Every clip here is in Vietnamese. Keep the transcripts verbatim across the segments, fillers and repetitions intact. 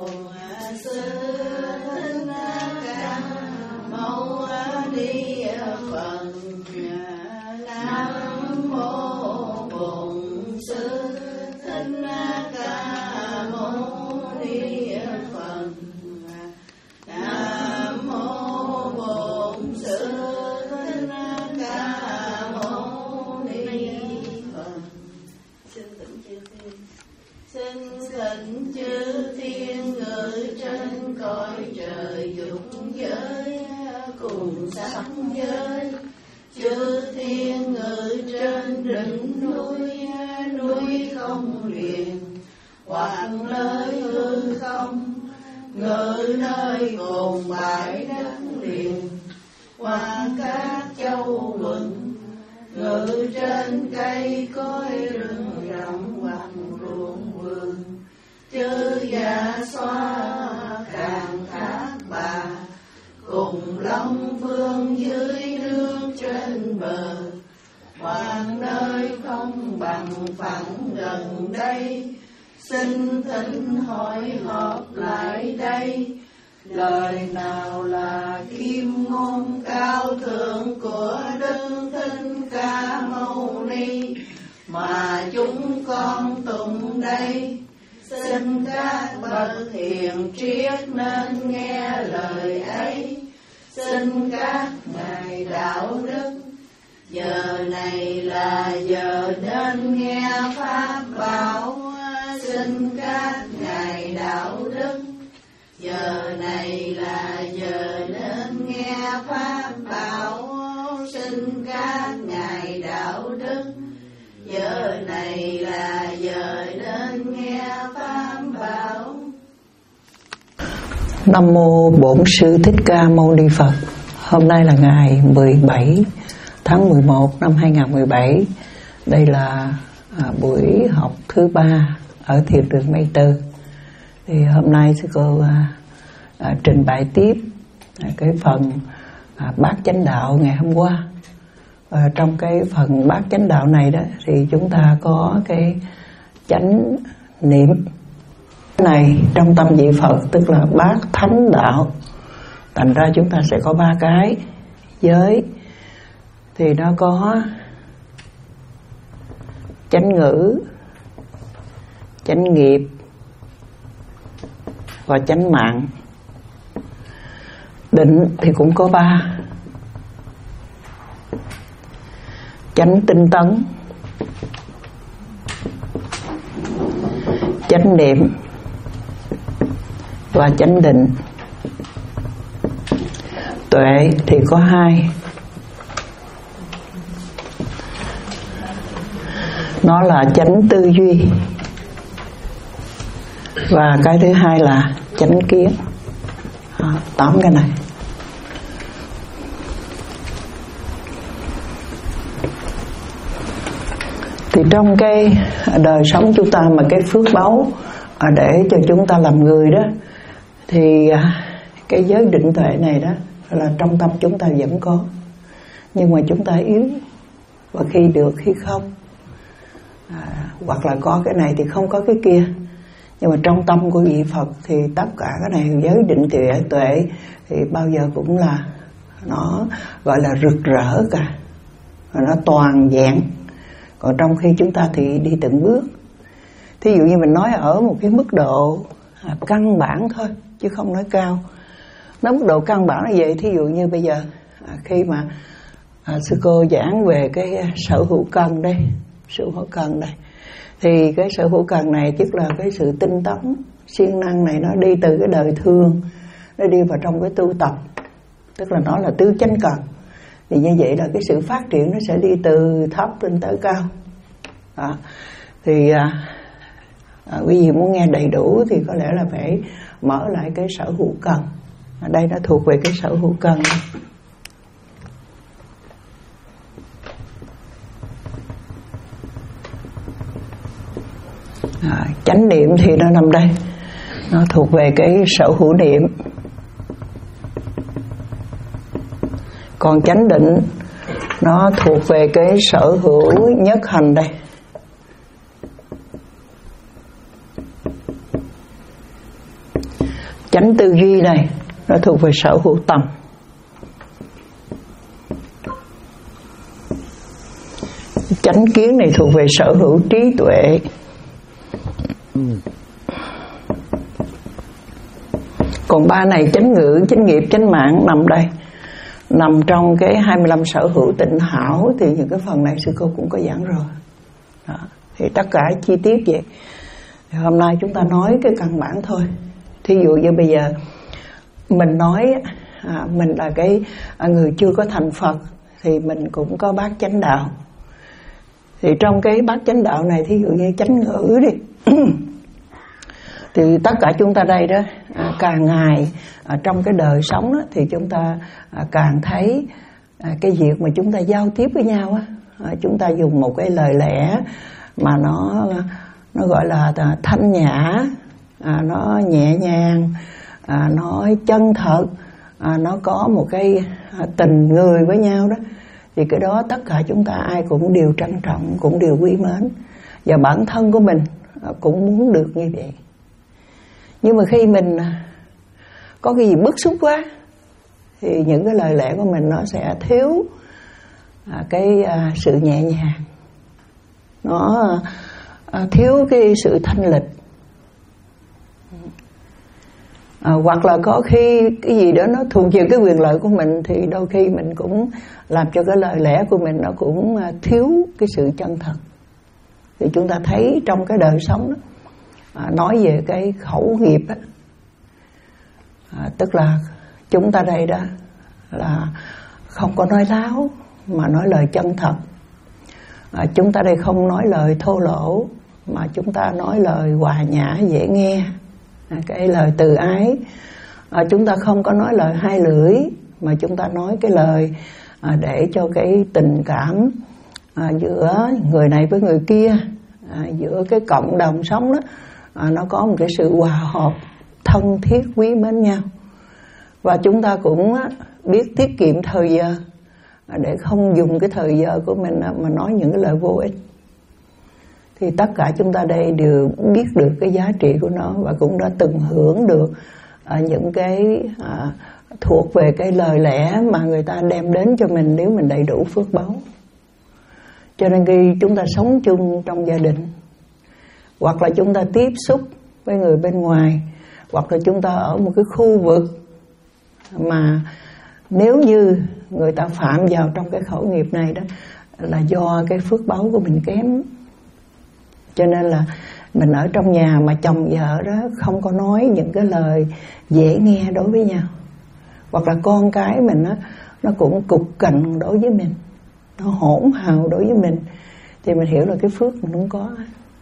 Nam mô Bổn Sư Thích Ca Mâu Ni Phật. Hôm nay là ngày mười bảy tháng mười một năm hai nghìn không trăm mười bảy. Đây là à, buổi học thứ ba ở thiền đường Mây Tư. Thì hôm nay sư cô à, à, trình bày tiếp à, cái phần à, bát chánh đạo ngày hôm qua. Và trong cái phần bát chánh đạo này đó thì chúng ta có cái chánh niệm này trong tâm vị Phật, tức là bát thánh đạo. Thành ra chúng ta sẽ có ba cái giới, thì nó có chánh ngữ, chánh nghiệp và chánh mạng. Định thì cũng có ba: chánh tinh tấn, chánh niệm và chánh định. Tuệ thì có hai, nó là chánh tư duy và cái thứ hai là chánh kiến. À, tám cái này. Thì trong cái đời sống chúng ta mà cái phước báu để cho chúng ta làm người đó, thì cái giới định tuệ này đó là trong tâm chúng ta vẫn có, nhưng mà chúng ta yếu, và khi được khi không, à, hoặc là có cái này thì không có cái kia. Nhưng mà trong tâm của vị Phật thì tất cả cái này, giới định tuệ tuệ thì bao giờ cũng là nó gọi là rực rỡ cả, và nó toàn vẹn. Còn trong khi chúng ta thì đi từng bước. Thí dụ như mình nói ở một cái mức độ à, căn bản thôi, chứ không nói cao. Nó mức độ căn bản là vậy. Thí dụ như bây giờ à, khi mà à, sư cô giảng về cái sở hữu cần đây, sở hữu cần đây, thì cái sở hữu cần này tức là cái sự tinh tấn siêng năng này, nó đi từ cái đời thường, nó đi vào trong cái tu tập, tức là nó là tứ chánh cần. Thì như vậy là cái sự phát triển nó sẽ đi từ thấp lên tới cao. Đó. Thì à, à, quý vị muốn nghe đầy đủ thì có lẽ là phải mở lại cái sở hữu cần. Ở đây nó thuộc về cái sở hữu cần. À, chánh niệm thì nó nằm đây, nó thuộc về cái sở hữu niệm. Còn chánh định nó thuộc về cái sở hữu nhất hành đây. Chánh tư duy này nó thuộc về sở hữu tầm. Chánh kiến này thuộc về sở hữu trí tuệ. Còn ba này chánh ngữ, chánh nghiệp, chánh mạng nằm đây, nằm trong cái hai mươi lăm sở hữu tịnh hảo. Thì những cái phần này sư cô cũng có giảng rồi. Đó. Thì tất cả chi tiết vậy. Thì hôm nay chúng ta nói cái căn bản thôi. Thí dụ như bây giờ mình nói à, mình là cái à, người chưa có thành Phật, thì mình cũng có bát chánh đạo. Thì trong cái bát chánh đạo này, thí dụ như chánh ngữ đi thì tất cả chúng ta đây đó à, càng ngày à, trong cái đời sống đó, thì chúng ta à, càng thấy à, cái việc mà chúng ta giao tiếp với nhau á, à, chúng ta dùng một cái lời lẽ mà nó nó gọi là thanh nhã, à, nó nhẹ nhàng, à, nó chân thật, à, nó có một cái à, tình người với nhau đó. Thì cái đó tất cả chúng ta ai cũng đều trân trọng, cũng đều quý mến. Và bản thân của mình à, cũng muốn được như vậy. Nhưng mà khi mình có cái gì bức xúc quá, thì những cái lời lẽ của mình nó sẽ thiếu à, cái à, sự nhẹ nhàng, nó à, thiếu cái sự thanh lịch, à, hoặc là có khi cái gì đó nó thuộc về cái quyền lợi của mình, thì đôi khi mình cũng làm cho cái lời lẽ của mình nó cũng à, thiếu cái sự chân thật. Thì chúng ta thấy trong cái đời sống đó, à, nói về cái khẩu nghiệp á, à, tức là chúng ta đây đó là không có nói láo mà nói lời chân thật. À, chúng ta đây không nói lời thô lỗ mà chúng ta nói lời hòa nhã dễ nghe, à, cái lời từ ái. À, chúng ta không có nói lời hai lưỡi mà chúng ta nói cái lời à, để cho cái tình cảm à, giữa người này với người kia, à, giữa cái cộng đồng sống đó, à, nó có một cái sự hòa hợp thân thiết quý mến nhau. Và chúng ta cũng á, biết tiết kiệm thời giờ, à, để không dùng cái thời giờ của mình á, mà nói những cái lời vô ích. Thì tất cả chúng ta đây đều biết được cái giá trị của nó, và cũng đã từng hưởng được à, những cái à, thuộc về cái lời lẽ mà người ta đem đến cho mình nếu mình đầy đủ phước báu. Cho nên khi chúng ta sống chung trong gia đình, hoặc là chúng ta tiếp xúc với người bên ngoài, hoặc là chúng ta ở một cái khu vực mà nếu như người ta phạm vào trong cái khẩu nghiệp này đó, là do cái phước báu của mình kém. Cho nên là mình ở trong nhà mà chồng vợ đó không có nói những cái lời dễ nghe đối với nhau, hoặc là con cái mình đó, nó cũng cục cằn đối với mình, nó hỗn hào đối với mình, thì mình hiểu là cái phước mình không có.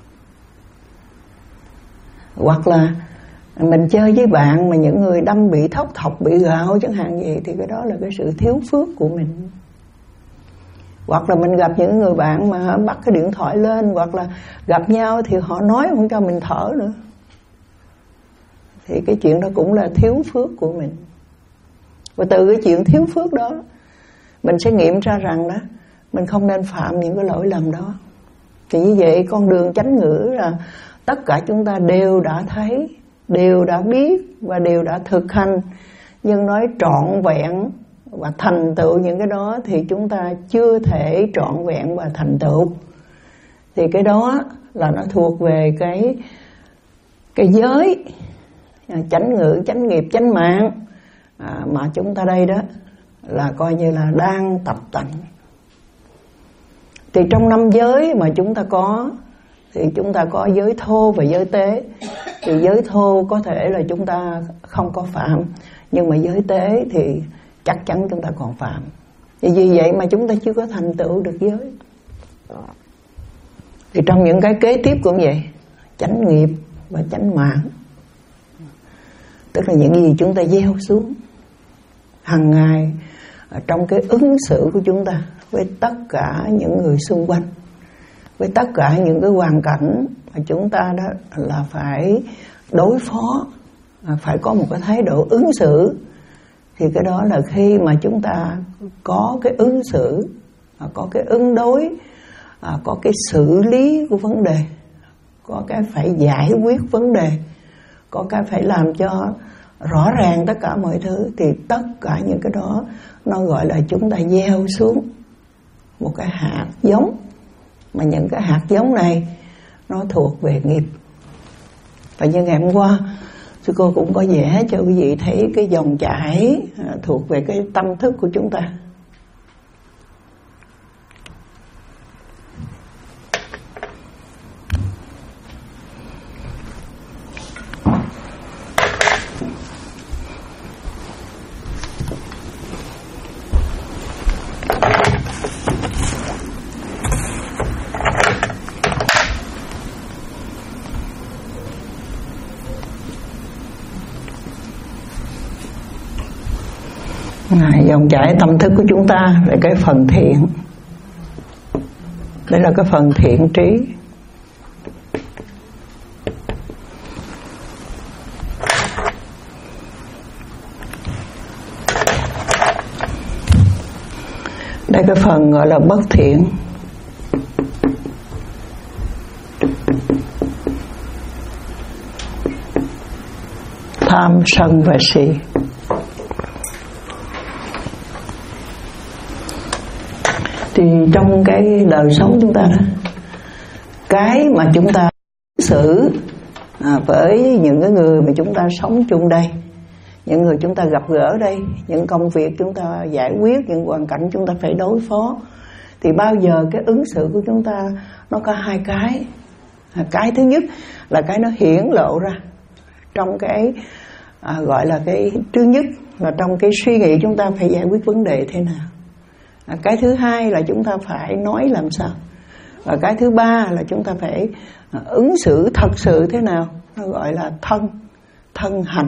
Hoặc là mình chơi với bạn mà những người đâm bị thóc thọc, bị gạo chẳng hạn gì, thì cái đó là cái sự thiếu phước của mình. Hoặc là mình gặp những người bạn mà bắt cái điện thoại lên, hoặc là gặp nhau thì họ nói không cho mình thở nữa, thì cái chuyện đó cũng là thiếu phước của mình. Và từ cái chuyện thiếu phước đó, mình sẽ nghiệm ra rằng đó, mình không nên phạm những cái lỗi lầm đó. Thì như vậy con đường chánh ngữ là tất cả chúng ta đều đã thấy, đều đã biết và đều đã thực hành. Nhưng nói trọn vẹn và thành tựu những cái đó thì chúng ta chưa thể trọn vẹn và thành tựu. Thì cái đó là nó thuộc về cái cái giới chánh ngữ, chánh nghiệp, chánh mạng à, mà chúng ta đây đó là coi như là đang tập tành. Thì trong năm giới mà chúng ta có, thì chúng ta có giới thô và giới tế. Thì giới thô có thể là chúng ta không có phạm, nhưng mà giới tế thì chắc chắn chúng ta còn phạm. Thì vì vậy mà chúng ta chưa có thành tựu được giới. Thì trong những cái kế tiếp cũng vậy, chánh nghiệp và chánh mạng, tức là những gì chúng ta gieo xuống hàng ngày trong cái ứng xử của chúng ta với tất cả những người xung quanh, với tất cả những cái hoàn cảnh mà chúng ta đó là phải đối phó, phải có một cái thái độ ứng xử. Thì cái đó là khi mà chúng ta có cái ứng xử, có cái ứng đối, có cái xử lý của vấn đề, có cái phải giải quyết vấn đề, có cái phải làm cho rõ ràng tất cả mọi thứ, thì tất cả những cái đó nó gọi là chúng ta gieo xuống một cái hạt giống, mà những cái hạt giống này nó thuộc về nghiệp. Và như ngày hôm qua sư cô cũng có vẽ cho quý vị thấy cái dòng chảy thuộc về cái tâm thức của chúng ta. Dòng chảy tâm thức của chúng ta về cái phần thiện. Đây là cái phần thiện trí. Đây cái phần gọi là bất thiện. Tham, sân và si. Thì trong cái đời sống chúng ta đó, cái mà chúng ta xử à, với những cái người mà chúng ta sống chung đây, những người chúng ta gặp gỡ đây, những công việc chúng ta giải quyết, những hoàn cảnh chúng ta phải đối phó, thì bao giờ cái ứng xử của chúng ta nó có hai cái. Cái thứ nhất là cái nó hiển lộ ra trong cái à, gọi là cái thứ nhất là trong cái suy nghĩ chúng ta phải giải quyết vấn đề thế nào. À, cái thứ hai là chúng ta phải nói làm sao. Và cái thứ ba là chúng ta phải à, ứng xử thật sự thế nào. Nó gọi là thân, thân hành,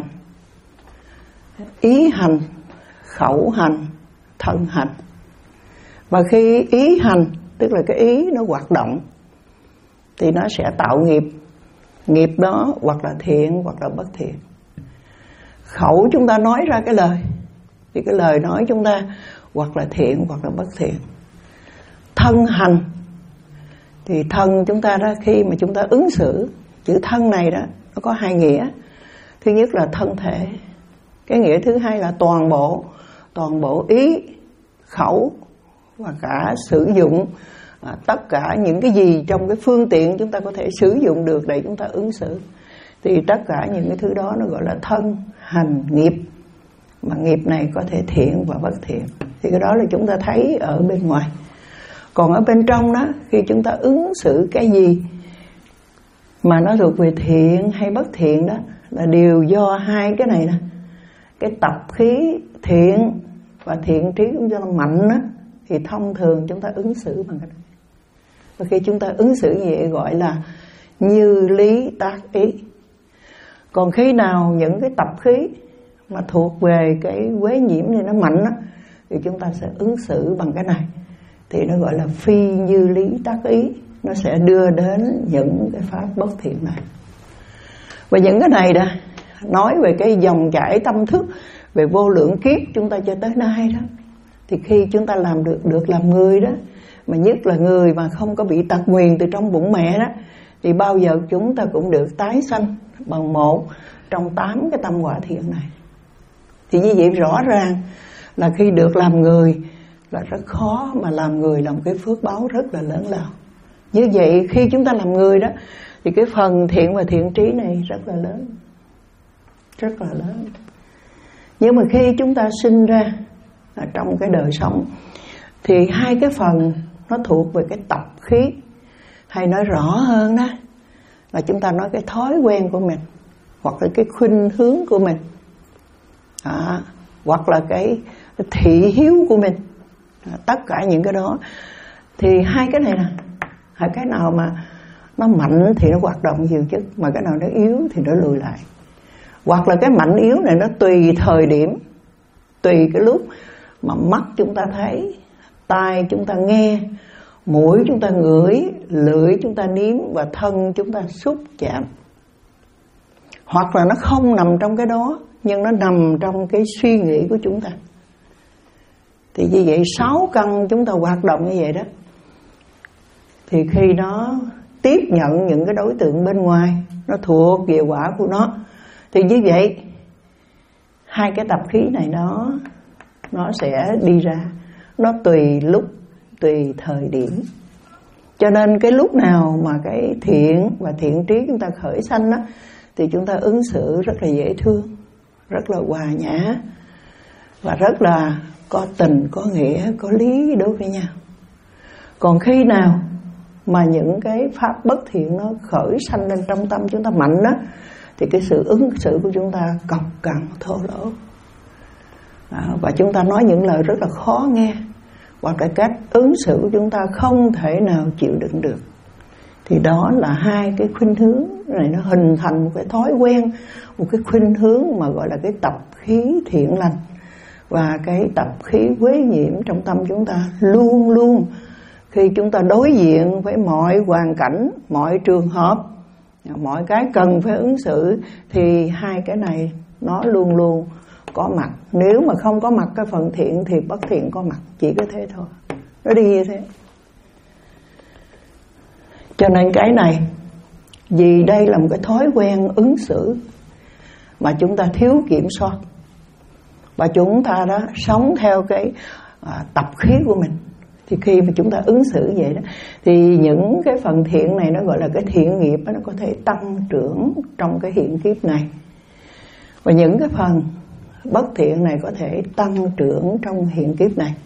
ý hành, khẩu hành, thân hành. Và khi ý hành, tức là cái ý nó hoạt động, thì nó sẽ tạo nghiệp. Nghiệp đó hoặc là thiện hoặc là bất thiện. Khẩu chúng ta nói ra cái lời, thì cái lời nói chúng ta hoặc là thiện hoặc là bất thiện. Thân hành, thì thân chúng ta đó, khi mà chúng ta ứng xử, chữ thân này đó nó có hai nghĩa. Thứ nhất là thân thể, cái nghĩa thứ hai là toàn bộ, toàn bộ ý, khẩu và cả sử dụng à, tất cả những cái gì trong cái phương tiện chúng ta có thể sử dụng được để chúng ta ứng xử. Thì tất cả những cái thứ đó nó gọi là thân, hành, nghiệp. Mà nghiệp này có thể thiện và bất thiện. Thì cái đó là chúng ta thấy ở bên ngoài. Còn ở bên trong đó, khi chúng ta ứng xử cái gì mà nó thuộc về thiện hay bất thiện đó, là đều do hai cái này nè. Cái tập khí thiện và thiện trí cũng cho nó mạnh đó, thì thông thường chúng ta ứng xử bằng cái này. Và khi chúng ta ứng xử như vậy gọi là như lý tác ý. Còn khi nào những cái tập khí mà thuộc về cái quế nhiễm thì nó mạnh á, thì chúng ta sẽ ứng xử bằng cái này, thì nó gọi là phi như lý tác ý. Nó sẽ đưa đến những cái pháp bất thiện này. Và những cái này đó nói về cái dòng chảy tâm thức về vô lượng kiếp chúng ta cho tới nay đó, thì khi chúng ta làm được được làm người đó, mà nhất là người mà không có bị tật nguyền từ trong bụng mẹ đó, thì bao giờ chúng ta cũng được tái sanh bằng một trong tám cái tâm quả thiện này. Thì như vậy rõ ràng là khi được làm người là rất khó, mà làm người là một cái phước báo rất là lớn lao. Như vậy khi chúng ta làm người đó, thì cái phần thiện và thiện trí này rất là lớn, rất là lớn. Nhưng mà khi chúng ta sinh ra ở trong cái đời sống, thì hai cái phần nó thuộc về cái tập khí, hay nói rõ hơn đó là chúng ta nói cái thói quen của mình, hoặc là cái khuynh hướng của mình, à, hoặc là cái thị hiếu của mình, à, tất cả những cái đó. Thì hai cái này nè, hai cái nào mà nó mạnh thì nó hoạt động nhiều chất, mà cái nào nó yếu thì nó lùi lại. Hoặc là cái mạnh yếu này nó tùy thời điểm, tùy cái lúc mà mắt chúng ta thấy, tai chúng ta nghe, mũi chúng ta ngửi, lưỡi chúng ta nếm và thân chúng ta xúc chạm. Hoặc là nó không nằm trong cái đó, nhưng nó nằm trong cái suy nghĩ của chúng ta. Thì như vậy sáu căn chúng ta hoạt động như vậy đó, thì khi nó tiếp nhận những cái đối tượng bên ngoài, nó thuộc về quả của nó, thì như vậy hai cái tập khí này nó nó sẽ đi ra, nó tùy lúc, tùy thời điểm. Cho nên cái lúc nào mà cái thiện và thiện trí chúng ta khởi sanh đó, thì chúng ta ứng xử rất là dễ thương, rất là hòa nhã, và rất là có tình, có nghĩa, có lý đối với nhau. Còn khi nào mà những cái pháp bất thiện nó khởi sanh lên trong tâm chúng ta mạnh đó, thì cái sự ứng xử của chúng ta cộc cằn, thô lỗ, à, và chúng ta nói những lời rất là khó nghe, hoặc là cách ứng xử của chúng ta không thể nào chịu đựng được. Thì đó là hai cái khuynh hướng này nó hình thành một cái thói quen, một cái khuynh hướng mà gọi là cái tập khí thiện lành. Và cái tập khí quế nhiễm trong tâm chúng ta luôn luôn, khi chúng ta đối diện với mọi hoàn cảnh, mọi trường hợp, mọi cái cần phải ứng xử, thì hai cái này nó luôn luôn có mặt. Nếu mà không có mặt cái phần thiện thì bất thiện có mặt, chỉ có thế thôi. Nó đi như thế. Cho nên cái này, vì đây là một cái thói quen ứng xử mà chúng ta thiếu kiểm soát, và chúng ta đó sống theo cái à, tập khí của mình, thì khi mà chúng ta ứng xử vậy đó, thì những cái phần thiện này nó gọi là cái thiện nghiệp đó, nó có thể tăng trưởng trong cái hiện kiếp này, và những cái phần bất thiện này có thể tăng trưởng trong hiện kiếp này.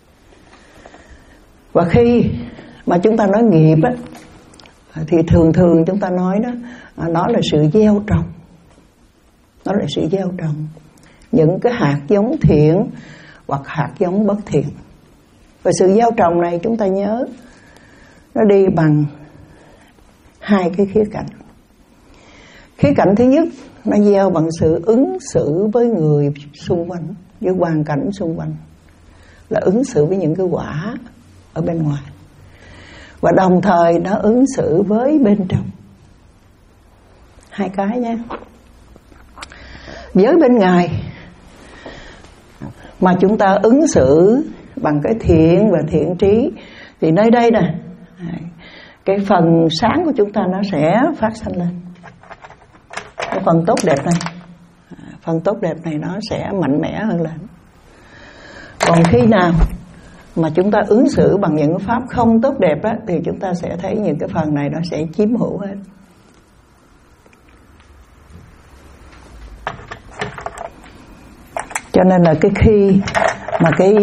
Và khi mà chúng ta nói nghiệp á, thì thường thường chúng ta nói đó, nó là sự gieo trồng, nó là sự gieo trồng những cái hạt giống thiện hoặc hạt giống bất thiện. Và sự gieo trồng này chúng ta nhớ, nó đi bằng hai cái khía cạnh. Khía cạnh thứ nhất, nó gieo bằng sự ứng xử với người xung quanh, với hoàn cảnh xung quanh, là ứng xử với những cái quả ở bên ngoài. Và đồng thời nó ứng xử với bên trong. Hai cái nha. Với bên ngoài mà chúng ta ứng xử bằng cái thiện và thiện trí, thì nơi đây nè, cái phần sáng của chúng ta nó sẽ phát sinh lên. Cái phần tốt đẹp này, phần tốt đẹp này nó sẽ mạnh mẽ hơn lên. Còn khi nào mà chúng ta ứng xử bằng những pháp không tốt đẹp á, thì chúng ta sẽ thấy những cái phần này nó sẽ chiếm hữu hết. Cho nên là cái khi mà cái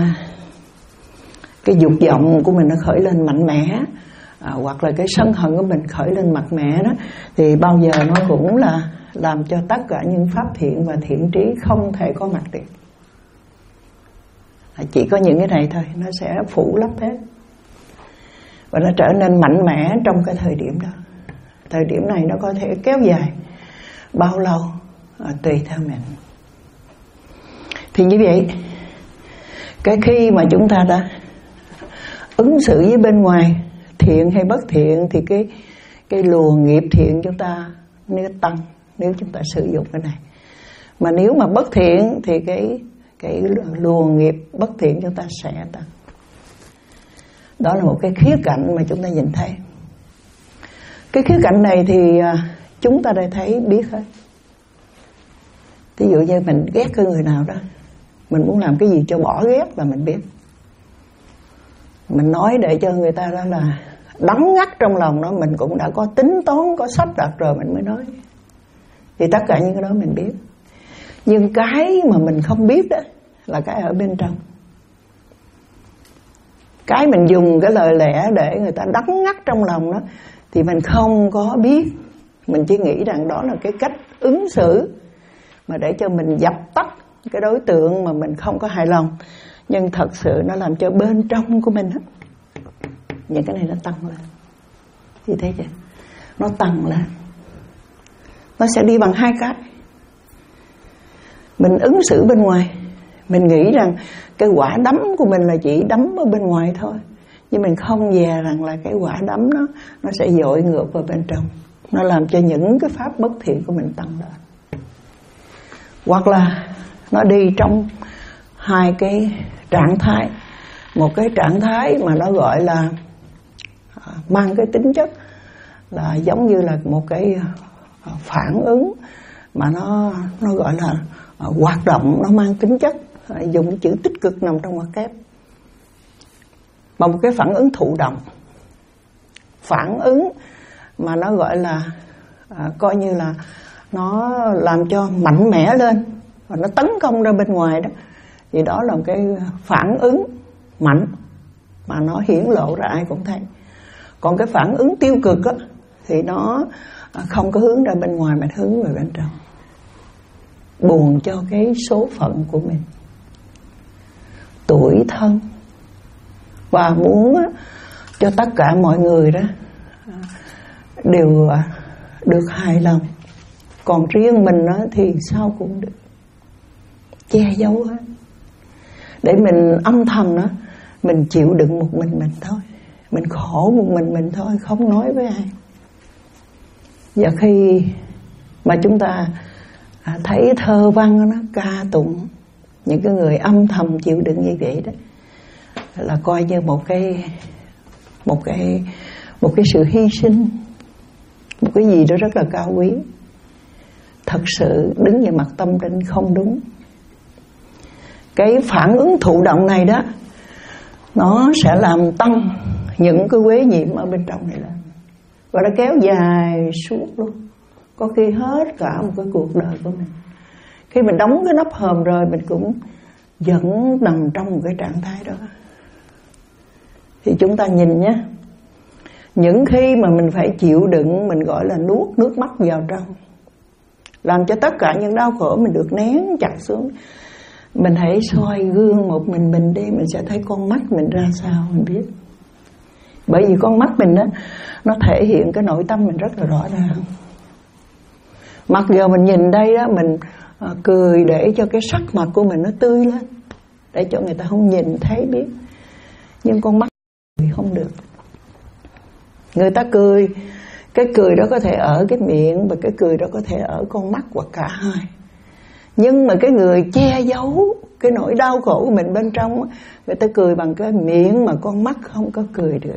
cái dục vọng của mình nó khởi lên mạnh mẽ, à, hoặc là cái sân hận của mình khởi lên mạnh mẽ đó, thì bao giờ nó cũng là làm cho tất cả những pháp thiện và thiện trí không thể có mặt được. À, chỉ có những cái này thôi, nó sẽ phủ lấp hết, và nó trở nên mạnh mẽ trong cái thời điểm đó. Thời điểm này nó có thể kéo dài bao lâu, à, tùy theo mình. Thì như vậy, cái khi mà chúng ta đã ứng xử với bên ngoài, thiện hay bất thiện, thì cái cái luồng nghiệp thiện chúng ta nếu tăng, nếu chúng ta sử dụng cái này. Mà nếu mà bất thiện thì cái cái luồng nghiệp bất thiện chúng ta sẽ tăng. Đó là một cái khía cạnh mà chúng ta nhìn thấy. Cái khía cạnh này thì chúng ta đã thấy biết hết. Ví dụ như mình ghét cái người nào đó, mình muốn làm cái gì cho bỏ ghét là mình biết. Mình nói để cho người ta đó là đắng ngắt trong lòng nó, mình cũng đã có tính toán, có sắp đặt rồi mình mới nói. Thì tất cả những cái đó mình biết. Nhưng cái mà mình không biết đó là cái ở bên trong. Cái mình dùng cái lời lẽ để người ta đắng ngắt trong lòng đó, thì mình không có biết. Mình chỉ nghĩ rằng đó là cái cách ứng xử mà để cho mình dập tắt cái đối tượng mà mình không có hài lòng. Nhưng thật sự nó làm cho bên trong của mình đó, những cái này nó tăng lên. Như thế chứ, nó tăng lên. Nó sẽ đi bằng hai cái. Mình ứng xử bên ngoài, mình nghĩ rằng cái quả đấm của mình là chỉ đấm ở bên ngoài thôi, nhưng mình không dè rằng là cái quả đấm nó nó sẽ dội ngược vào bên trong, nó làm cho những cái pháp bất thiện của mình tăng lên. Hoặc là nó đi trong hai cái trạng thái. Một cái trạng thái mà nó gọi là mang cái tính chất là giống như là một cái phản ứng mà nó nó gọi là hoạt động nó mang tính chất, dùng chữ tích cực nằm trong ngoặc kép, mà một cái phản ứng thụ động, phản ứng mà nó gọi là à, coi như là nó làm cho mạnh mẽ lên và nó tấn công ra bên ngoài đó, thì đó là một cái phản ứng mạnh mà nó hiển lộ ra ai cũng thấy. Còn cái phản ứng tiêu cực đó, thì nó không có hướng ra bên ngoài mà hướng về bên trong, buồn cho cái số phận của mình, tủi thân, và muốn cho tất cả mọi người đó đều được hài lòng. Còn riêng mình đó thì sao cũng được, che giấu hết, để mình âm thầm đó, mình chịu đựng một mình mình thôi, mình khổ một mình mình thôi, không nói với ai. Và khi mà chúng ta thấy thơ văn nó ca tụng những cái người âm thầm chịu đựng như vậy đó, là coi như một cái một cái một cái sự hy sinh, một cái gì đó rất là cao quý. Thật sự đứng về mặt tâm linh không đúng. Cái phản ứng thụ động này đó, nó sẽ làm tăng những cái uế nhiễm ở bên trong này lên, và nó kéo dài suốt luôn, có khi hết cả một cái cuộc đời của mình. Khi mình đóng cái nắp hòm rồi, mình cũng vẫn nằm trong một cái trạng thái đó. Thì chúng ta nhìn nhé, những khi mà mình phải chịu đựng, mình gọi là nuốt nước mắt vào trong, làm cho tất cả những đau khổ mình được nén chặt xuống. Mình hãy soi gương một mình mình đi, mình sẽ thấy con mắt mình ra sao mình biết. Bởi vì con mắt mình đó, nó thể hiện cái nội tâm mình rất là rõ ràng. Mặc dù mình nhìn đây đó, mình à, cười để cho cái sắc mặt của mình nó tươi lên, để cho người ta không nhìn thấy biết. Nhưng con mắt thì không được. Người ta cười, cái cười đó có thể ở cái miệng, và cái cười đó có thể ở con mắt, hoặc cả hai. Nhưng mà cái người che giấu cái nỗi đau khổ của mình bên trong, người ta cười bằng cái miệng mà con mắt không có cười được.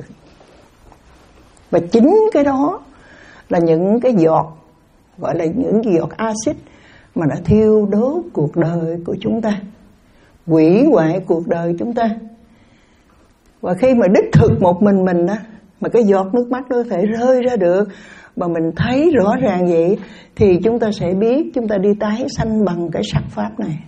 Và chính cái đó là những cái giọt, gọi là những giọt axit mà đã thiêu đốt cuộc đời của chúng ta, hủy hoại cuộc đời chúng ta. Và khi mà đích thực một mình mình đó, mà cái giọt nước mắt đó có thể rơi ra được, mà mình thấy rõ ràng vậy, thì chúng ta sẽ biết chúng ta đi tái sanh bằng cái sắc pháp này.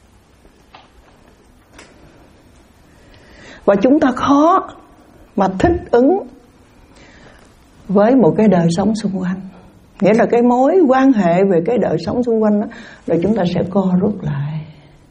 Và chúng ta khó mà thích ứng với một cái đời sống xung quanh. Nghĩa là cái mối quan hệ về cái đời sống xung quanh đó, rồi chúng ta sẽ co rút lại.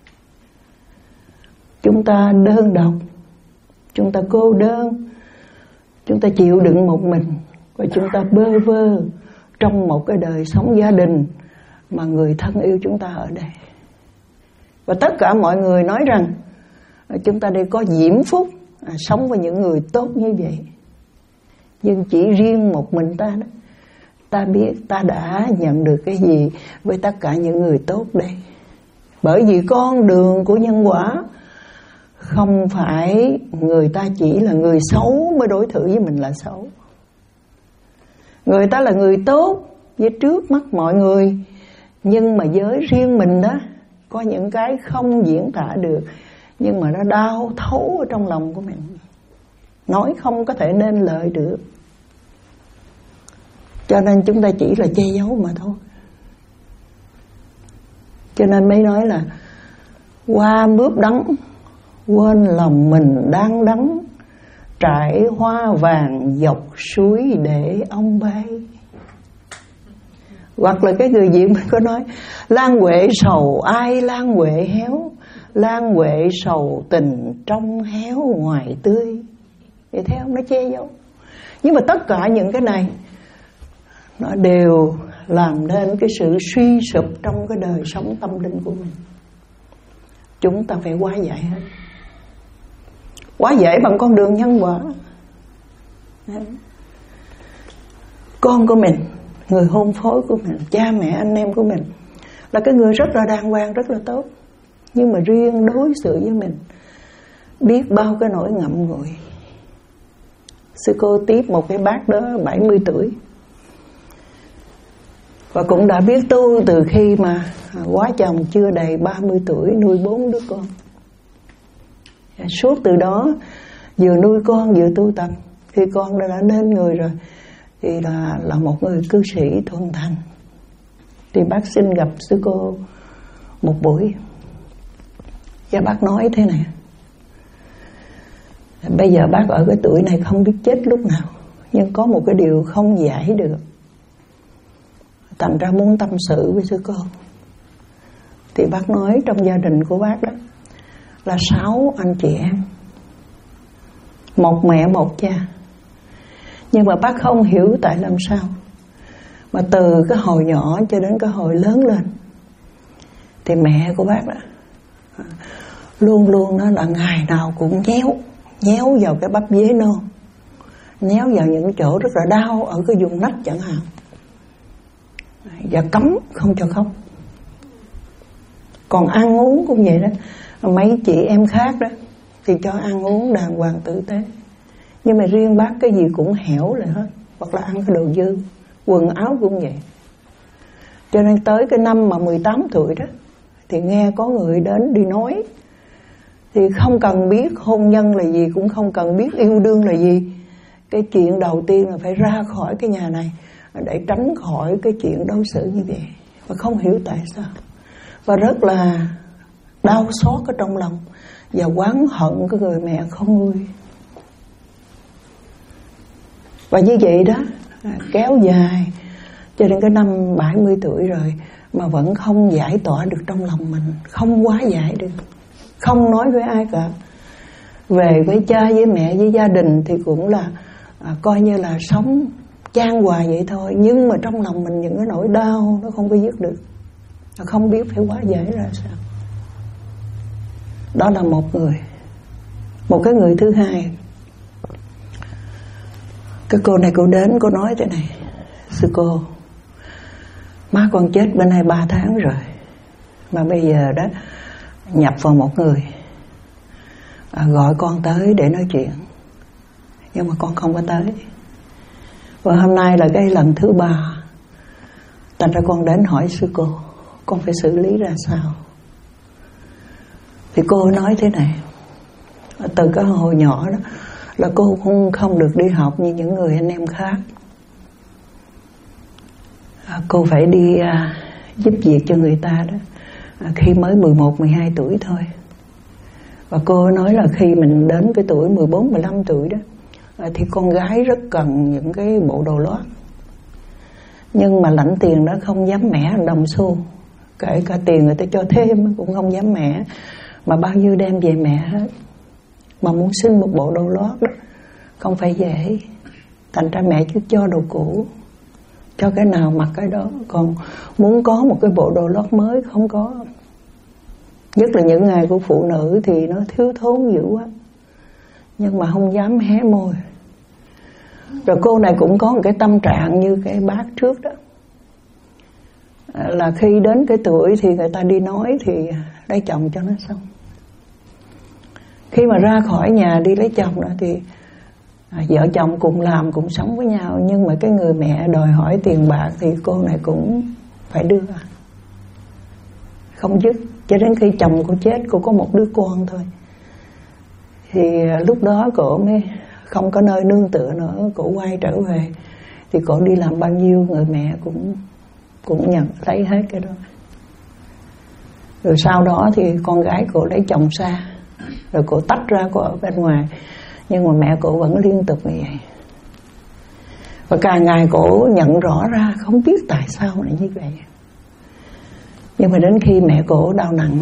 Chúng ta đơn độc, chúng ta cô đơn, chúng ta chịu đựng một mình, và chúng ta bơ vơ trong một cái đời sống gia đình mà người thân yêu chúng ta ở đây. Và tất cả mọi người nói rằng chúng ta đây có diễm phúc, à, sống với những người tốt như vậy. Nhưng chỉ riêng một mình ta đó, ta biết ta đã nhận được cái gì với tất cả những người tốt đây. Bởi vì con đường của nhân quả không phải người ta chỉ là người xấu mới đối xử với mình là xấu. Người ta là người tốt với trước mắt mọi người, nhưng mà với riêng mình đó, có những cái không diễn tả được, nhưng mà nó đau thấu ở trong lòng của mình, nói không có thể nên lời được. Cho nên chúng ta chỉ là che giấu mà thôi. Cho nên mới nói là qua mướp đắng, quên lòng mình đang đắng, trải hoa vàng dọc suối để ông bay. Hoặc là cái người diễn mình có nói, lan huệ sầu ai lan huệ héo, lan huệ sầu tình trong héo ngoài tươi. Vậy thấy không, nó che giấu. Nhưng mà tất cả những cái này nó đều làm nên cái sự suy sụp trong cái đời sống tâm linh của mình. Chúng ta phải hóa giải hết. Hóa giải bằng con đường nhân quả. Con của mình, người hôn phối của mình, cha mẹ anh em của mình là cái người rất là đàng hoàng, rất là tốt. Nhưng mà riêng đối xử với mình biết bao cái nỗi ngậm ngùi. Sư cô tiếp một cái bác đó bảy mươi tuổi, Và cũng đã biết tu từ khi mà quá chồng chưa đầy ba mươi tuổi, nuôi bốn đứa con. Suốt từ đó vừa nuôi con vừa tu tập. Khi con đã, đã nên người rồi thì là, là một người cư sĩ thuần thành. Thì bác xin gặp sư cô một buổi. Và bác nói thế này: bây giờ bác ở cái tuổi này không biết chết lúc nào, nhưng có một cái điều không giải được, thành ra muốn tâm sự với sư cô. Thì bác nói trong gia đình của bác đó là sáu anh chị em, một mẹ một cha. Nhưng mà bác không hiểu tại làm sao mà từ cái hồi nhỏ cho đến cái hồi lớn lên thì mẹ của bác đó luôn luôn đó là ngày nào cũng nhéo nhéo vào cái bắp dế non, nhéo vào những chỗ rất là đau ở cái vùng nách chẳng hạn, và cấm không cho khóc. Còn ăn uống cũng vậy đó. Mấy chị em khác đó thì cho ăn uống đàng hoàng tử tế, nhưng mà riêng bác cái gì cũng hẻo lại hết, hoặc là ăn cái đồ dư. Quần áo cũng vậy. Cho nên tới cái năm mà mười tám tuổi đó thì nghe có người đến đi nói, thì không cần biết hôn nhân là gì, cũng không cần biết yêu đương là gì. Cái chuyện đầu tiên là phải ra khỏi cái nhà này để tránh khỏi cái chuyện đối xử như vậy. Và không hiểu tại sao, và rất là đau xót ở trong lòng và oán hận cái người mẹ không nuôi. Và như vậy đó kéo dài cho đến cái năm bảy mươi tuổi rồi mà vẫn không giải tỏa được trong lòng mình, không hóa giải được, không nói với ai cả. Về với cha với mẹ với gia đình thì cũng là à, coi như là sống chan hòa vậy thôi, nhưng mà trong lòng mình những cái nỗi đau nó không có dứt được, nó không biết phải hóa giải ra sao. Đó là một người. Một cái người thứ hai, cái cô này cô đến, cô nói thế này: sư cô, má con chết bên đây ba tháng rồi, mà bây giờ đó nhập vào một người à, gọi con tới để nói chuyện, nhưng mà con không có tới. Và hôm nay là cái lần thứ ba, thành ra con đến hỏi sư cô, con phải xử lý ra sao. Thì cô nói thế này: từ cái hồi nhỏ đó là cô cũng không được đi học như những người anh em khác. à, Cô phải đi à, giúp việc cho người ta đó à, khi mới mười một, mười hai tuổi thôi. Và cô nói là khi mình đến cái tuổi mười bốn, mười lăm tuổi đó à, thì con gái rất cần những cái bộ đồ lót. Nhưng mà lãnh tiền đó không dám mẻ đồng xu, kể cả tiền người ta cho thêm cũng không dám mẻ, mà bao nhiêu đem về mẹ hết. Mà muốn xin một bộ đồ lót đó không phải dễ, thành ra mẹ chứ cho đồ cũ, cho cái nào mặc cái đó. Còn muốn có một cái bộ đồ lót mới không có. Nhất là những ngày của phụ nữ thì nó thiếu thốn dữ quá, nhưng mà không dám hé môi. Rồi cô này cũng có một cái tâm trạng như cái bác trước đó, là khi đến cái tuổi thì người ta đi nói thì lấy chồng cho nó xong. Khi mà ra khỏi nhà đi lấy chồng đó thì à, vợ chồng cùng làm, cùng sống với nhau, nhưng mà cái người mẹ đòi hỏi tiền bạc thì cô này cũng phải đưa, không dứt. Cho đến khi chồng cô chết, cô có một đứa con thôi, thì lúc đó cô mới không có nơi nương tựa nữa, cô quay trở về. Thì cô đi làm bao nhiêu người mẹ cũng cũng nhận lấy hết cái đó. Rồi sau đó thì con gái cô lấy chồng xa, rồi cô tách ra, cô ở bên ngoài, nhưng mà mẹ cô vẫn liên tục như vậy. Và càng ngày cô nhận rõ ra không biết tại sao lại như vậy. Nhưng mà đến khi mẹ cô đau nặng,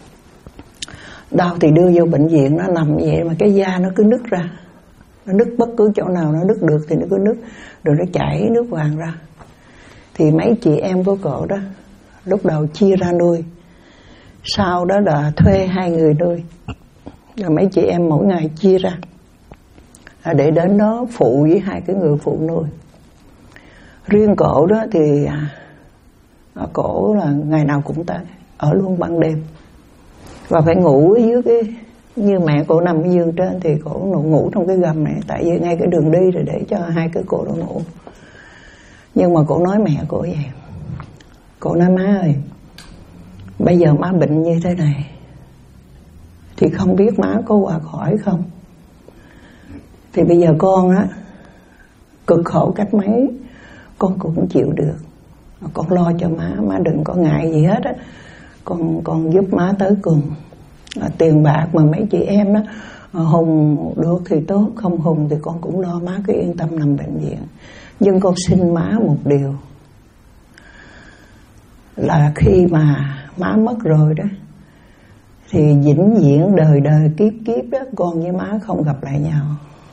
đau thì đưa vô bệnh viện, nó nằm vậy mà cái da nó cứ nứt ra, nó nứt bất cứ chỗ nào nó nứt được thì nó cứ nứt, rồi nó chảy nước vàng ra. Thì mấy chị em của cô đó lúc đầu chia ra nuôi, sau đó là thuê hai người nuôi. Rồi mấy chị em mỗi ngày chia ra để đến đó phụ với hai cái người phụ nuôi. Riêng cổ đó thì cổ là ngày nào cũng tới, ở luôn ban đêm, và phải ngủ ở dưới cái, như mẹ cổ nằm ở giường trên thì cổ ngủ trong cái gầm này, tại vì ngay cái đường đi rồi để cho hai cái cổ đó ngủ. Nhưng mà cổ nói mẹ cổ vậy: Cô nói má ơi, bây giờ má bệnh như thế này thì không biết má có qua khỏi không. Thì bây giờ con á cực khổ cách mấy con cũng chịu được. Con lo cho má, má đừng có ngại gì hết á. Con con giúp má tới cùng. À, tiền bạc mà mấy chị em đó hùng được thì tốt, không hùng thì con cũng lo, má cứ yên tâm nằm bệnh viện. Nhưng con xin má một điều là khi mà má mất rồi đó thì vĩnh viễn đời đời kiếp kiếp đó con với má không gặp lại nhau.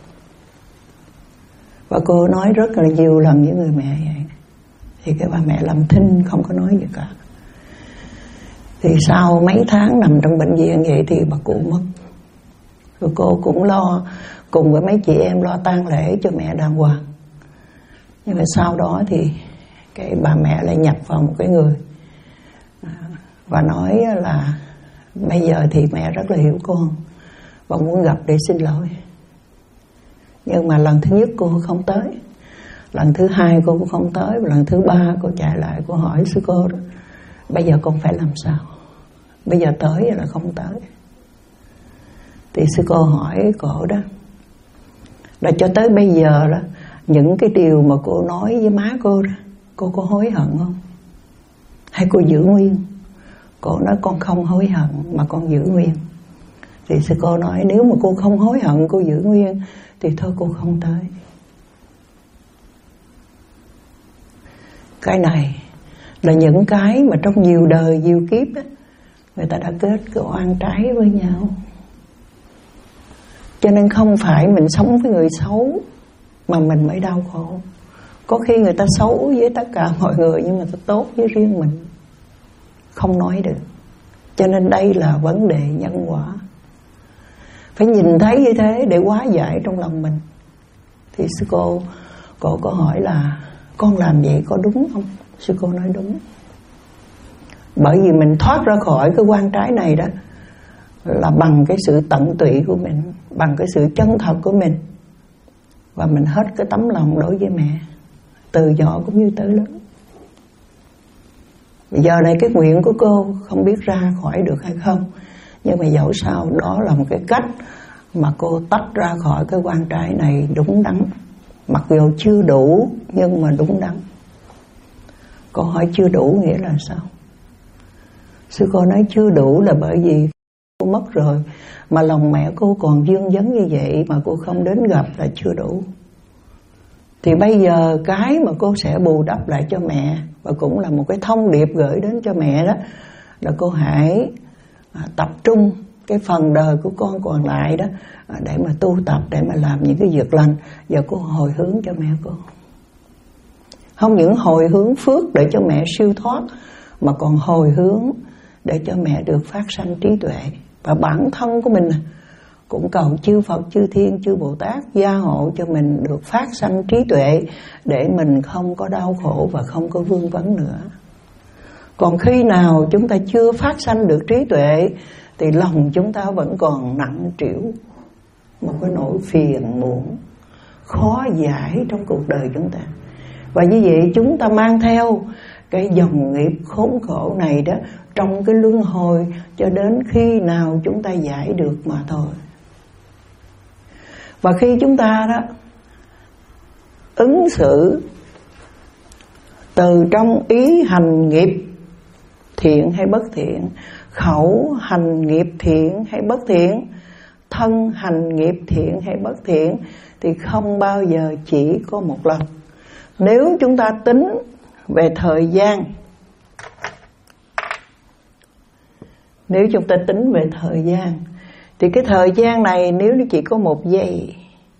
Và cô nói rất là nhiều lần với người mẹ vậy. Thì cái bà mẹ làm thinh không có nói gì cả. Thì sau mấy tháng nằm trong bệnh viện vậy thì bà cụ mất. Rồi cô cũng lo cùng với mấy chị em lo tang lễ cho mẹ đàng hoàng. Nhưng mà sau đó thì cái bà mẹ lại nhập vào một cái người và nói là bây giờ thì mẹ rất là hiểu con và muốn gặp để xin lỗi. Nhưng mà lần thứ nhất cô không tới, lần thứ hai cô cũng không tới, và lần thứ ba cô chạy lại cô hỏi sư cô đó, bây giờ con phải làm sao? Bây giờ tới hay là không tới? Thì sư cô hỏi cổ đó là cho tới bây giờ đó, những cái điều mà cô nói với má cô đó, cô có hối hận không? Hay cô giữ nguyên? Cô nói con không hối hận mà con giữ nguyên. Thì sư cô nói nếu mà cô không hối hận, cô giữ nguyên thì thôi cô không tới. Cái này là những cái mà trong nhiều đời nhiều kiếp đó, người ta đã kết cái oan trái với nhau. Cho nên không phải mình sống với người xấu mà mình mới đau khổ. Có khi người ta xấu với tất cả mọi người nhưng mà ta tốt với riêng mình, không nói được. Cho nên đây là vấn đề nhân quả. Phải nhìn thấy như thế để hóa giải trong lòng mình. Thì sư cô Cô có hỏi là con làm vậy có đúng không? Sư cô nói đúng. Bởi vì mình thoát ra khỏi cái quan trái này đó là bằng cái sự tận tụy của mình, bằng cái sự chân thật của mình. Và mình hết cái tấm lòng đối với mẹ, từ nhỏ cũng như tới lớn. Giờ này cái nguyện của cô không biết ra khỏi được hay không, nhưng mà dẫu sao đó là một cái cách mà cô tách ra khỏi cái quan trái này đúng đắn. Mặc dù chưa đủ nhưng mà đúng đắn. Cô hỏi chưa đủ nghĩa là sao? Sư cô nói chưa đủ là bởi vì cô mất rồi mà lòng mẹ cô còn vương vấn như vậy mà cô không đến gặp là chưa đủ. Thì bây giờ cái mà cô sẽ bù đắp lại cho mẹ, và cũng là một cái thông điệp gửi đến cho mẹ đó, là cô hãy tập trung cái phần đời của con còn lại đó để mà tu tập, để mà làm những cái việc lành. Giờ cô hồi hướng cho mẹ cô, không những hồi hướng phước để cho mẹ siêu thoát, mà còn hồi hướng để cho mẹ được phát sanh trí tuệ. Và bản thân của mình cũng cầu chư Phật, chư Thiên, chư Bồ Tát gia hộ cho mình được phát sanh trí tuệ, để mình không có đau khổ và không có vương vấn nữa. Còn khi nào chúng ta chưa phát sanh được trí tuệ thì lòng chúng ta vẫn còn nặng trĩu một cái nỗi phiền muộn khó giải trong cuộc đời chúng ta. Và như vậy chúng ta mang theo cái dòng nghiệp khốn khổ này đó trong cái luân hồi cho đến khi nào chúng ta giải được mà thôi. Và khi chúng ta đó ứng xử từ trong ý hành nghiệp thiện hay bất thiện, khẩu hành nghiệp thiện hay bất thiện, thân hành nghiệp thiện hay bất thiện, thì không bao giờ chỉ có một lần. Nếu chúng ta tính về thời gian, nếu chúng ta tính về thời gian thì cái thời gian này nếu nó chỉ có một giây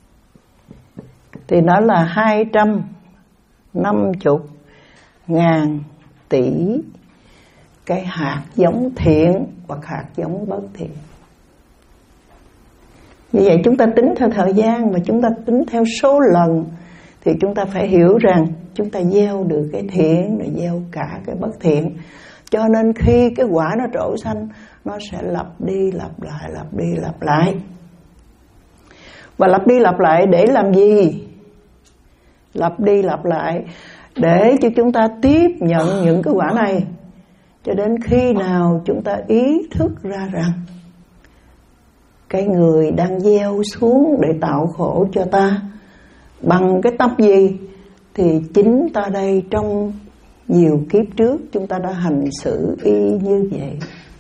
thì nó là hai trăm năm mươi ngàn tỷ cái hạt giống thiện hoặc hạt giống bất thiện. Như vậy chúng ta tính theo thời gian và chúng ta tính theo số lần thì chúng ta phải hiểu rằng chúng ta gieo được cái thiện rồi gieo cả cái bất thiện. Cho nên khi cái quả nó trổ xanh, nó sẽ lặp đi lặp lại, lặp đi lặp lại. Và lặp đi lặp lại để làm gì? Lặp đi lặp lại để cho chúng ta tiếp nhận những cái quả này, cho đến khi nào chúng ta ý thức ra rằng cái người đang gieo xuống để tạo khổ cho ta bằng cái tâm gì, thì chính ta đây trong nhiều kiếp trước chúng ta đã hành xử y như vậy,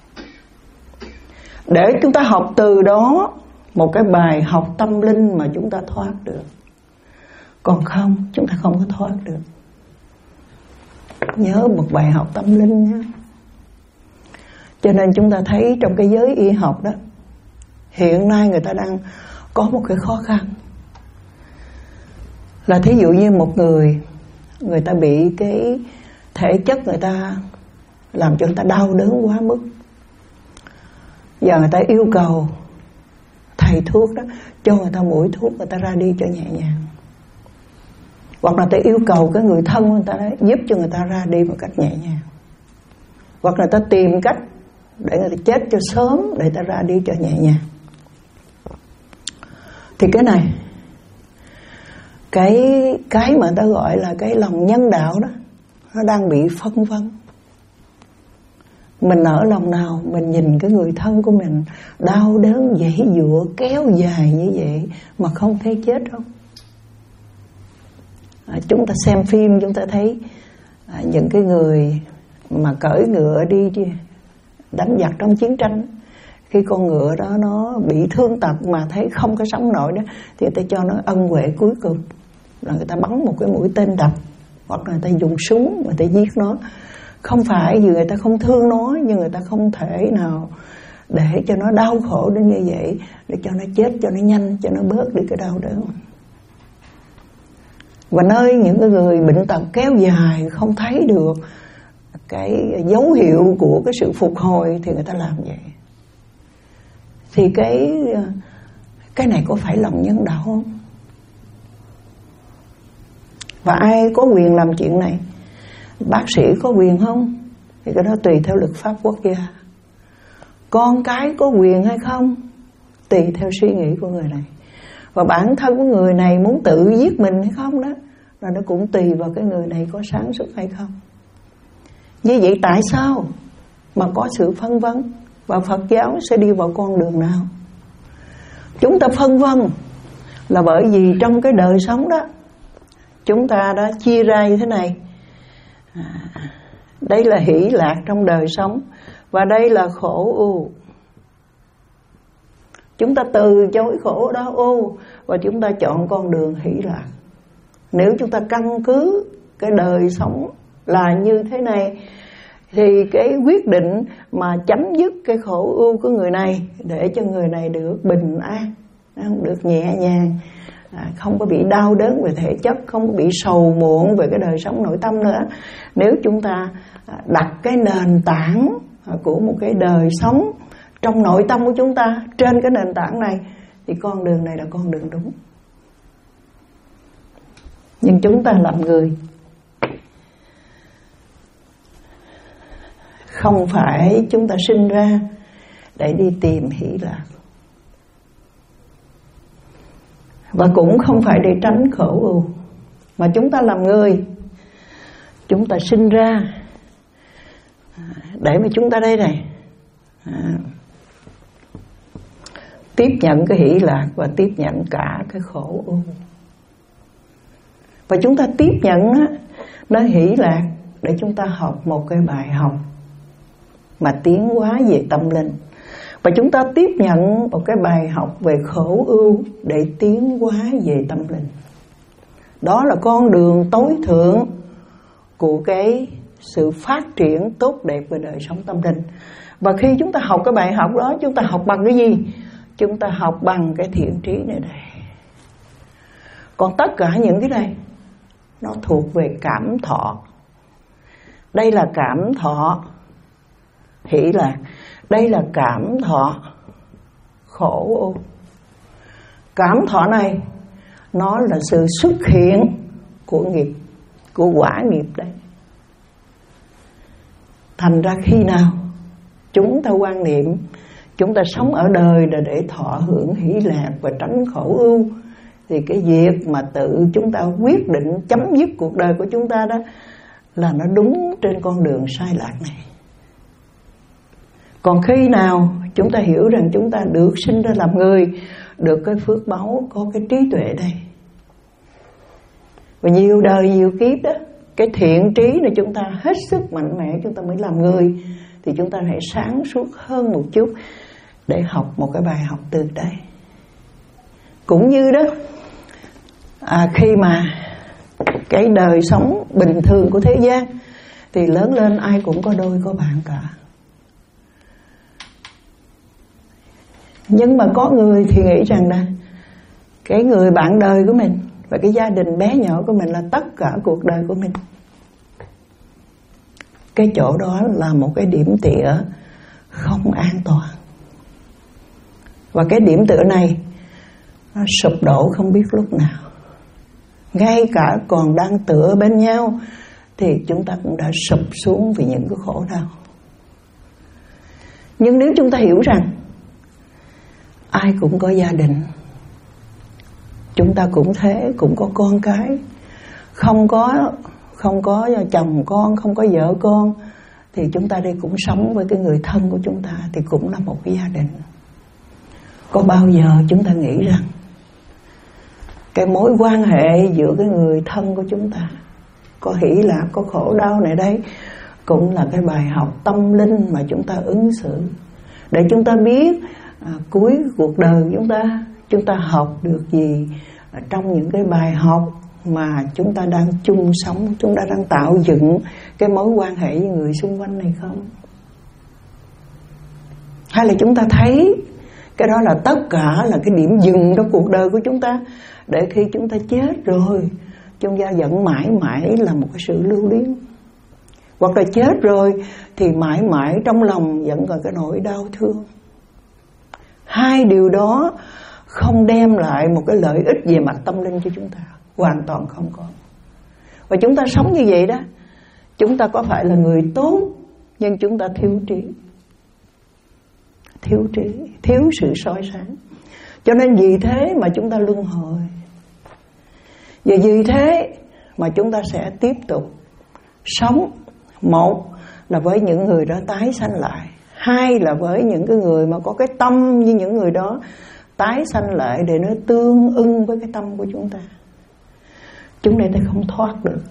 để chúng ta học từ đó một cái bài học tâm linh mà chúng ta thoát được. Còn không, chúng ta không có thoát được. Nhớ một bài học tâm linh nhé. Cho nên chúng ta thấy trong cái giới y học đó, hiện nay người ta đang có một cái khó khăn là thí dụ như một người, người ta bị cái thể chất người ta làm cho người ta đau đớn quá mức, và người ta yêu cầu thầy thuốc đó cho người ta mũi thuốc, người ta ra đi cho nhẹ nhàng. Hoặc là ta yêu cầu cái người thân người ta đấy, giúp cho người ta ra đi một cách nhẹ nhàng. Hoặc là ta tìm cách để người ta chết cho sớm, để ta ra đi cho nhẹ nhàng. Thì cái này, Cái cái mà ta gọi là cái lòng nhân đạo đó, nó đang bị phân vân. Mình ở lòng nào mình nhìn cái người thân của mình đau đớn dãy dụa kéo dài như vậy mà không thấy chết không? À, chúng ta xem phim chúng ta thấy à, những cái người mà cởi ngựa đi, đi đánh giặc trong chiến tranh, khi con ngựa đó nó bị thương tật mà thấy không có sống nổi đó, thì người ta cho nó ân huệ cuối cùng là người ta bắn một cái mũi tên độc, hoặc là người ta dùng súng người ta giết nó. Không phải vì người ta không thương nó, nhưng người ta không thể nào để cho nó đau khổ đến như vậy, để cho nó chết cho nó nhanh, cho nó bớt đi cái đau đớn. Và nơi những cái người bệnh tật kéo dài không thấy được cái dấu hiệu của cái sự phục hồi thì người ta làm vậy. Thì cái cái này có phải lòng nhân đạo không? Và ai có quyền làm chuyện này? Bác sĩ có quyền không? Thì cái đó tùy theo luật pháp quốc gia. Con cái có quyền hay không? Tùy theo suy nghĩ của người này. Và bản thân của người này muốn tự giết mình hay không đó, là nó cũng tùy vào cái người này có sáng suốt hay không. Như vậy tại sao mà có sự phân vân? Và Phật giáo sẽ đi vào con đường nào? Chúng ta phân vân là bởi vì trong cái đời sống đó, chúng ta đã chia ra như thế này. À, đây là hỷ lạc trong đời sống, và đây là khổ ưu. Chúng ta từ chối khổ đó ô, và chúng ta chọn con đường hỷ lạc. Nếu chúng ta căn cứ cái đời sống là như thế này, thì cái quyết định mà chấm dứt cái khổ ưu của người này, để cho người này được bình an, được nhẹ nhàng, không có bị đau đớn về thể chất, không có bị sầu muộn về cái đời sống nội tâm nữa. Nếu chúng ta đặt cái nền tảng của một cái đời sống trong nội tâm của chúng ta trên cái nền tảng này, thì con đường này là con đường đúng. Nhưng chúng ta làm người không phải chúng ta sinh ra để đi tìm hỷ lạc, và cũng không phải để tránh khổ ưu, mà chúng ta làm người, chúng ta sinh ra để mà chúng ta đây này à, tiếp nhận cái hỷ lạc và tiếp nhận cả cái khổ ưu. Và chúng ta tiếp nhận á, nó hỷ lạc để chúng ta học một cái bài học mà tiến hóa về tâm linh. Và chúng ta tiếp nhận một cái bài học về khổ ưu để tiến hóa về tâm linh. Đó là con đường tối thượng của cái sự phát triển tốt đẹp về đời sống tâm linh. Và khi chúng ta học cái bài học đó, chúng ta học bằng cái gì? Chúng ta học bằng cái thiện trí này đây. Còn tất cả những cái này nó thuộc về cảm thọ. Đây là cảm thọ hỷ lạc, đây là cảm thọ khổ ưu. Cảm thọ này nó là sự xuất hiện của nghiệp, của quả nghiệp đây. Thành ra khi nào chúng ta quan niệm chúng ta sống ở đời là để thọ hưởng hỷ lạc và tránh khổ ưu, thì cái việc mà tự chúng ta quyết định chấm dứt cuộc đời của chúng ta đó là nó đúng trên con đường sai lạc này. Còn khi nào chúng ta hiểu rằng chúng ta được sinh ra làm người, được cái phước báu, có cái trí tuệ đây, và nhiều đời nhiều kiếp đó, cái thiện trí này chúng ta hết sức mạnh mẽ, chúng ta mới làm người, thì chúng ta hãy sáng suốt hơn một chút để học một cái bài học từ đây. Cũng như đó, à, khi mà cái đời sống bình thường của thế gian thì lớn lên ai cũng có đôi có bạn cả. Nhưng mà có người thì nghĩ rằng là cái người bạn đời của mình và cái gia đình bé nhỏ của mình là tất cả cuộc đời của mình. Cái chỗ đó là một cái điểm tựa không an toàn. Và cái điểm tựa này nó sụp đổ không biết lúc nào. Ngay cả còn đang tựa bên nhau thì chúng ta cũng đã sụp xuống vì những cái khổ đau. Nhưng nếu chúng ta hiểu rằng ai cũng có gia đình, chúng ta cũng thế, cũng có con cái, không có không có chồng con, không có vợ con, thì chúng ta đây cũng sống với cái người thân của chúng ta, thì cũng là một cái gia đình. Có bao giờ chúng ta nghĩ rằng cái mối quan hệ giữa cái người thân của chúng ta, có hỷ lạc, có khổ đau này đây, cũng là cái bài học tâm linh mà chúng ta ứng xử, để chúng ta biết à, cuối cuộc đời chúng ta chúng ta học được gì trong những cái bài học mà chúng ta đang chung sống, chúng ta đang tạo dựng cái mối quan hệ với người xung quanh này không? Hay là chúng ta thấy cái đó là tất cả là cái điểm dừng trong cuộc đời của chúng ta, để khi chúng ta chết rồi chúng ta vẫn mãi mãi là một cái sự lưu luyến, hoặc là chết rồi thì mãi mãi trong lòng vẫn còn cái nỗi đau thương. Hai điều đó không đem lại một cái lợi ích về mặt tâm linh cho chúng ta, hoàn toàn không có. Và chúng ta sống như vậy đó, chúng ta có phải là người tốt, nhưng chúng ta thiếu trí, thiếu trí, thiếu sự soi sáng. Cho nên vì thế mà chúng ta luân hồi. Và vì thế mà chúng ta sẽ tiếp tục sống. Một là với những người đó tái sanh lại, hai là với những cái người mà có cái tâm như những người đó tái sanh lại, để nó tương ưng với cái tâm của chúng ta. Chúng ta không thoát được.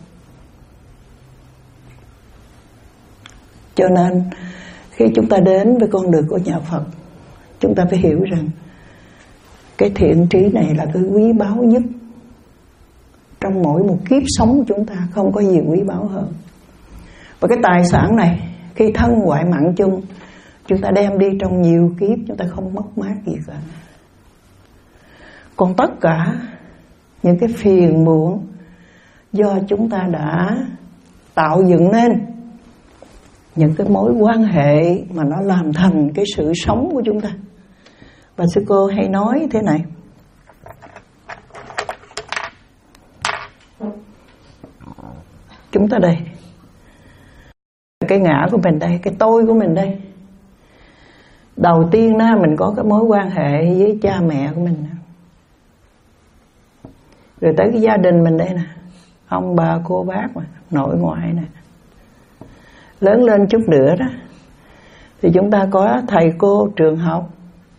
Cho nên khi chúng ta đến với con đường của nhà Phật, chúng ta phải hiểu rằng cái thiện trí này là cái quý báu nhất trong mỗi một kiếp sống của chúng ta, không có gì quý báu hơn. Và cái tài sản này khi thân ngoại mạng chung, chúng ta đem đi trong nhiều kiếp, chúng ta không mất mát gì cả. Còn tất cả những cái phiền muộn do chúng ta đã tạo dựng nên, những cái mối quan hệ mà nó làm thành cái sự sống của chúng ta. Và sư cô hay nói thế này: chúng ta đây, cái ngã của mình đây, cái tôi của mình đây. Đầu tiên đó, mình có cái mối quan hệ với cha mẹ của mình, rồi tới cái gia đình mình đây nè, ông bà cô bác mà, nội ngoại nè. Lớn lên chút nữa đó thì chúng ta có thầy cô trường học,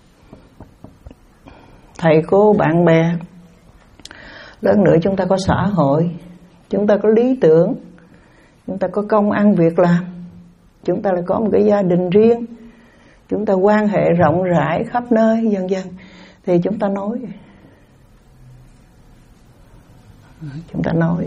thầy cô bạn bè. Lớn nữa chúng ta có xã hội, chúng ta có lý tưởng, chúng ta có công ăn việc làm, chúng ta lại có một cái gia đình riêng, chúng ta quan hệ rộng rãi khắp nơi dần dần. Thì chúng ta nói Chúng ta nói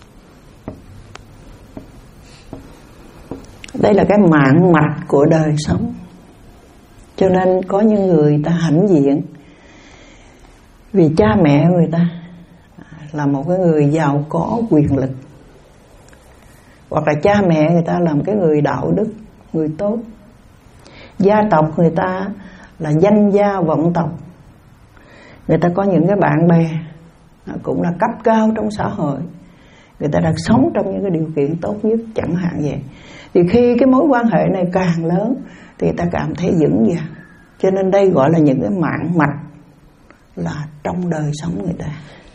đây là cái mạng mạch của đời sống. Cho nên có những người ta hãnh diện vì cha mẹ người ta là một cái người giàu có quyền lực, hoặc là cha mẹ người ta là một cái người đạo đức, người tốt. Gia tộc người ta là danh gia vọng tộc, người ta có những cái bạn bè cũng là cấp cao trong xã hội, người ta đang sống trong những cái điều kiện tốt nhất chẳng hạn vậy. Thì khi cái mối quan hệ này càng lớn thì ta cảm thấy vững vàng. Cho nên đây gọi là những cái mạng mạch là trong đời sống người ta.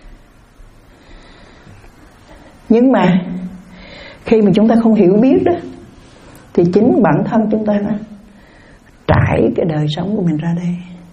Nhưng mà khi mà chúng ta không hiểu biết đó, thì chính bản thân chúng ta đó trải cái đời sống của mình ra đây.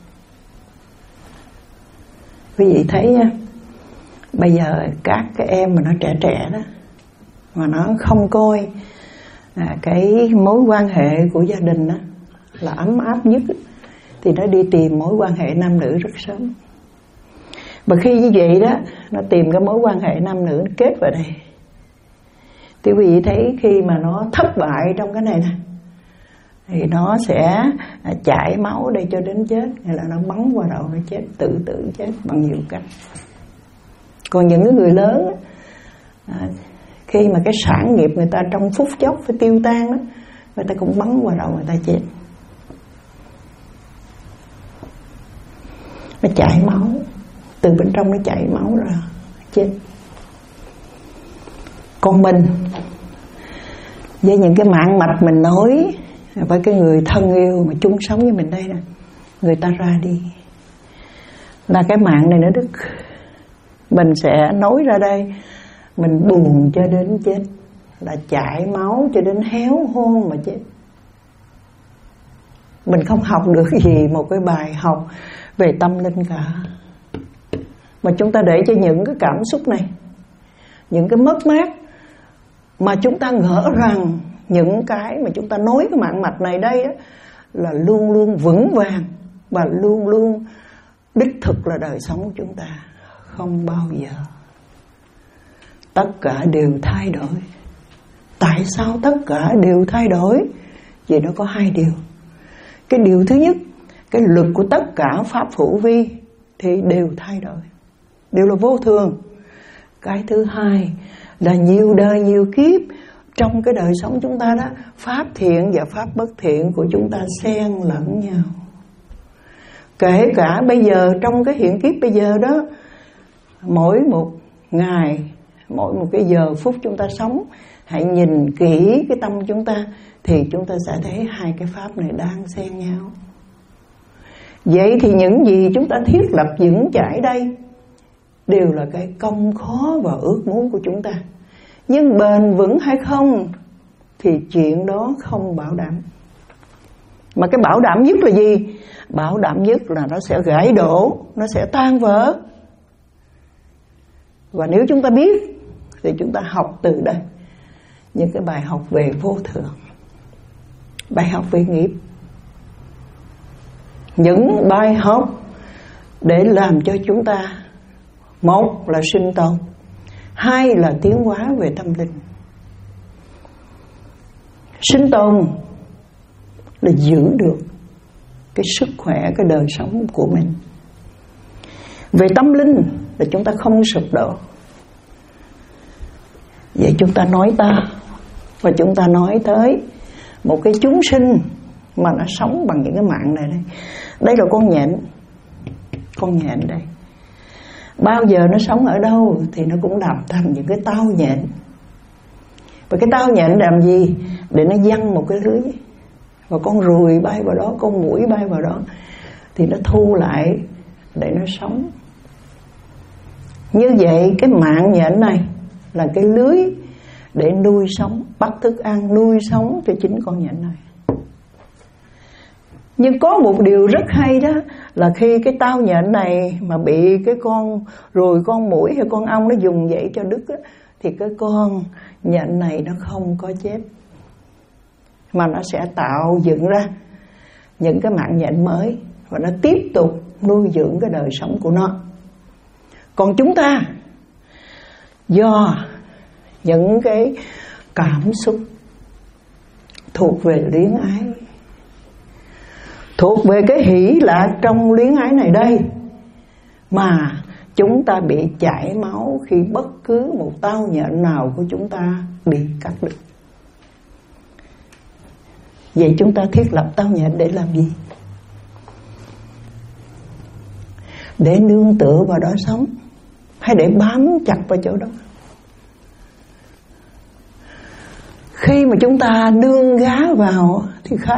Quý vị thấy nha, bây giờ các cái em mà nó trẻ trẻ đó, mà nó không coi à, cái mối quan hệ của gia đình đó là ấm áp nhất, thì nó đi tìm mối quan hệ nam nữ rất sớm. Và khi như vậy đó, nó tìm cái mối quan hệ nam nữ, nó kết vào đây, thì quý vị thấy khi mà nó thất bại trong cái này nè, thì nó sẽ chảy máu đây cho đến chết, hay là nó bắn qua đầu nó chết, tự tử chết bằng nhiều cách. Còn những cái người lớn à, khi mà cái sản nghiệp người ta trong phút chốc phải tiêu tan đó, người ta cũng bắn qua đầu người ta chết. Nó chảy máu, từ bên trong nó chảy máu ra chết. Còn mình với những cái mạng mạch mình nối với cái người thân yêu mà chung sống với mình đây nè, người ta ra đi là cái mạng này nó đứt. Mình sẽ nối ra đây, mình buồn cho đến chết, là chảy máu cho đến héo hôn mà chết. Mình không học được gì một cái bài học về tâm linh cả, mà chúng ta để cho những cái cảm xúc này, những cái mất mát, mà chúng ta ngỡ rằng những cái mà chúng ta nối cái mạng mạch này đây á, là luôn luôn vững vàng và luôn luôn đích thực là đời sống của chúng ta. Không bao giờ. Tất cả đều thay đổi. Tại sao tất cả đều thay đổi? Vì nó có hai điều. Cái điều thứ nhất, cái luật của tất cả pháp hữu vi thì đều thay đổi, đều là vô thường. Cái thứ hai là nhiều đời nhiều kiếp trong cái đời sống chúng ta đó, pháp thiện và pháp bất thiện của chúng ta xen lẫn nhau. Kể cả bây giờ trong cái hiện kiếp bây giờ đó, mỗi một ngày, mỗi một cái giờ phút chúng ta sống, hãy nhìn kỹ cái tâm chúng ta, thì chúng ta sẽ thấy hai cái pháp này đang xen nhau. Vậy thì những gì chúng ta thiết lập vững chãi đây đều là cái công khó và ước muốn của chúng ta. Nhưng bền vững hay không thì chuyện đó không bảo đảm. Mà cái bảo đảm nhất là gì? Bảo đảm nhất là nó sẽ gãy đổ, nó sẽ tan vỡ. Và nếu chúng ta biết thì chúng ta học từ đây những cái bài học về vô thường, bài học về nghiệp, những bài học để làm cho chúng ta, một là sinh tồn, hai là tiến hóa về tâm linh. Sinh tồn là giữ được cái sức khỏe, cái đời sống của mình. Về tâm linh là chúng ta không sụp đổ. Vậy chúng ta nói ta, và chúng ta nói tới một cái chúng sinh mà nó sống bằng những cái mạng này đây. Đây là con nhện. Con nhện đây, bao giờ nó sống ở đâu thì nó cũng làm thành những cái tao nhện. Và cái tao nhện làm gì? Để nó giăng một cái lưới, và con ruồi bay vào đó, con muỗi bay vào đó, thì nó thu lại để nó sống. Như vậy cái mạng nhện này là cái lưới để nuôi sống, bắt thức ăn, nuôi sống cho chính con nhện này. Nhưng có một điều rất hay đó, là khi cái tao nhện này mà bị cái con ruồi, con muỗi hay con ong nó dùng dậy cho đứt á, thì cái con nhện này nó không có chết, mà nó sẽ tạo dựng ra những cái mạng nhện mới, và nó tiếp tục nuôi dưỡng cái đời sống của nó. Còn chúng ta, do những cái cảm xúc thuộc về luyến ái, thuộc về cái hỷ lạc trong luyến ái này đây, mà chúng ta bị chảy máu khi bất cứ một tao nhện nào của chúng ta bị cắt đứt. Vậy chúng ta thiết lập tao nhện để làm gì? Để nương tựa vào đó sống, hay để bám chặt vào chỗ đó? Khi mà chúng ta nương gá vào thì khác.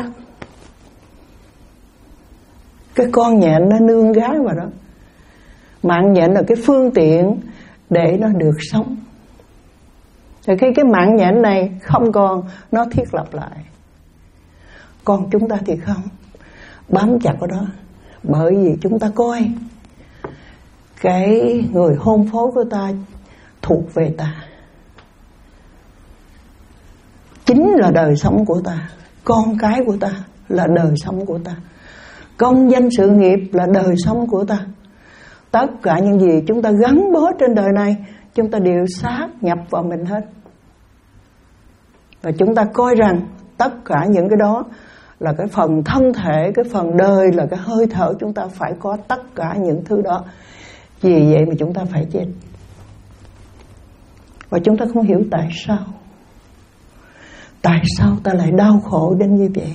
Cái con nhện nó nương gá vào đó. Mạng nhện là cái phương tiện để nó được sống. Rồi khi cái mạng nhện này không còn, nó thiết lập lại. Còn chúng ta thì không, bám chặt vào đó. Bởi vì chúng ta coi cái người hôn phối của ta thuộc về ta, chính là đời sống của ta. Con cái của ta là đời sống của ta. Công danh sự nghiệp là đời sống của ta. Tất cả những gì chúng ta gắn bó trên đời này, chúng ta đều sát nhập vào mình hết. Và chúng ta coi rằng tất cả những cái đó là cái phần thân thể, cái phần đời, là cái hơi thở. Chúng ta phải có tất cả những thứ đó. Vì vậy mà chúng ta phải chết. Và chúng ta không hiểu tại sao. Tại sao ta lại đau khổ đến như vậy?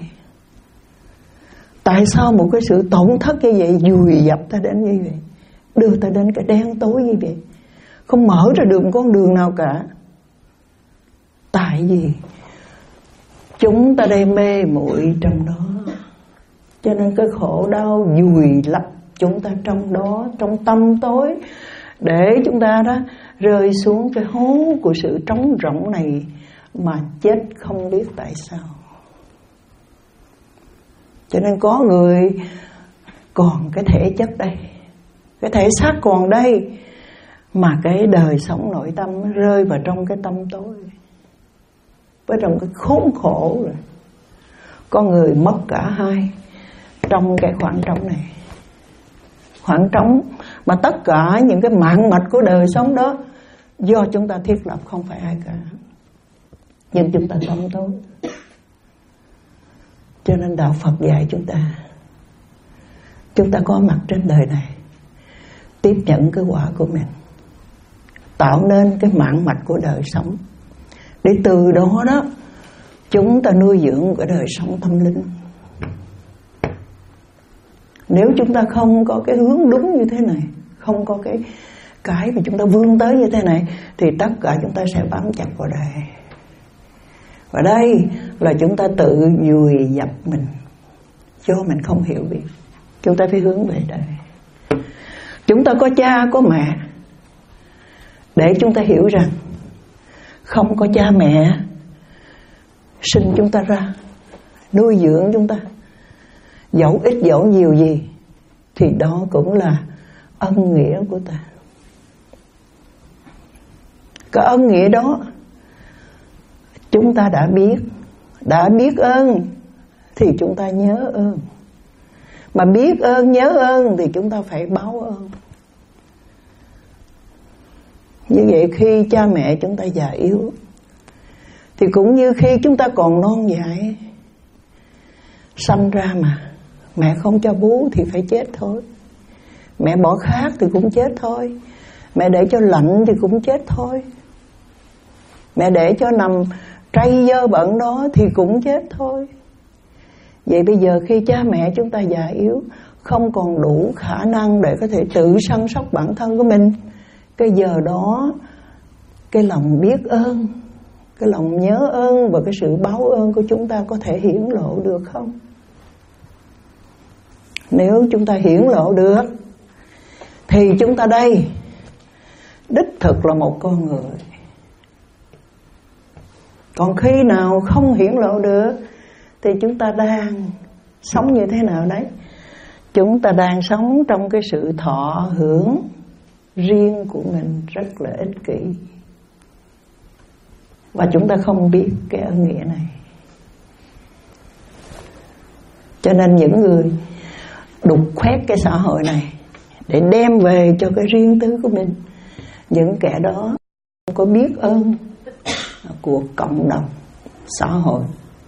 Tại sao một cái sự tổn thất như vậy vùi dập ta đến như vậy, đưa ta đến cái đen tối như vậy, không mở ra được một con đường nào cả? Tại vì chúng ta đây mê muội trong đó, cho nên cái khổ đau vùi lấp chúng ta trong đó, trong tâm tối, để chúng ta đó rơi xuống cái hố của sự trống rỗng này mà chết không biết tại sao. Cho nên có người còn cái thể chất đây, cái thể xác còn đây, mà cái đời sống nội tâm rơi vào trong cái tâm tối, với trong cái khốn khổ rồi. Có người mất cả hai trong cái khoảng trống này. Khoảng trống mà tất cả những cái mạng mạch của đời sống đó do chúng ta thiết lập, không phải ai cả, nhưng chúng ta tâm tối. Cho nên đạo Phật dạy chúng ta, chúng ta có mặt trên đời này, tiếp nhận cái quả của mình, tạo nên cái mạng mạch của đời sống, để từ đó đó chúng ta nuôi dưỡng cái đời sống tâm linh. Nếu chúng ta không có cái hướng đúng như thế này, không có cái cái mà chúng ta vươn tới như thế này, thì tất cả chúng ta sẽ bám chặt vào đây. Và đây là chúng ta tự vùi dập mình, do mình không hiểu biết. Chúng ta phải hướng về đây. Chúng ta có cha có mẹ, để chúng ta hiểu rằng không có cha mẹ sinh chúng ta ra, nuôi dưỡng chúng ta, dẫu ít dẫu nhiều gì, thì đó cũng là ân nghĩa của ta. Cái ân nghĩa đó chúng ta đã biết, đã biết ơn thì chúng ta nhớ ơn. Mà biết ơn, nhớ ơn thì chúng ta phải báo ơn. Như vậy khi cha mẹ chúng ta già yếu, thì cũng như khi chúng ta còn non dại, sanh ra mà mẹ không cho bú thì phải chết thôi. Mẹ bỏ khát thì cũng chết thôi. Mẹ để cho lạnh thì cũng chết thôi. Mẹ để cho nằm trây dơ bẩn đó thì cũng chết thôi. Vậy bây giờ khi cha mẹ chúng ta già yếu, không còn đủ khả năng để có thể tự săn sóc bản thân của mình, cái giờ đó cái lòng biết ơn, cái lòng nhớ ơn và cái sự báo ơn của chúng ta có thể hiển lộ được không? Nếu chúng ta hiển lộ được thì chúng ta đây đích thực là một con người. Còn khi nào không hiển lộ được thì chúng ta đang sống như thế nào đấy? Chúng ta đang sống trong cái sự thọ hưởng riêng của mình rất là ích kỷ, và chúng ta không biết cái ân nghĩa này. Cho nên những người đục khoét cái xã hội này để đem về cho cái riêng tư của mình, những kẻ đó không có biết ơn của cộng đồng xã hội,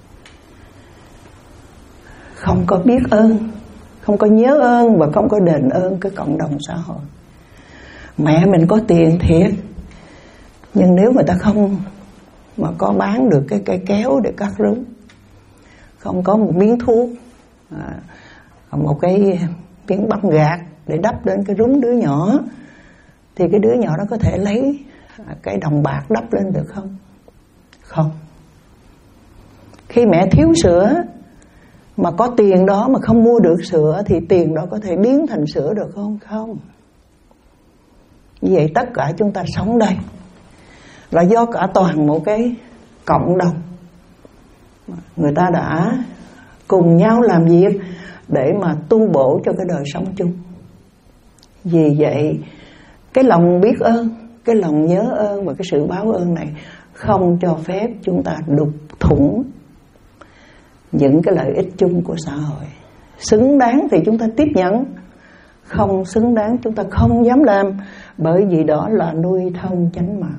không có biết ơn, không có nhớ ơn và không có đền ơn cái cộng đồng xã hội. Mẹ mình có tiền thiệt, nhưng nếu người ta không mà có bán được cái cây kéo để cắt rốn, không có một miếng thuốc, à, một cái miếng băng gạc để đắp lên cái rúng đứa nhỏ, thì cái đứa nhỏ đó có thể lấy cái đồng bạc đắp lên được không? Không. Khi mẹ thiếu sữa mà có tiền đó mà không mua được sữa, thì tiền đó có thể biến thành sữa được không? Không. Như vậy tất cả chúng ta sống đây là do cả toàn một cái cộng đồng. Người ta đã cùng nhau làm việc để mà tu bổ cho cái đời sống chung. Vì vậy cái lòng biết ơn, cái lòng nhớ ơn và cái sự báo ơn này không cho phép chúng ta đục thủng những cái lợi ích chung của xã hội. Xứng đáng thì chúng ta tiếp nhận, không xứng đáng chúng ta không dám làm, bởi vì đó là nuôi thân chánh mạng.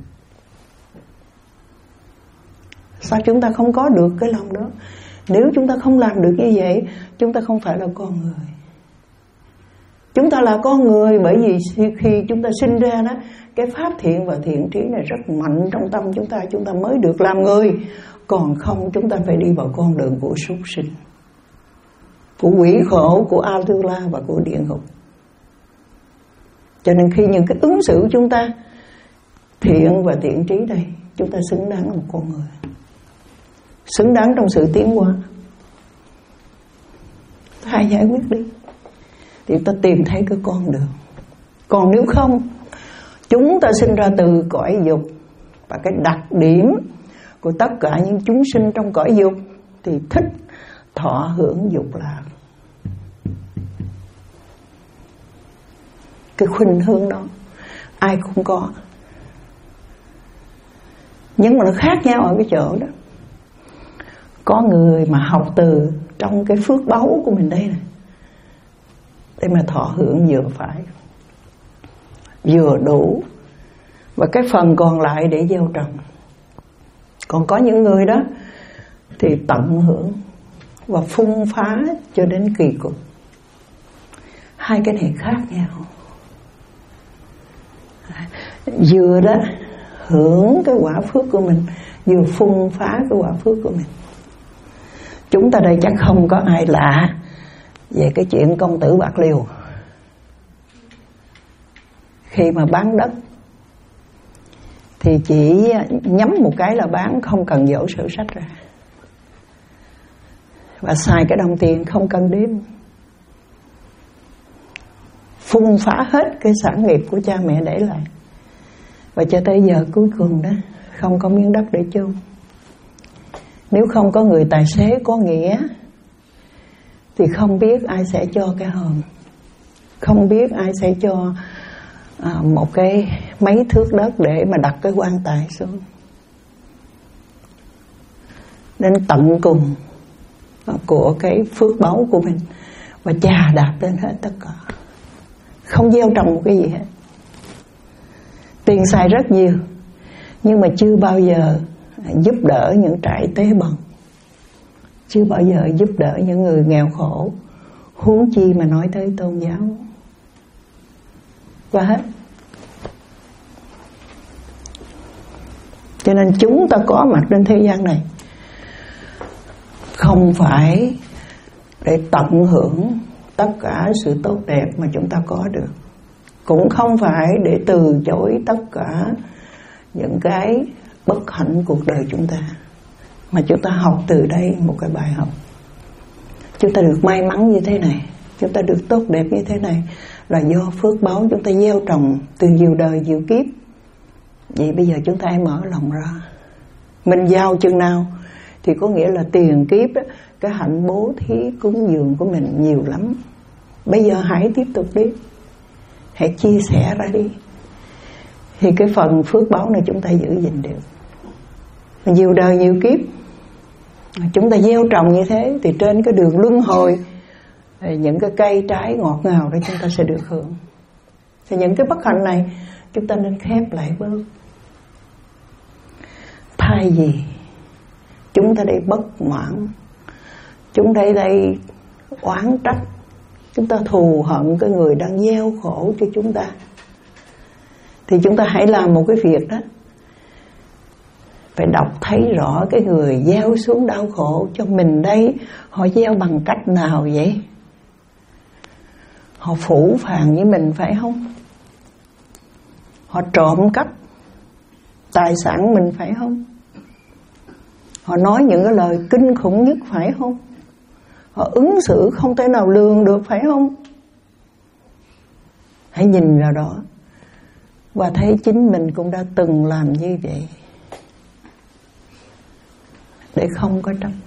Sao chúng ta không có được cái lòng đó? Nếu chúng ta không làm được như vậy, chúng ta không phải là con người. Chúng ta là con người bởi vì khi chúng ta sinh ra đó, cái pháp thiện và thiện trí này rất mạnh trong tâm chúng ta, chúng ta mới được làm người. Còn không chúng ta phải đi vào con đường của súc sinh, của quỷ khổ, của A-tu-la và của địa ngục. Cho nên khi những cái ứng xử chúng ta thiện và thiện trí đây, chúng ta xứng đáng là một con người, xứng đáng trong sự tiến hóa. Hãy giải quyết đi, thì ta tìm thấy cái con đường. Còn nếu không, chúng ta sinh ra từ cõi dục, và cái đặc điểm của tất cả những chúng sinh trong cõi dục thì thích thọ hưởng dục lạc. Cái khuynh hướng đó ai cũng có, nhưng mà nó khác nhau ở cái chỗ đó. Có người mà học từ trong cái phước báu của mình đây này, để mà thọ hưởng vừa phải, vừa đủ, và cái phần còn lại để gieo trồng. Còn có những người đó thì tận hưởng và phung phá cho đến kỳ cục. Hai cái này khác nhau. Vừa đó hưởng cái quả phước của mình, vừa phung phá cái quả phước của mình. Chúng ta đây chắc không có ai lạ về cái chuyện công tử Bạc Liêu khi mà bán đất thì chỉ nhắm một cái là bán, không cần dỗ sổ sách ra, và xài cái đồng tiền không cần đếm, phung phá hết cái sản nghiệp của cha mẹ để lại. Và cho tới giờ cuối cùng đó không có miếng đất để chôn. Nếu không có người tài xế có nghĩa thì không biết ai sẽ cho cái hòm, không biết ai sẽ cho à, một cái mấy thước đất để mà đặt cái quan tài xuống. Đến tận cùng của cái phước báu của mình và chà đạp lên hết tất cả, không gieo trồng một cái gì hết. Tiền xài rất nhiều, nhưng mà chưa bao giờ giúp đỡ những trại tế bần, chưa bao giờ giúp đỡ những người nghèo khổ, huống chi mà nói tới tôn giáo. Và hết. Cho nên chúng ta có mặt trên thế gian này không phải để tận hưởng tất cả sự tốt đẹp mà chúng ta có được, cũng không phải để từ chối tất cả những cái bất hạnh cuộc đời chúng ta, mà chúng ta học từ đây một cái bài học. Chúng ta được may mắn như thế này, chúng ta được tốt đẹp như thế này là do phước báu chúng ta gieo trồng từ nhiều đời nhiều kiếp. Vậy bây giờ chúng ta hãy mở lòng ra. Mình giàu chừng nào thì có nghĩa là tiền kiếp đó, cái hạnh bố thí cúng dường của mình nhiều lắm. Bây giờ hãy tiếp tục đi, hãy chia sẻ ra đi, thì cái phần phước báu này chúng ta giữ gìn được. Nhiều đời nhiều kiếp chúng ta gieo trồng như thế, thì trên cái đường luân hồi những cái cây trái ngọt ngào đó chúng ta sẽ được hưởng. Thì những cái bất hạnh này chúng ta nên khép lại bớt. Thay vì chúng ta đây bất mãn, chúng ta đây oán trách, chúng ta thù hận cái người đang gieo khổ cho chúng ta, thì chúng ta hãy làm một cái việc đó, phải đọc thấy rõ cái người gieo xuống đau khổ cho mình đây, họ gieo bằng cách nào vậy? Họ phủ phàng với mình phải không? Họ trộm cắp tài sản mình phải không? Họ nói những cái lời kinh khủng nhất phải không? Họ ứng xử không thể nào lường được phải không? Hãy nhìn vào đó và thấy chính mình cũng đã từng làm như vậy, để không có trách.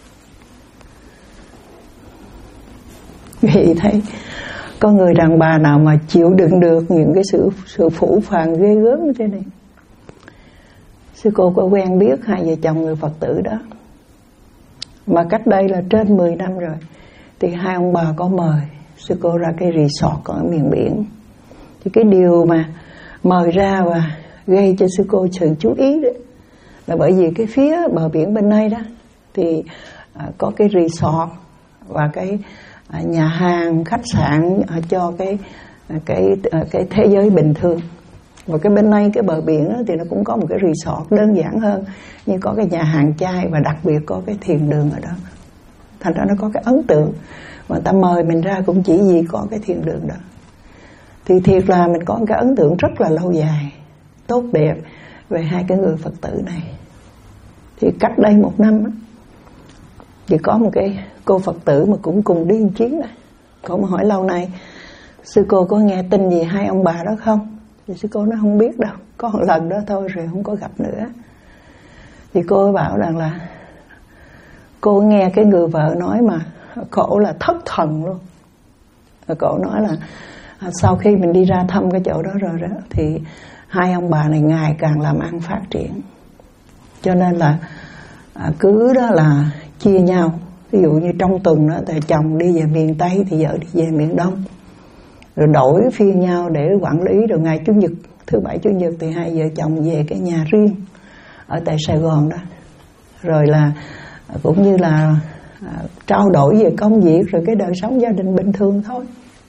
Vì thấy có người đàn bà nào mà chịu đựng được những cái sự sự phủ phàng ghê gớm như thế này. Sư cô có quen biết hai vợ chồng người Phật tử đó, mà cách đây là trên mười năm rồi. Thì hai ông bà có mời sư cô ra cái resort ở miền biển. Thì cái điều mà mời ra và gây cho sư cô sự chú ý đó là bởi vì cái phía bờ biển bên đây đó thì à, có cái resort và cái à, nhà hàng, khách sạn à, cho cái à, cái à, cái thế giới bình thường. Và cái bên này cái bờ biển đó, thì nó cũng có một cái resort đơn giản hơn, như có cái nhà hàng chay và đặc biệt có cái thiền đường ở đó. Thành ra nó có cái ấn tượng, mà ta mời mình ra cũng chỉ vì có cái thiền đường đó. Thì thiệt là mình có một cái ấn tượng rất là lâu dài, tốt đẹp về hai cái người Phật tử này. Thì cách đây một năm đó, thì có một cái cô Phật tử mà cũng cùng đi một chuyến này. Cô mà hỏi lâu nay sư cô có nghe tin gì hai ông bà đó không? Thì sư cô nói không biết đâu, có một lần đó thôi rồi không có gặp nữa. Thì cô bảo rằng là cô nghe cái người vợ nói mà cổ là thất thần luôn. Và cổ nói là sau khi mình đi ra thăm cái chỗ đó rồi đó, thì hai ông bà này ngày càng làm ăn phát triển. Cho nên là cứ đó là chia nhau. Ví dụ như trong tuần đó thì chồng đi về miền Tây thì vợ đi về miền Đông, rồi đổi phiên nhau để quản lý. Rồi ngày Chủ nhật, thứ bảy Chủ nhật thì hai vợ chồng về cái nhà riêng ở tại Sài Gòn đó. Rồi là cũng như là à, trao đổi về công việc rồi cái đời sống gia đình bình thường thôi.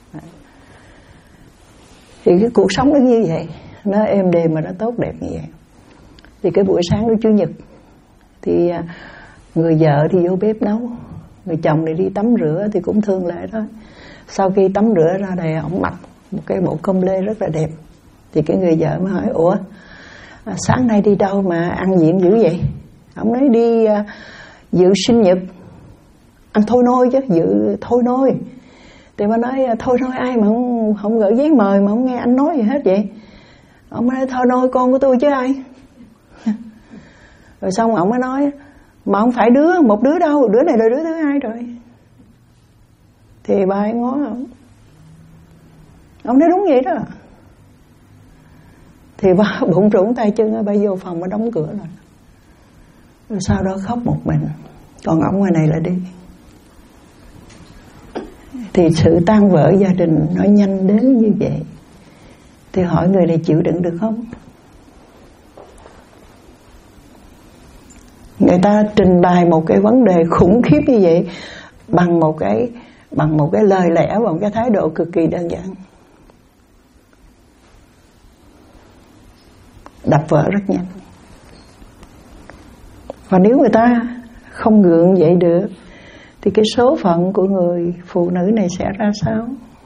Thì cái cuộc sống nó như vậy, nó êm đềm mà nó tốt đẹp như vậy. Thì cái buổi sáng của Chủ nhật thì à, người vợ thì vô bếp nấu, người chồng thì đi tắm rửa, thì cũng thường lệ thôi. Sau khi tắm rửa ra đây, ổng mặc một cái bộ com lê rất là đẹp. Thì cái người vợ mới hỏi: ủa à, sáng nay đi đâu mà ăn diện dữ vậy? Ổng nói đi à, dự sinh nhật, ăn thôi nôi chứ, dự thôi nôi. Thì bà nói thôi nôi ai mà không, không gửi giấy mời mà không nghe anh nói gì hết vậy? Ông nói thôi nôi con của tôi chứ ai. Rồi xong ổng mới nói mà không phải đứa một đứa đâu, đứa này là đứa thứ hai rồi. Thì bà ấy ngó ổng, ông nói đúng vậy đó. Thì bà bụng rủng tay chân, bà vô phòng, bà đóng cửa lại. Rồi sau đó khóc một mình, còn ổng ngoài này là đi. Thì sự tan vỡ gia đình nó nhanh đến như vậy. Thì hỏi người này chịu đựng được không? Người ta trình bày một cái vấn đề khủng khiếp như vậy bằng một cái bằng một cái lời lẽ và một cái thái độ cực kỳ đơn giản, đập vỡ rất nhanh. Và nếu người ta không gượng dậy được thì cái số phận của người phụ nữ này sẽ ra sao?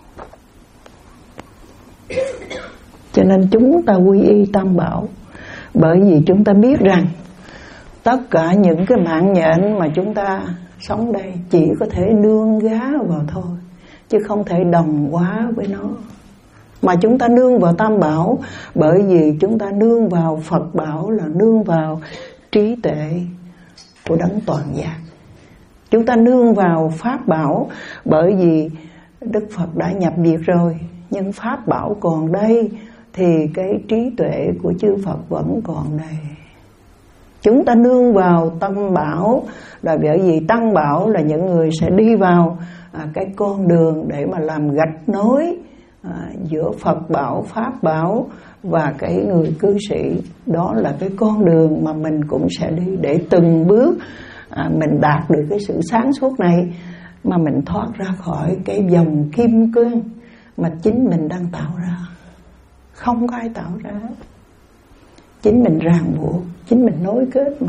Cho nên chúng ta quy y Tam Bảo, bởi vì chúng ta biết rằng tất cả những cái mạng nhện mà chúng ta sống đây chỉ có thể nương gá vào thôi, chứ không thể đồng hóa với nó. Mà chúng ta nương vào Tam Bảo, bởi vì chúng ta nương vào Phật Bảo là nương vào trí tuệ của Đấng Toàn Giác. Chúng ta nương vào Pháp Bảo, bởi vì Đức Phật đã nhập diệt rồi, nhưng Pháp Bảo còn đây thì cái trí tuệ của chư Phật vẫn còn đây. Chúng ta nương vào Tam Bảo là bởi vì Tam Bảo là những người sẽ đi vào à, cái con đường để mà làm gạch nối à, giữa Phật Bảo, Pháp Bảo và cái người cư sĩ. Đó là cái con đường mà mình cũng sẽ đi để từng bước à, mình đạt được cái sự sáng suốt này, mà mình thoát ra khỏi cái vòng kim cương mà chính mình đang tạo ra. Không có ai tạo ra, chính mình ràng buộc, chính mình nối kết mà.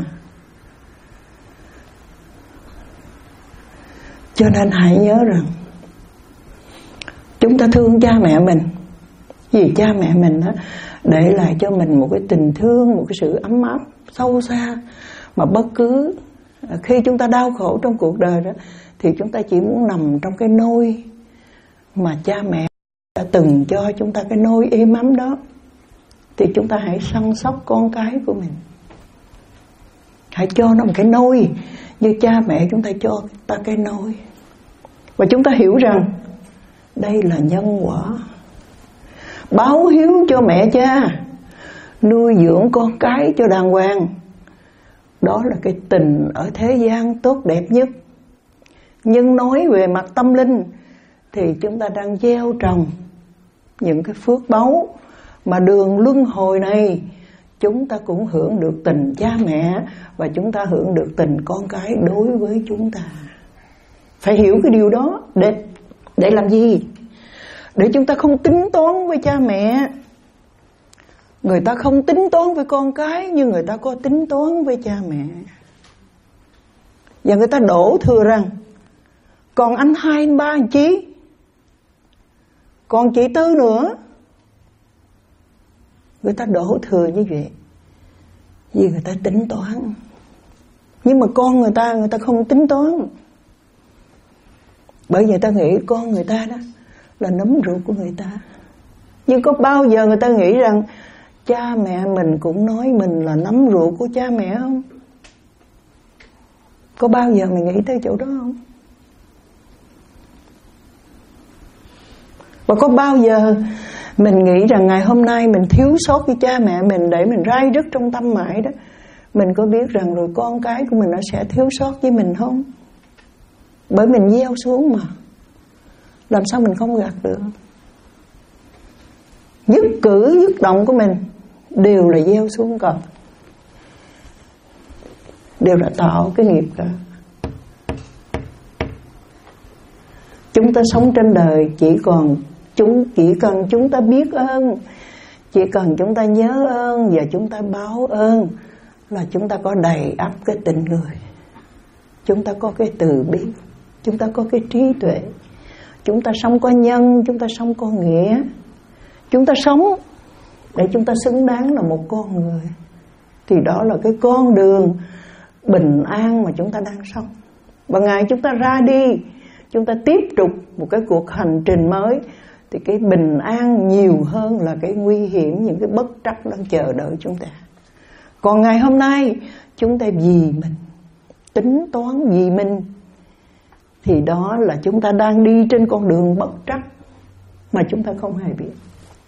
Cho nên hãy nhớ rằng chúng ta thương cha mẹ mình, vì cha mẹ mình đó để lại cho mình một cái tình thương, một cái sự ấm áp sâu xa, mà bất cứ khi chúng ta đau khổ trong cuộc đời đó thì chúng ta chỉ muốn nằm trong cái nôi mà cha mẹ đã từng cho chúng ta, cái nôi êm ấm đó. thì chúng ta hãy săn sóc con cái của mình. Hãy cho nó một cái nôi, như cha mẹ chúng ta cho ta cái nôi. Và chúng ta hiểu rằng đây là nhân quả. Báo hiếu cho mẹ cha, nuôi dưỡng con cái cho đàng hoàng, đó là cái tình ở thế gian tốt đẹp nhất. Nhưng nói về mặt tâm linh thì chúng ta đang gieo trồng những cái phước báu, mà đường luân hồi này chúng ta cũng hưởng được tình cha mẹ, và chúng ta hưởng được tình con cái đối với chúng ta. Phải hiểu cái điều đó. Để, để làm gì? Để chúng ta không tính toán với cha mẹ. Người ta không tính toán với con cái, nhưng người ta có tính toán với cha mẹ. Và người ta đổ thừa rằng còn anh hai, anh ba, anh chí, còn chị Tư nữa. Người ta đổ thừa như vậy vì người ta tính toán. Nhưng mà con người ta, người ta không tính toán. Bởi vì người ta nghĩ con người ta đó là nấm ruột của người ta. Nhưng có bao giờ người ta nghĩ rằng cha mẹ mình cũng nói mình là nấm ruột của cha mẹ không? Có bao giờ mình nghĩ tới chỗ đó không? Và có bao giờ mình nghĩ rằng ngày hôm nay mình thiếu sót với cha mẹ mình để mình rai rứt trong tâm mãi đó, mình có biết rằng rồi con cái của mình nó sẽ thiếu sót với mình không? Bởi mình gieo xuống mà, làm sao mình không gặt được? Nhất cử nhất động của mình đều là gieo xuống còn, đều là tạo cái nghiệp cả. Chúng ta sống trên đời chỉ còn chúng chỉ cần chúng ta biết ơn, chỉ cần chúng ta nhớ ơn và chúng ta báo ơn là chúng ta có đầy ắp cái tình người. Chúng ta có cái từ bi, chúng ta có cái trí tuệ, chúng ta sống có nhân, chúng ta sống có nghĩa, chúng ta sống để chúng ta xứng đáng là một con người. Thì đó là cái con đường bình an mà chúng ta đang sống. Và ngày chúng ta ra đi, chúng ta tiếp tục một cái cuộc hành trình mới, thì cái bình an nhiều hơn là cái nguy hiểm, những cái bất trắc đang chờ đợi chúng ta. Còn ngày hôm nay chúng ta vì mình, tính toán vì mình, thì đó là chúng ta đang đi trên con đường bất trắc mà chúng ta không hề biết.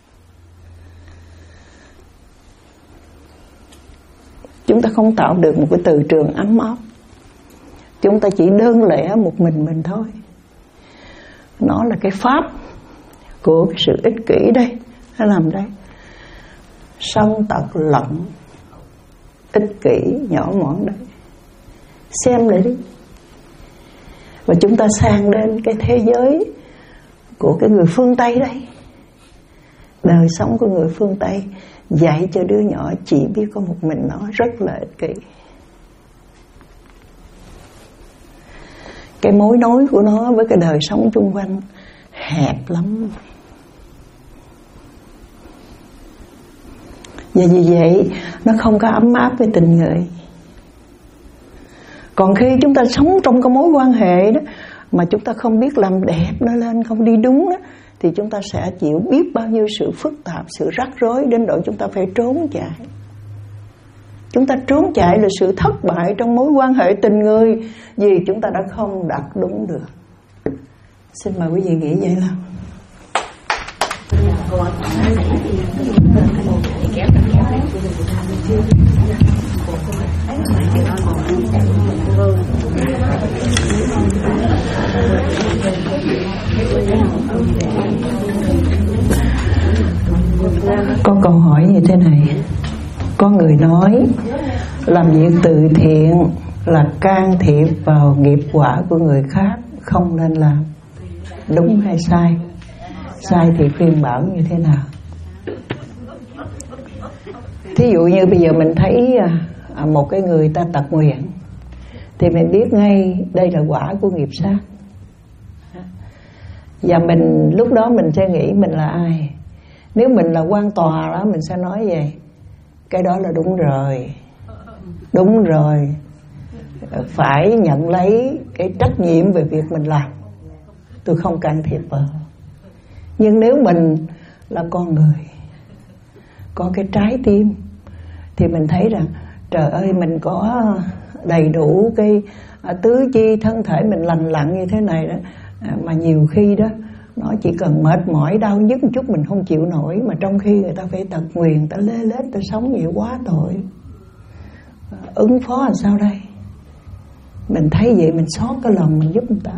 Chúng ta không tạo được một cái từ trường ấm áp. Chúng ta chỉ đơn lẻ một mình mình thôi. Nó là cái pháp của cái sự ích kỷ đây. Nó làm đây sân tật lận, ích kỷ nhỏ mọn đấy. Xem lại đi. Và chúng ta sang đến cái thế giới của cái người phương Tây đây. Đời sống của người phương Tây dạy cho đứa nhỏ chỉ biết có một mình nó, rất là ích kỷ. Cái mối nối của nó với cái đời sống chung quanh hẹp lắm. Và vì vậy nó không có ấm áp với tình người. Còn khi chúng ta sống trong cái mối quan hệ đó mà chúng ta không biết làm đẹp nó lên, không đi đúng đó, thì chúng ta sẽ chịu biết bao nhiêu sự phức tạp, sự rắc rối, đến độ chúng ta phải trốn chạy. Chúng ta trốn chạy là sự thất bại trong mối quan hệ tình người, vì chúng ta đã không đặt đúng được. Xin mời quý vị nghĩ vậy nào. Có câu hỏi như thế này. Có người nói làm việc từ thiện là can thiệp vào nghiệp quả của người khác, không nên làm. Đúng hay sai? Sai thì khuyên bảo như thế nào? Thí dụ như bây giờ mình thấy một cái người ta tật nguyền, thì mình biết ngay đây là quả của nghiệp sát. Và mình lúc đó mình sẽ nghĩ mình là ai. Nếu mình là quan tòa đó, mình sẽ nói vậy: cái đó là đúng rồi, đúng rồi, phải nhận lấy cái trách nhiệm về việc mình làm, tôi không can thiệp vào. Nhưng nếu mình là con người, có cái trái tim, thì mình thấy rằng trời ơi, mình có đầy đủ cái tứ chi thân thể mình lành lặn như thế này đó, mà nhiều khi đó nó chỉ cần mệt mỏi đau nhức một chút mình không chịu nổi, mà trong khi người ta phải tật nguyền, người ta lê lết, người ta sống vậy quá tội. Ứng phó làm sao đây? Mình thấy vậy mình xót cái lòng mình giúp người ta.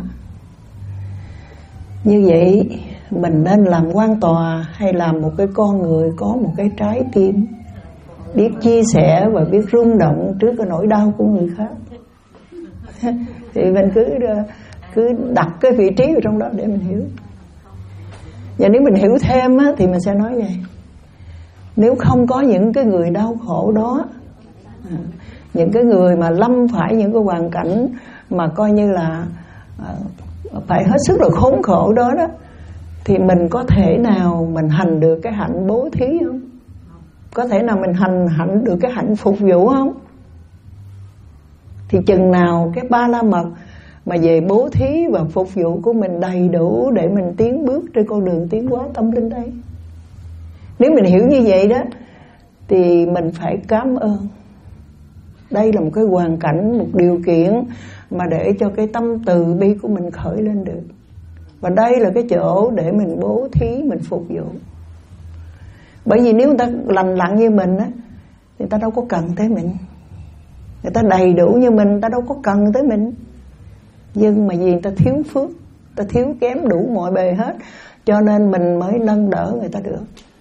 Như vậy mình nên làm quan tòa hay làm một cái con người có một cái trái tim, biết chia sẻ và biết rung động trước cái nỗi đau của người khác. Thì mình cứ cứ đặt cái vị trí ở trong đó để mình hiểu. Và nếu mình hiểu thêm á, thì mình sẽ nói vậy. Nếu không có những cái người đau khổ đó, những cái người mà lâm phải những cái hoàn cảnh mà coi như là phải hết sức là khốn khổ đó đó, thì mình có thể nào mình hành được cái hạnh bố thí không? Có thể nào mình hành hạnh được cái hạnh phục vụ không? Thì chừng nào cái ba la mật mà về bố thí và phục vụ của mình đầy đủ để mình tiến bước trên con đường tiến hóa tâm linh đây. Nếu mình hiểu như vậy đó, thì mình phải cảm ơn. Đây là một cái hoàn cảnh, một điều kiện mà để cho cái tâm từ bi của mình khởi lên được. Và đây là cái chỗ để mình bố thí, mình phục vụ. Bởi vì nếu người ta lành lặn như mình á, người ta đâu có cần tới mình. Người ta đầy đủ như mình, người ta đâu có cần tới mình. Nhưng mà vì người ta thiếu phước, người ta thiếu kém đủ mọi bề hết, cho nên mình mới nâng đỡ người ta được.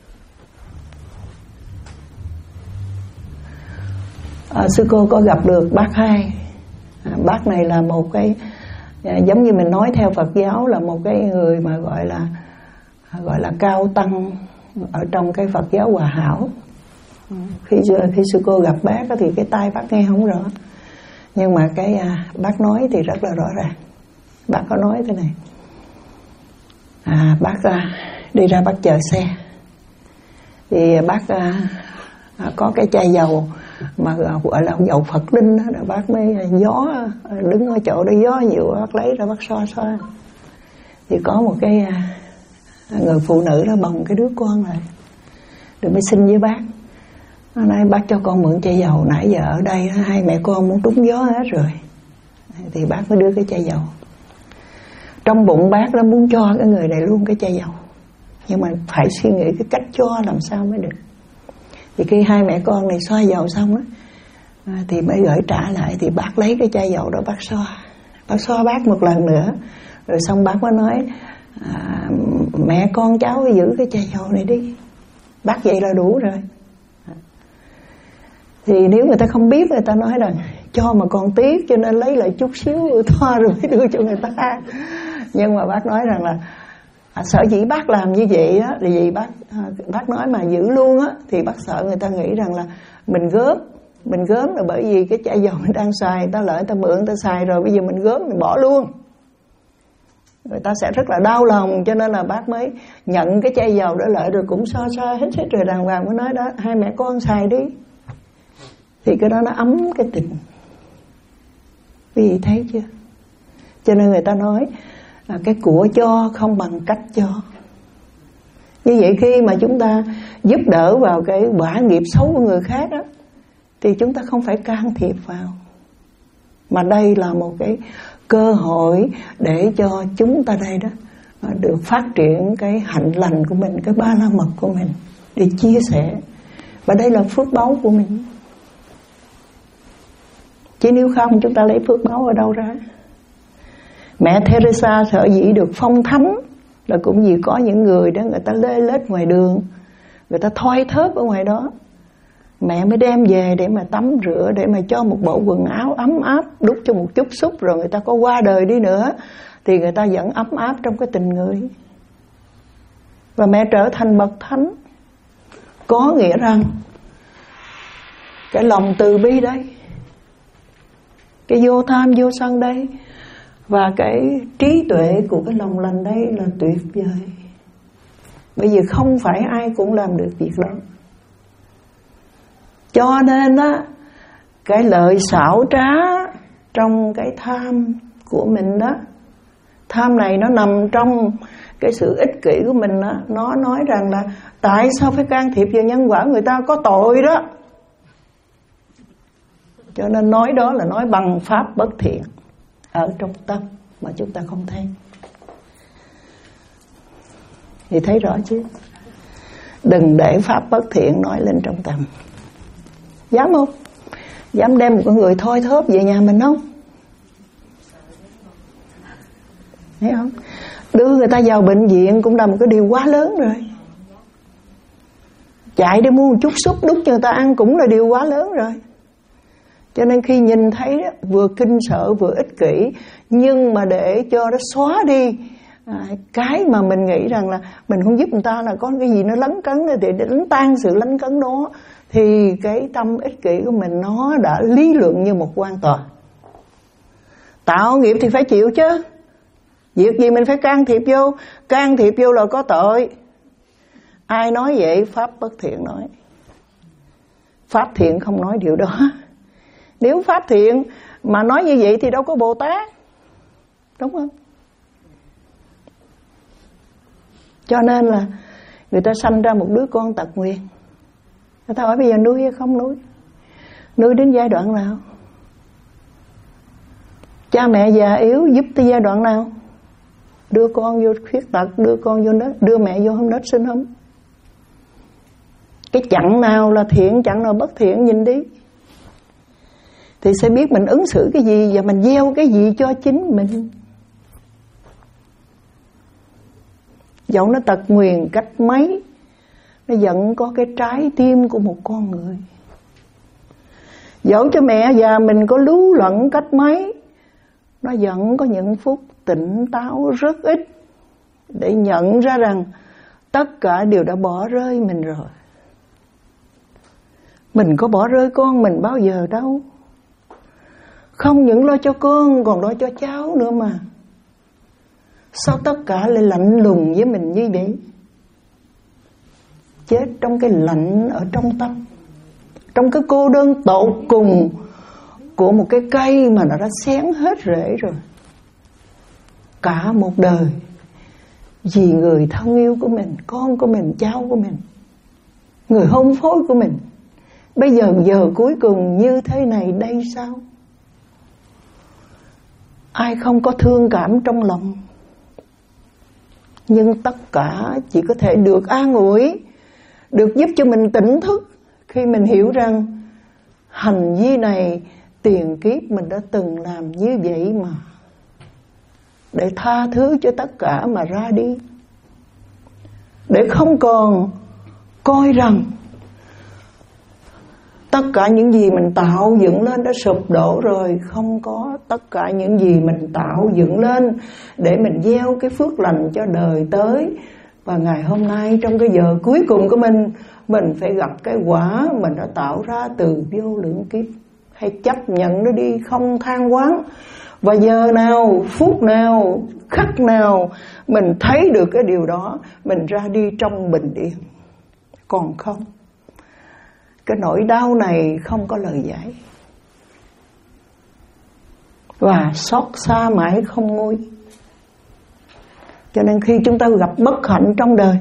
À, sư cô có gặp được bác hai. à, Bác này là một cái à, giống như mình nói theo Phật giáo là một cái người mà gọi là Gọi là cao tăng ở trong cái Phật giáo Hòa Hảo. Khi, khi sư cô gặp bác thì cái tai bác nghe không rõ, nhưng mà cái à, bác nói thì rất là rõ ràng. Bác có nói thế này: à, Bác à, đi ra bác chờ xe, thì bác à, có cái chai dầu mà gọi là dầu Phật linh đó, rồi bác mới gió, đứng ở chỗ đó gió nhiều, bác lấy ra bác xoa xoa. Thì có một cái người phụ nữ đó bồng cái đứa con lại, rồi mới xin với bác. Hôm nay bác cho con mượn chai dầu, nãy giờ ở đây hai mẹ con muốn trúng gió hết rồi. Thì bác mới đưa cái chai dầu. Trong bụng bác nó muốn cho cái người này luôn cái chai dầu, nhưng mà phải suy nghĩ cái cách cho làm sao mới được. Thì khi hai mẹ con này xoa dầu xong á, thì mới gửi trả lại. Thì bác lấy cái chai dầu đó bác xoa. Bác xoa bác một lần nữa, rồi xong bác mới nói: à, mẹ con cháu giữ cái chai dầu này đi. Bác vậy là đủ rồi. Thì nếu người ta không biết, người ta nói rằng cho mà còn tiếc cho nên lấy lại chút xíu thoa rồi mới đưa cho người ta. Nhưng mà bác nói rằng là à, sở dĩ bác làm như vậy á, là vì bác à, bác nói mà giữ luôn á, thì bác sợ người ta nghĩ rằng là mình gớm. Mình gớm là bởi vì cái chai dầu mình đang xài, người ta lợi người ta mượn người ta xài rồi, bây giờ mình gớm mình bỏ luôn, người ta sẽ rất là đau lòng. Cho nên là bác mới nhận cái chai dầu đó lại, rồi cũng so so hết hết rồi đàng hoàng mới nói đó, hai mẹ con xài đi. Thì cái đó nó ấm cái tình. Quý vị thấy chưa? Cho nên người ta nói là cái của cho không bằng cách cho. Như vậy khi mà chúng ta giúp đỡ vào cái quả nghiệp xấu của người khác đó, thì chúng ta không phải can thiệp vào, mà đây là một cái cơ hội để cho chúng ta đây đó được phát triển cái hạnh lành của mình, cái ba la mật của mình, để chia sẻ. Và đây là phước báu của mình. Chứ nếu không chúng ta lấy phước báu ở đâu ra? Mẹ Teresa sở dĩ được phong thánh là cũng vì có những người đó, người ta lê lết ngoài đường, người ta thoi thóp ở ngoài đó, mẹ mới đem về để mà tắm rửa, để mà cho một bộ quần áo ấm áp, đút cho một chút xúc. Rồi người ta có qua đời đi nữa thì người ta vẫn ấm áp trong cái tình người. Và mẹ trở thành bậc thánh, có nghĩa rằng cái lòng từ bi đây, cái vô tham vô sân đây, và cái trí tuệ của cái lòng lành đây là tuyệt vời. Bởi vì không phải ai cũng làm được việc đó. Cho nên á, cái lợi xảo trá trong cái tham của mình đó, tham này nó nằm trong cái sự ích kỷ của mình đó, nó nói rằng là tại sao phải can thiệp vào nhân quả, người ta có tội đó. Cho nên nói đó là nói bằng pháp bất thiện ở trong tâm mà chúng ta không thấy. Thì thấy rõ chứ. Đừng để pháp bất thiện nói lên trong tâm. Dám không? Dám đem một con người thôi thóp về nhà mình không? Thấy không? Đưa người ta vào bệnh viện cũng là một cái điều quá lớn rồi. Chạy đi mua một chút súp đút cho người ta ăn cũng là điều quá lớn rồi. Cho nên khi nhìn thấy đó, vừa kinh sợ vừa ích kỷ, nhưng mà để cho nó xóa đi à, cái mà mình nghĩ rằng là mình không giúp người ta là có cái gì nó lấn cấn, thì để đánh tan sự lấn cấn đó, thì cái tâm ích kỷ của mình nó đã lý luận như một quan tòa. Tạo nghiệp thì phải chịu chứ. Việc gì mình phải can thiệp vô? Can thiệp vô là có tội. Ai nói vậy? Pháp bất thiện nói. Pháp thiện không nói điều đó. Nếu pháp thiện mà nói như vậy thì đâu có Bồ Tát, đúng không? Cho nên là người ta sanh ra một đứa con tật nguyền, người ta hỏi bây giờ nuôi hay không nuôi? Nuôi đến giai đoạn nào? Cha mẹ già yếu giúp tới giai đoạn nào? Đưa con vô khuyết tật, đưa con vô nết, đưa mẹ vô không nết sinh không? Cái chặng nào là thiện, chặng nào bất thiện nhìn đi, thì sẽ biết mình ứng xử cái gì và mình gieo cái gì cho chính mình. Dẫu nó tật nguyền cách mấy, nó vẫn có cái trái tim của một con người. Dẫu cho mẹ già mình có lú lẫn cách mấy, nó vẫn có những phút tỉnh táo rất ít để nhận ra rằng tất cả đều đã bỏ rơi mình rồi. Mình có bỏ rơi con mình bao giờ đâu. Không những lo cho con còn lo cho cháu nữa mà. Sao tất cả lại lạnh lùng với mình như vậy? Chết trong cái lạnh ở trong tâm, trong cái cô đơn tột cùng của một cái cây mà nó đã xén hết rễ rồi. Cả một đời vì người thân yêu của mình, con của mình, cháu của mình, người hôn phối của mình, bây giờ giờ cuối cùng như thế này đây sao? Ai không có thương cảm trong lòng? Nhưng tất cả chỉ có thể được an ủi, được giúp cho mình tỉnh thức khi mình hiểu rằng hành vi này tiền kiếp mình đã từng làm như vậy mà. Để tha thứ cho tất cả mà ra đi, để không còn coi rằng tất cả những gì mình tạo dựng lên đã sụp đổ rồi. Không có. Tất cả những gì mình tạo dựng lên để mình gieo cái phước lành cho đời tới. Và ngày hôm nay trong cái giờ cuối cùng của mình, mình phải gặp cái quả mình đã tạo ra từ vô lượng kiếp. Hãy chấp nhận nó đi, không than oán. Và giờ nào, phút nào, khắc nào mình thấy được cái điều đó, mình ra đi trong bình yên. Còn không, cái nỗi đau này không có lời giải, và xót xa mãi không nguôi. Cho nên khi chúng ta gặp bất hạnh trong đời,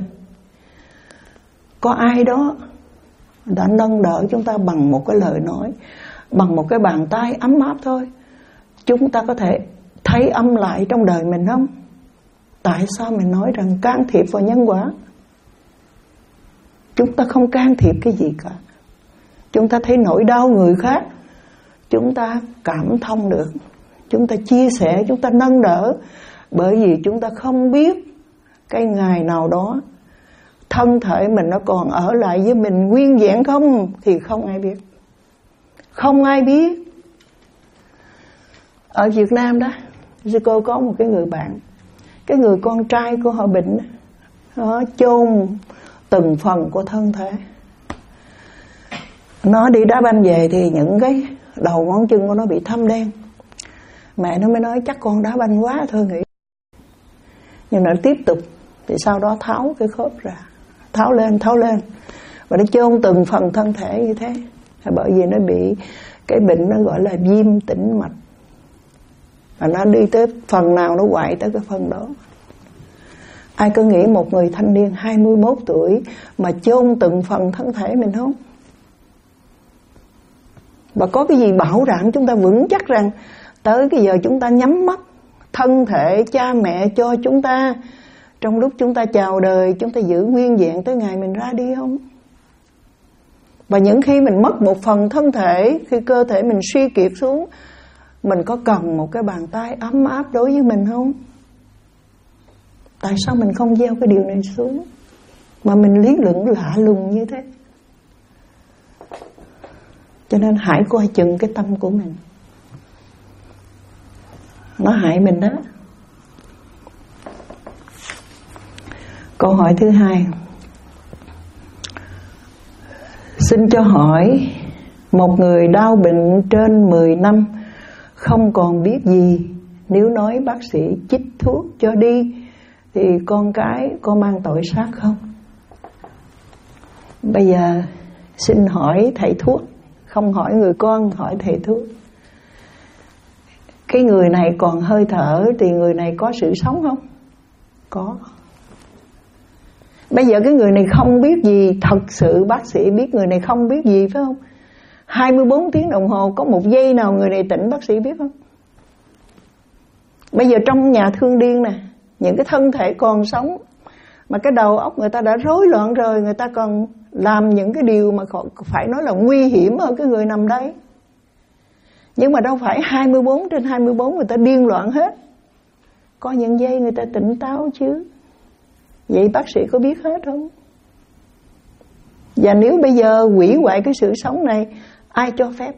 có ai đó đã nâng đỡ chúng ta bằng một cái lời nói, bằng một cái bàn tay ấm áp thôi, chúng ta có thể thấy âm lại trong đời mình không? Tại sao mình nói rằng can thiệp vào nhân quả? Chúng ta không can thiệp cái gì cả. Chúng ta thấy nỗi đau người khác, chúng ta cảm thông được, chúng ta chia sẻ, chúng ta nâng đỡ. Bởi vì chúng ta không biết cái ngày nào đó thân thể mình nó còn ở lại với mình nguyên vẹn không, thì không ai biết. Không ai biết. Ở Việt Nam đó, cô có một cái người bạn, cái người con trai của họ bệnh, nó chôn từng phần của thân thể. Nó đi đá banh về thì những cái đầu ngón chân của nó bị thâm đen. Mẹ nó mới nói chắc con đá banh quá thôi nghỉ. Nhưng nó tiếp tục, thì sau đó tháo cái khớp ra, tháo lên, tháo lên, và nó chôn từng phần thân thể như thế. Bởi vì nó bị cái bệnh nó gọi là viêm tĩnh mạch, và nó đi tới phần nào nó quậy tới cái phần đó. Ai có nghĩ một người thanh niên hai mươi mốt tuổi mà chôn từng phần thân thể mình không? Và có cái gì bảo đảm chúng ta vững chắc rằng tới cái giờ chúng ta nhắm mắt, thân thể cha mẹ cho chúng ta, trong lúc chúng ta chào đời, chúng ta giữ nguyên vẹn tới ngày mình ra đi không? Và những khi mình mất một phần thân thể, khi cơ thể mình suy kiệt xuống, mình có cần một cái bàn tay ấm áp đối với mình không? Tại sao mình không gieo cái điều này xuống mà mình lý luận lạ lùng như thế? Cho nên hãy coi chừng cái tâm của mình, nó hại mình đó. Câu hỏi thứ hai, xin cho hỏi, một người đau bệnh trên mười năm không còn biết gì, nếu nói bác sĩ chích thuốc cho đi thì con cái có mang tội sát không? Bây giờ xin hỏi thầy thuốc, không hỏi người con, hỏi thầy thuốc. Cái người này còn hơi thở thì người này có sự sống không? Có. Bây giờ cái người này không biết gì, thật sự bác sĩ biết người này không biết gì phải không? hai mươi bốn tiếng đồng hồ có một giây nào người này tỉnh bác sĩ biết không? Bây giờ trong nhà thương điên nè, những cái thân thể còn sống mà cái đầu óc người ta đã rối loạn rồi, người ta còn làm những cái điều mà phải nói là nguy hiểm hơn cái người nằm đây. Nhưng mà đâu phải hai mươi bốn trên hai mươi bốn người ta điên loạn hết. Có những giây người ta tỉnh táo chứ. Vậy bác sĩ có biết hết không? Và nếu bây giờ hủy hoại cái sự sống này, ai cho phép?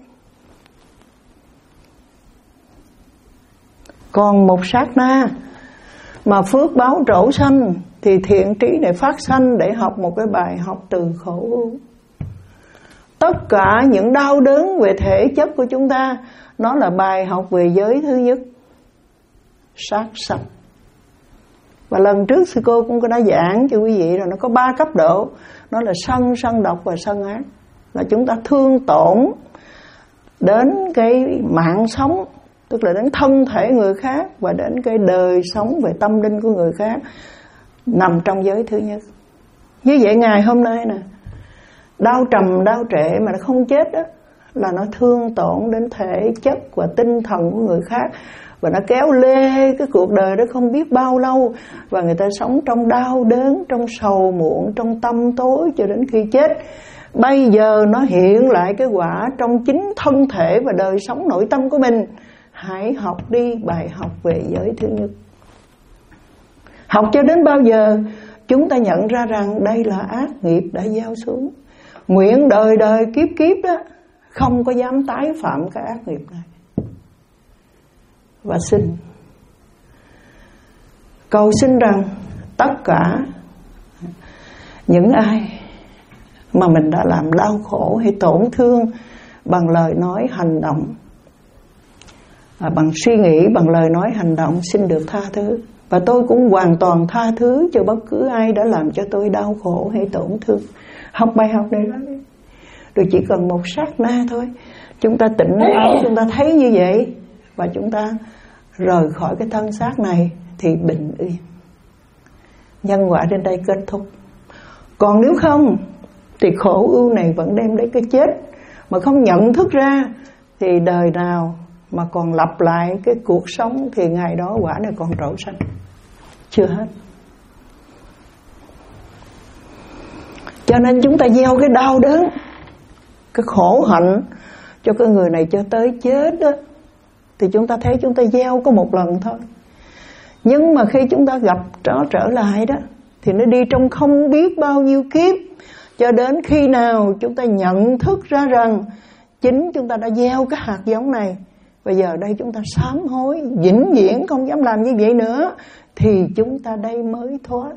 Còn một sát na mà phước báo trổ sanh thì thiện trí này phát sanh để học một cái bài học từ khổ ưu. Tất cả những đau đớn về thể chất của chúng ta, nó là bài học về giới thứ nhất, sát sanh. Và lần trước sư cô cũng có đã giảng cho quý vị rồi, nó có ba cấp độ. Nó là sân, sân độc và sân ác. Là chúng ta thương tổn đến cái mạng sống, tức là đến thân thể người khác, và đến cái đời sống về tâm linh của người khác, nằm trong giới thứ nhất. Như vậy ngày hôm nay nè, đau trầm, đau trệ mà nó không chết đó, là nó thương tổn đến thể chất và tinh thần của người khác, và nó kéo lê cái cuộc đời đó không biết bao lâu, và người ta sống trong đau đớn, trong sầu muộn, trong tâm tối cho đến khi chết. Bây giờ nó hiện lại cái quả trong chính thân thể và đời sống nội tâm của mình. Hãy học đi bài học về giới thứ nhất. Học cho đến bao giờ chúng ta nhận ra rằng đây là ác nghiệp đã gieo xuống. Nguyện đời đời kiếp kiếp đó không có dám tái phạm cái ác nghiệp này. Và xin cầu xin rằng tất cả những ai mà mình đã làm đau khổ hay tổn thương bằng lời nói hành động, à, bằng suy nghĩ, bằng lời nói hành động, xin được tha thứ. Và tôi cũng hoàn toàn tha thứ cho bất cứ ai đã làm cho tôi đau khổ hay tổn thương. Học bài học này đó đi. Rồi chỉ cần một sát na thôi, chúng ta tỉnh áo, chúng ta thấy như vậy, và chúng ta rời khỏi cái thân xác này thì bình yên. Nhân quả đến đây kết thúc. Còn nếu không thì khổ ưu này vẫn đem đến cái chết. Mà không nhận thức ra thì đời nào mà còn lặp lại cái cuộc sống thì ngày đó quả này còn trổ sanh. Chưa hết. Cho nên chúng ta gieo cái đau đớn, cái khổ hạnh cho cái người này cho tới chết đó, thì chúng ta thấy chúng ta gieo có một lần thôi. Nhưng mà khi chúng ta gặp nó trở lại đó, thì nó đi trong không biết bao nhiêu kiếp, cho đến khi nào chúng ta nhận thức ra rằng chính chúng ta đã gieo cái hạt giống này. Bây giờ đây chúng ta sám hối, vĩnh viễn không dám làm như vậy nữa, thì chúng ta đây mới thoát.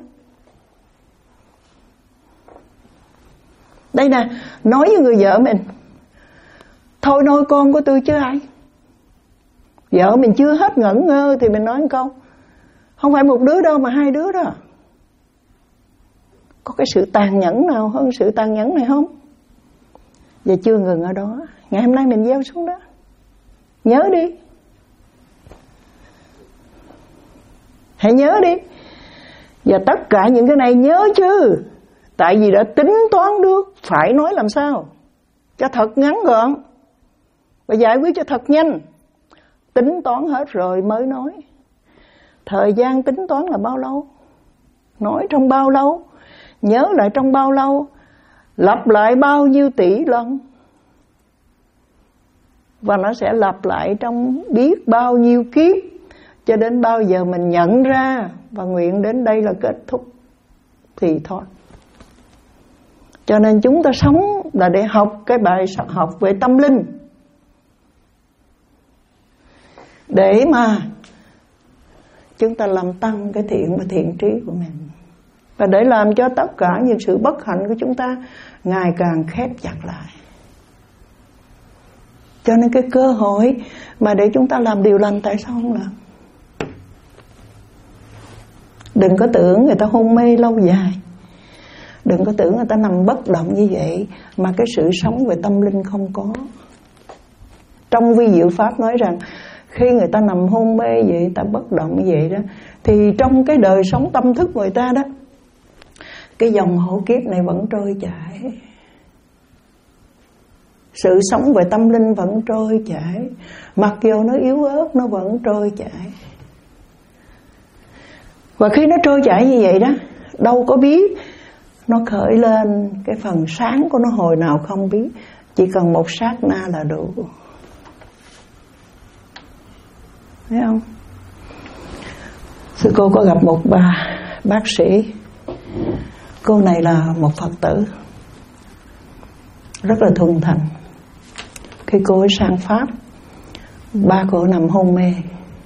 Đây nè, nói với người vợ mình, thôi nuôi con của tôi chứ ai. Vợ mình chưa hết ngẩn ngơ thì mình nói một câu, không phải một đứa đâu mà hai đứa đó. Có cái sự tàn nhẫn nào hơn sự tàn nhẫn này không? Và chưa ngừng ở đó, ngày hôm nay mình gieo xuống đó. Nhớ đi, hãy nhớ đi. Và tất cả những cái này nhớ chứ, tại vì đã tính toán được phải nói làm sao cho thật ngắn gọn và giải quyết cho thật nhanh. Tính toán hết rồi mới nói. Thời gian tính toán là bao lâu? Nói trong bao lâu? Nhớ lại trong bao lâu? Lặp lại bao nhiêu tỷ lần? Và nó sẽ lặp lại trong biết bao nhiêu kiếp, cho đến bao giờ mình nhận ra và nguyện đến đây là kết thúc thì thôi. Cho nên chúng ta sống là để học cái bài học về tâm linh, để mà chúng ta làm tăng cái thiện và thiện trí của mình, và để làm cho tất cả những sự bất hạnh của chúng ta ngày càng khép chặt lại. Cho nên cái cơ hội mà để chúng ta làm điều lành, tại sao không làm? Đừng có tưởng người ta hôn mê lâu dài, đừng có tưởng người ta nằm bất động như vậy mà cái sự sống về tâm linh không có. Trong vi diệu pháp nói rằng khi người ta nằm hôn mê vậy, người ta bất động như vậy đó, thì trong cái đời sống tâm thức của người ta đó, cái dòng hộ kiếp này vẫn trôi chảy, sự sống về tâm linh vẫn trôi chảy, mặc dù nó yếu ớt nó vẫn trôi chảy. Và khi nó trôi chảy như vậy đó, đâu có biết nó khởi lên cái phần sáng của nó hồi nào không biết, chỉ cần một sát na là đủ. Thấy không? Sư cô có gặp một bà bác sĩ. Cô này là một Phật tử rất là thuần thành. Khi cô ấy sang Pháp, ba cô nằm hôn mê,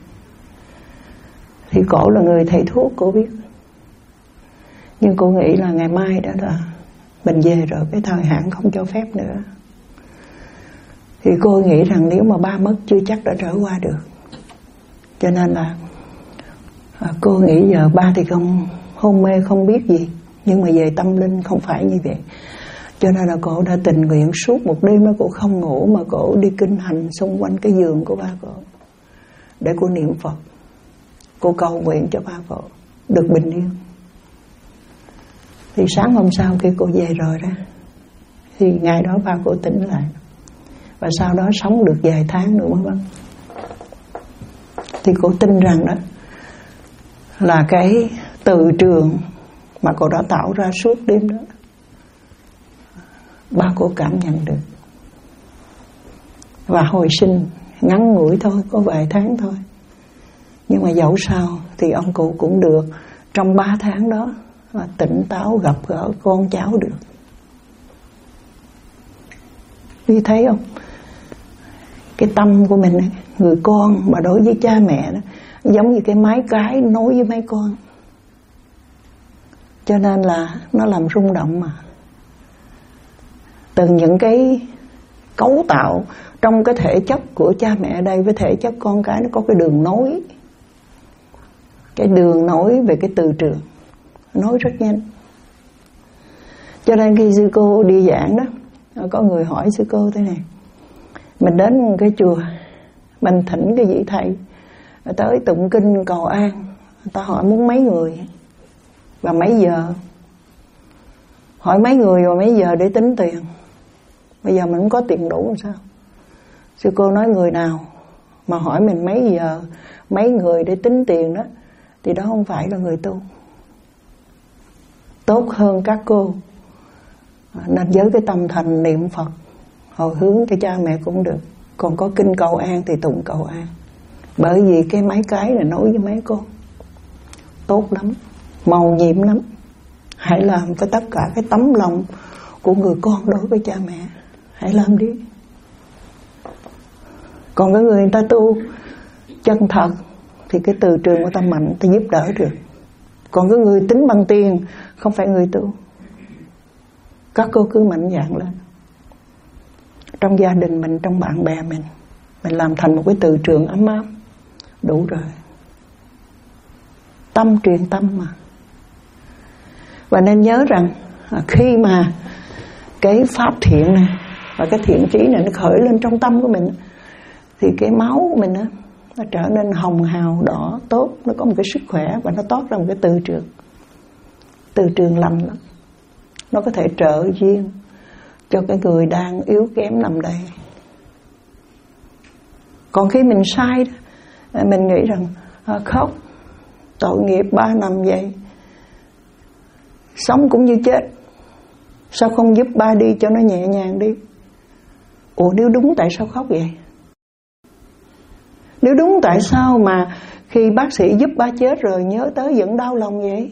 thì cổ là người thầy thuốc, cô biết. Nhưng cô nghĩ là ngày mai đó là mình về rồi, cái thời hạn không cho phép nữa. Thì cô nghĩ rằng nếu mà ba mất chưa chắc đã trở qua được. Cho nên là cô nghĩ giờ ba thì không hôn mê không biết gì, nhưng mà về tâm linh không phải như vậy. Cho nên là cô đã tình nguyện suốt một đêm đó cô không ngủ, mà cô đi kinh hành xung quanh cái giường của ba cô, để cô niệm Phật, cô cầu nguyện cho ba cô được bình yên. Thì sáng hôm sau khi cô về rồi đó, thì ngày đó ba cô tỉnh lại, và sau đó sống được vài tháng nữa mới vâng. Thì cô tin rằng đó là cái từ trường mà cô đã tạo ra suốt đêm đó, ba cô cảm nhận được. Và hồi sinh ngắn ngủi thôi, có vài tháng thôi, nhưng mà dẫu sao thì ông cụ cũng được trong ba tháng đó tỉnh táo, gặp gỡ con cháu được. Đi thấy không? Cái tâm của mình, người con mà đối với cha mẹ đó, giống như cái máy cái nối với mấy con. Cho nên là nó làm rung động mà. Từng những cái cấu tạo trong cái thể chất của cha mẹ đây với thể chất con cái, nó có cái đường nối. Cái đường nối về cái từ trường, nối rất nhanh. Cho nên khi sư cô đi giảng đó, có người hỏi sư cô thế này: mình đến cái chùa, mình thỉnh cái vị thầy tới tụng kinh cầu an, người ta hỏi muốn mấy người và mấy giờ. Hỏi mấy người và mấy giờ để tính tiền. Bây giờ mình không có tiền đủ làm sao? Sư cô nói người nào mà hỏi mình mấy giờ, mấy người để tính tiền đó, thì đó không phải là người tu. Tốt hơn các cô nên với cái tâm thành niệm Phật, hồi hướng cho cha mẹ cũng được. Còn có kinh cầu an thì tụng cầu an. Bởi vì cái máy cái là nối với mấy cô. Tốt lắm, màu nhiệm lắm. Hãy làm với tất cả cái tấm lòng của người con đối với cha mẹ. Hãy làm đi. Còn cái người người ta tu chân thật thì cái từ trường của ta mạnh, ta giúp đỡ được. Còn cái người tính bằng tiền không phải người tu. Các cô cứ mạnh dạn lên. Trong gia đình mình, trong bạn bè mình, mình làm thành một cái từ trường ấm áp, đủ rồi. Tâm truyền tâm mà. Và nên nhớ rằng khi mà cái pháp thiện này và cái thiện trí này nó khởi lên trong tâm của mình, thì cái máu của mình đó, nó trở nên hồng hào, đỏ, tốt. Nó có một cái sức khỏe và nó toát ra một cái từ trường. từ trường lành lắm. Nó có thể trợ duyên cho cái người đang yếu kém nằm đây. Còn khi mình sai đó, mình nghĩ rằng à, khóc, tội nghiệp ba nằm vậy, sống cũng như chết, sao không giúp ba đi cho nó nhẹ nhàng đi. Ủa nếu đúng tại sao khóc vậy? Nếu đúng tại sao mà khi bác sĩ giúp ba chết rồi nhớ tới vẫn đau lòng vậy?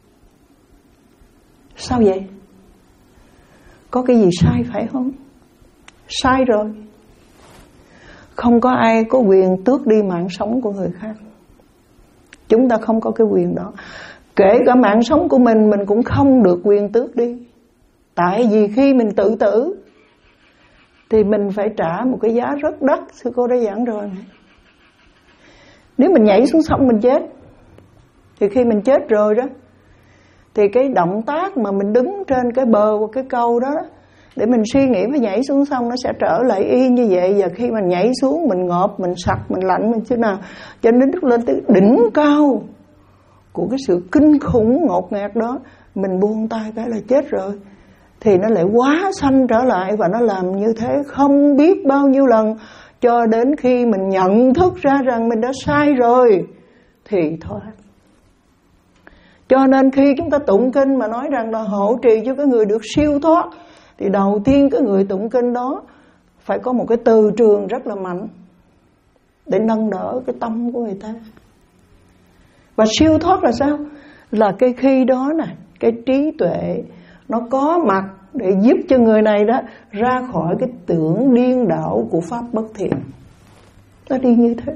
Sao vậy? Có cái gì sai phải không? Sai rồi. Không có ai có quyền tước đi mạng sống của người khác. Chúng ta không có cái quyền đó. Kể cả mạng sống của mình, mình cũng không được quyền tước đi. Tại vì khi mình tự tử thì mình phải trả một cái giá rất đắt. Sư cô đã giảng rồi. Nếu mình nhảy xuống sông mình chết, thì khi mình chết rồi đó, thì cái động tác mà mình đứng trên cái bờ của cái câu đó, để mình suy nghĩ và nhảy xuống sông, nó sẽ trở lại y như vậy. Và khi mình nhảy xuống, mình ngợp, mình sặc, mình lạnh, mình thế nào, cho nên lên tới đỉnh cao của cái sự kinh khủng ngột ngạt đó, mình buông tay cái là chết rồi. Thì nó lại quá sanh trở lại, và nó làm như thế không biết bao nhiêu lần, cho đến khi mình nhận thức ra rằng mình đã sai rồi thì thôi. Cho nên khi chúng ta tụng kinh mà nói rằng là hộ trì cho cái người được siêu thoát, thì đầu tiên cái người tụng kinh đó phải có một cái từ trường rất là mạnh để nâng đỡ cái tâm của người ta. Và siêu thoát là sao? Là cái khi đó nè, cái trí tuệ nó có mặt để giúp cho người này đó ra khỏi cái tưởng điên đảo của pháp bất thiện. Nó đi như thế.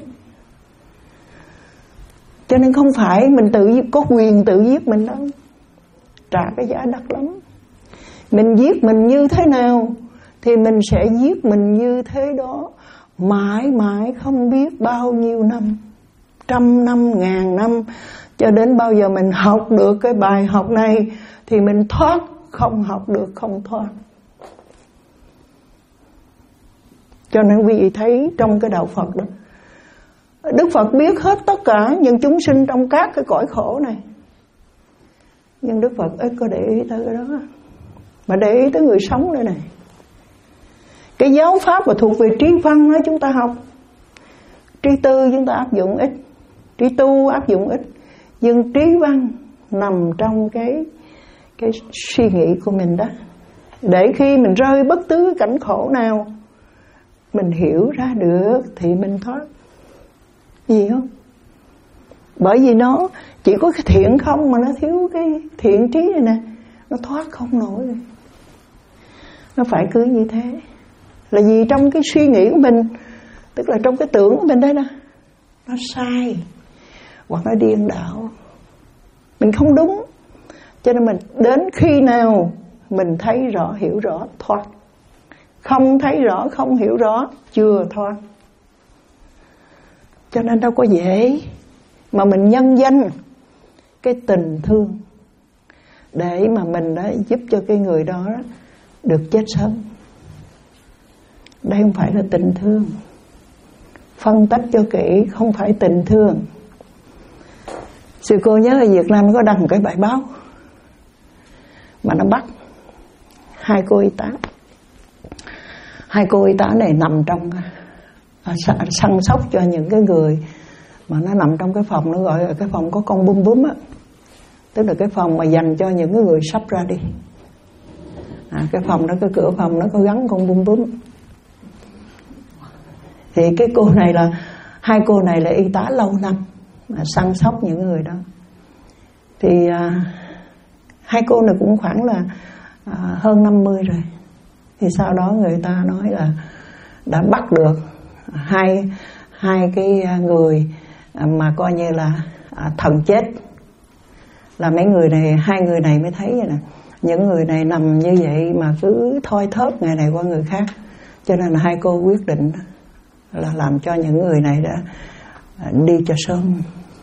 Cho nên không phải mình tự có quyền tự giết mình đâu. Trả cái giá đắt lắm. Mình giết mình như thế nào thì mình sẽ giết mình như thế đó, mãi mãi không biết bao nhiêu năm, trăm năm, ngàn năm, cho đến bao giờ mình học được cái bài học này thì mình thoát. Không học được không thoát. Cho nên quý vị thấy trong cái đạo Phật đó, Đức Phật biết hết tất cả những chúng sinh trong các cái cõi khổ này, nhưng Đức Phật ít có để ý tới cái đó, mà để ý tới người sống đây này. Cái giáo pháp mà thuộc về trí văn đó chúng ta học, trí tư chúng ta áp dụng ít, trí tu áp dụng ít, nhưng trí văn nằm trong cái cái suy nghĩ của mình đó, để khi mình rơi bất cứ cảnh khổ nào mình hiểu ra được thì mình thoát. Gì không? Bởi vì nó chỉ có cái thiện không mà nó thiếu cái thiện trí này nè, nó thoát không nổi. Nó phải cứ như thế. Là vì trong cái suy nghĩ của mình, tức là trong cái tưởng của mình đây nè, nó sai hoặc nó điên đảo, mình không đúng. Cho nên mình đến khi nào mình thấy rõ, hiểu rõ, thoát. Không thấy rõ, không hiểu rõ, chưa thoát. Cho nên đâu có dễ mà mình nhân danh cái tình thương để mà mình đã giúp cho cái người đó được chết sớm. Đây không phải là tình thương. Phân tách cho kỹ, không phải tình thương. Sư cô nhớ ở Việt Nam có đăng một cái bài báo mà nó bắt hai cô y tá. Hai cô y tá này nằm trong à, săn sóc cho những cái người mà nó nằm trong cái phòng, nó gọi là cái phòng có con bum bướm á, tức là cái phòng mà dành cho những cái người sắp ra đi. À, cái phòng đó, cái cửa phòng nó có gắn con bum bướm. Thì cái cô này là hai cô này là y tá lâu năm mà săn sóc những người đó. Thì à, hai cô này cũng khoảng là à, hơn năm mươi rồi. Thì sau đó người ta nói là đã bắt được hai hai cái người mà coi như là à, thần chết. Là mấy người này, hai người này mới thấy vậy nè, những người này nằm như vậy mà cứ thoi thóp ngày này qua người khác. Cho nên là hai cô quyết định là làm cho những người này đã đi cho sớm.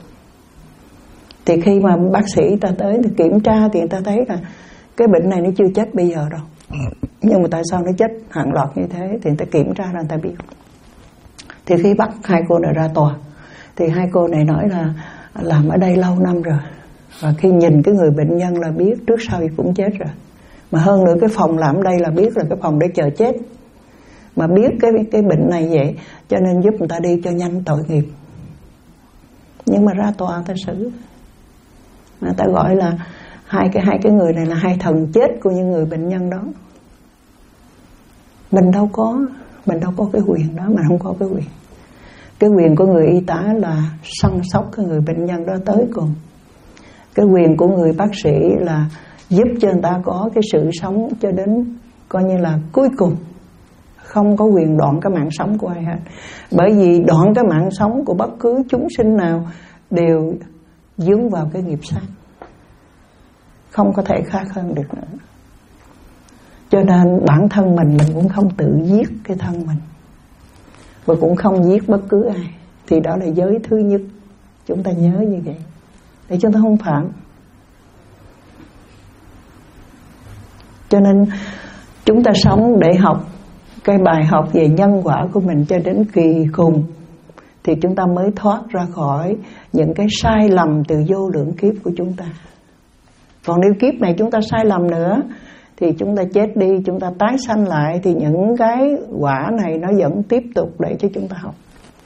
Thì khi mà bác sĩ ta tới thì kiểm tra thì người ta thấy là cái bệnh này nó chưa chết bây giờ đâu, nhưng mà tại sao nó chết hàng loạt như thế thì người ta kiểm tra ra người ta biết. Thì khi bắt hai cô này ra tòa thì hai cô này nói là làm ở đây lâu năm rồi, Và khi nhìn cái người bệnh nhân là biết trước sau gì cũng chết rồi. Mà hơn nữa cái phòng làm đây là biết là cái phòng để chờ chết. Mà biết cái cái bệnh này vậy cho nên giúp người ta đi cho nhanh tội nghiệp. Nhưng mà ra tòa ta xử, người ta gọi là hai cái hai cái người này là hai thần chết của những người bệnh nhân đó. Mình đâu có mình đâu có cái quyền đó, mình không có cái quyền. Cái quyền của người y tá là săn sóc cái người bệnh nhân đó tới cùng. Cái quyền của người bác sĩ là giúp cho người ta có cái sự sống cho đến coi như là cuối cùng. Không có quyền đoạn cái mạng sống của ai hết. Bởi vì đoạn cái mạng sống của bất cứ chúng sinh nào đều dướng vào cái nghiệp sát, không có thể khác hơn được nữa. Cho nên bản thân mình Mình cũng không tự giết cái thân mình, và cũng không giết bất cứ ai. Thì đó là giới thứ nhất. Chúng ta nhớ như vậy để chúng ta không phạm. Cho nên chúng ta sống để học cái bài học về nhân quả của mình cho đến kỳ cùng, thì chúng ta mới thoát ra khỏi những cái sai lầm từ vô lượng kiếp của chúng ta. Còn nếu kiếp này chúng ta sai lầm nữa thì chúng ta chết đi, chúng ta tái sanh lại, thì những cái quả này nó vẫn tiếp tục để cho chúng ta học.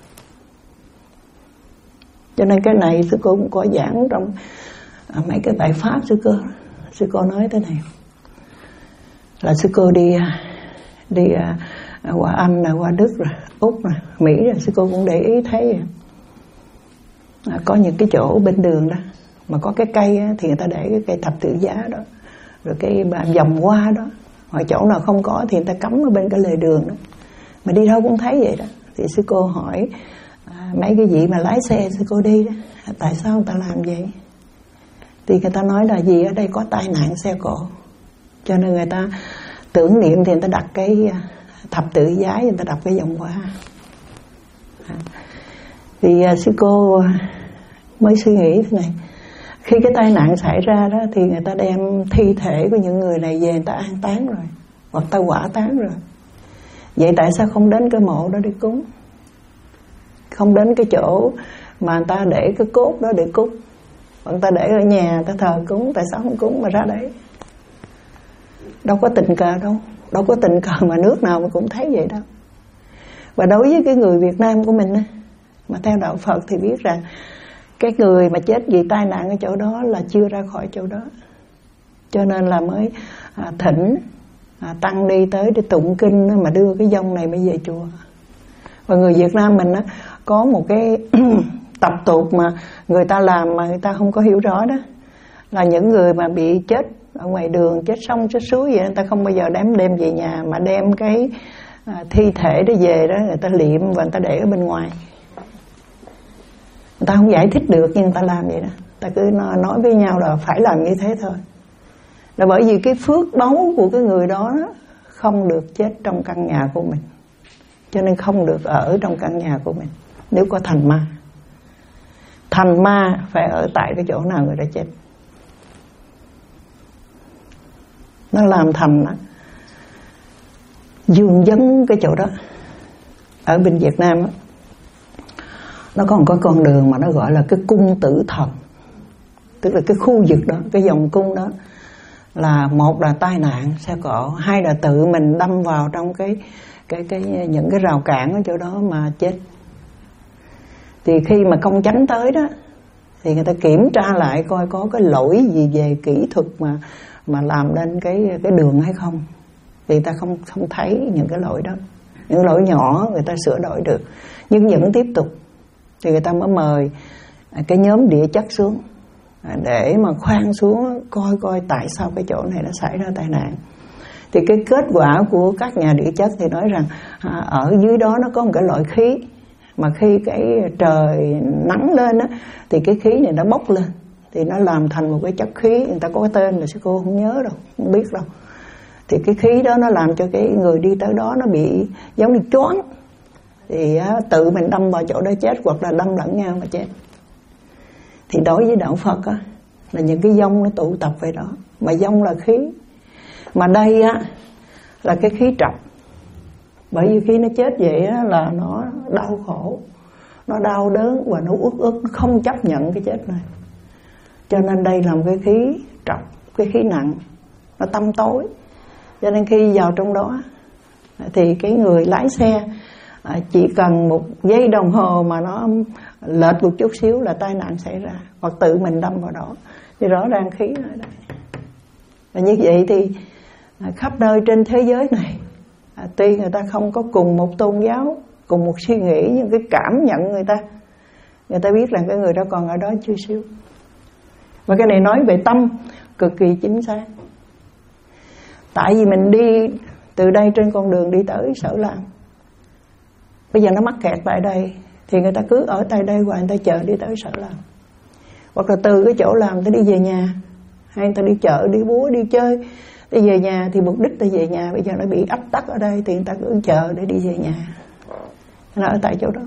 Cho nên cái này sư cô cũng có giảng trong mấy cái bài pháp. Sư cô sư cô nói thế này là sư cô đi đi qua Anh, là qua Đức rồi, Úc rồi, Mỹ rồi, sư cô cũng để ý thấy vậy. À, có những cái chỗ bên đường đó mà có cái cây á, thì người ta để cái cây thập tự giá đó, rồi cái vòng hoa đó. Hoặc chỗ nào không có thì người ta cắm ở bên cái lề đường đó, mà đi đâu cũng thấy vậy đó. Thì sư cô hỏi à, mấy cái vị mà lái xe sư cô đi đó, tại sao người ta làm vậy? Thì người ta nói là gì ở đây có tai nạn xe cộ, cho nên người ta tưởng niệm thì người ta đặt cái thập tự giá, người ta đặt cái vòng hoa. À, thì à, sư cô mới suy nghĩ thế này: khi cái tai nạn xảy ra đó thì người ta đem thi thể của những người này về, người ta an táng rồi, hoặc ta hỏa táng rồi. Vậy tại sao không đến cái mộ đó để cúng? Không đến cái chỗ mà người ta để cái cốt đó để cúng, hoặc người ta để ở nhà người ta thờ cúng, tại sao không cúng mà ra đấy? Đâu có tình cờ đâu, đâu có tình cờ mà nước nào mà cũng thấy vậy đâu. Và đối với cái người Việt Nam của mình mà theo đạo Phật thì biết rằng cái người mà chết vì tai nạn ở chỗ đó là chưa ra khỏi chỗ đó, cho nên là mới à, thỉnh à, tăng đi tới để tụng kinh mà đưa cái vong này mới về chùa. Và người Việt Nam mình á, có một cái tập tục mà người ta làm mà người ta không có hiểu rõ đó, là những người mà bị chết ở ngoài đường, chết sông chết suối vậy, người ta không bao giờ đem đem về nhà, mà đem cái à, thi thể đó về đó, người ta liệm và người ta để ở bên ngoài. Người ta không giải thích được nhưng người ta làm vậy đó. Ta cứ nói với nhau là phải làm như thế thôi. Là bởi vì cái phước báu của cái người đó không được chết trong căn nhà của mình, cho nên không được ở trong căn nhà của mình. Nếu có thành ma, thành ma phải ở tại cái chỗ nào người đã chết. Nó làm thành đó, dương vấn cái chỗ đó. Ở bên Việt Nam đó, nó còn có con đường mà nó gọi là cái cung tử thần. Tức là cái khu vực đó, cái vòng cung đó, là một là tai nạn xe cộ, hai là tự mình đâm vào trong cái cái cái những cái rào cản ở chỗ đó mà chết. Thì khi mà công chánh tới đó thì người ta kiểm tra lại coi có cái lỗi gì về kỹ thuật mà mà làm lên cái cái đường hay không. Thì người ta không không thấy những cái lỗi đó. Những lỗi nhỏ người ta sửa đổi được, nhưng vẫn tiếp tục. Thì người ta mới mời cái nhóm địa chất xuống để mà khoan xuống coi coi tại sao cái chỗ này nó xảy ra tai nạn. Thì cái kết quả của các nhà địa chất thì nói rằng à, ở dưới đó nó có một cái loại khí, mà khi cái trời nắng lên á, thì cái khí này nó bốc lên, thì nó làm thành một cái chất khí, người ta có cái tên là sư cô không nhớ đâu, không biết đâu. Thì cái khí đó nó làm cho cái người đi tới đó nó bị giống như choáng, thì á, tự mình đâm vào chỗ đó chết, hoặc là đâm lẫn nhau mà chết. Thì đối với đạo Phật á, là những cái vong nó tụ tập về đó, mà vong là khí, mà đây á là cái khí trọc. Bởi vì khi nó chết vậy á, là nó đau khổ, nó đau đớn và nó uất ức, nó không chấp nhận cái chết này. Cho nên đây là một cái khí trọc, cái khí nặng, nó tăm tối. Cho nên khi vào trong đó thì cái người lái xe chỉ cần một giây đồng hồ mà nó lệch một chút xíu là tai nạn xảy ra, hoặc tự mình đâm vào đó. Thì rõ ràng khí ở đây. Và như vậy thì khắp nơi trên thế giới này, tuy người ta không có cùng một tôn giáo, cùng một suy nghĩ, nhưng cái cảm nhận người ta, người ta biết rằng cái người đó còn ở đó chưa siêu. Và cái này nói về tâm cực kỳ chính xác. Tại vì mình đi từ đây trên con đường đi tới Sở Làm, bây giờ nó mắc kẹt tại đây, thì người ta cứ ở tại đây và người ta chờ đi tới Sở Làm. Hoặc là từ cái chỗ làm tới đi về nhà, hay người ta đi chợ, đi búa, đi chơi, đi về nhà thì mục đích là về nhà. Bây giờ nó bị ách tắc ở đây thì người ta cứ chờ để đi về nhà. Nó ở tại chỗ đó.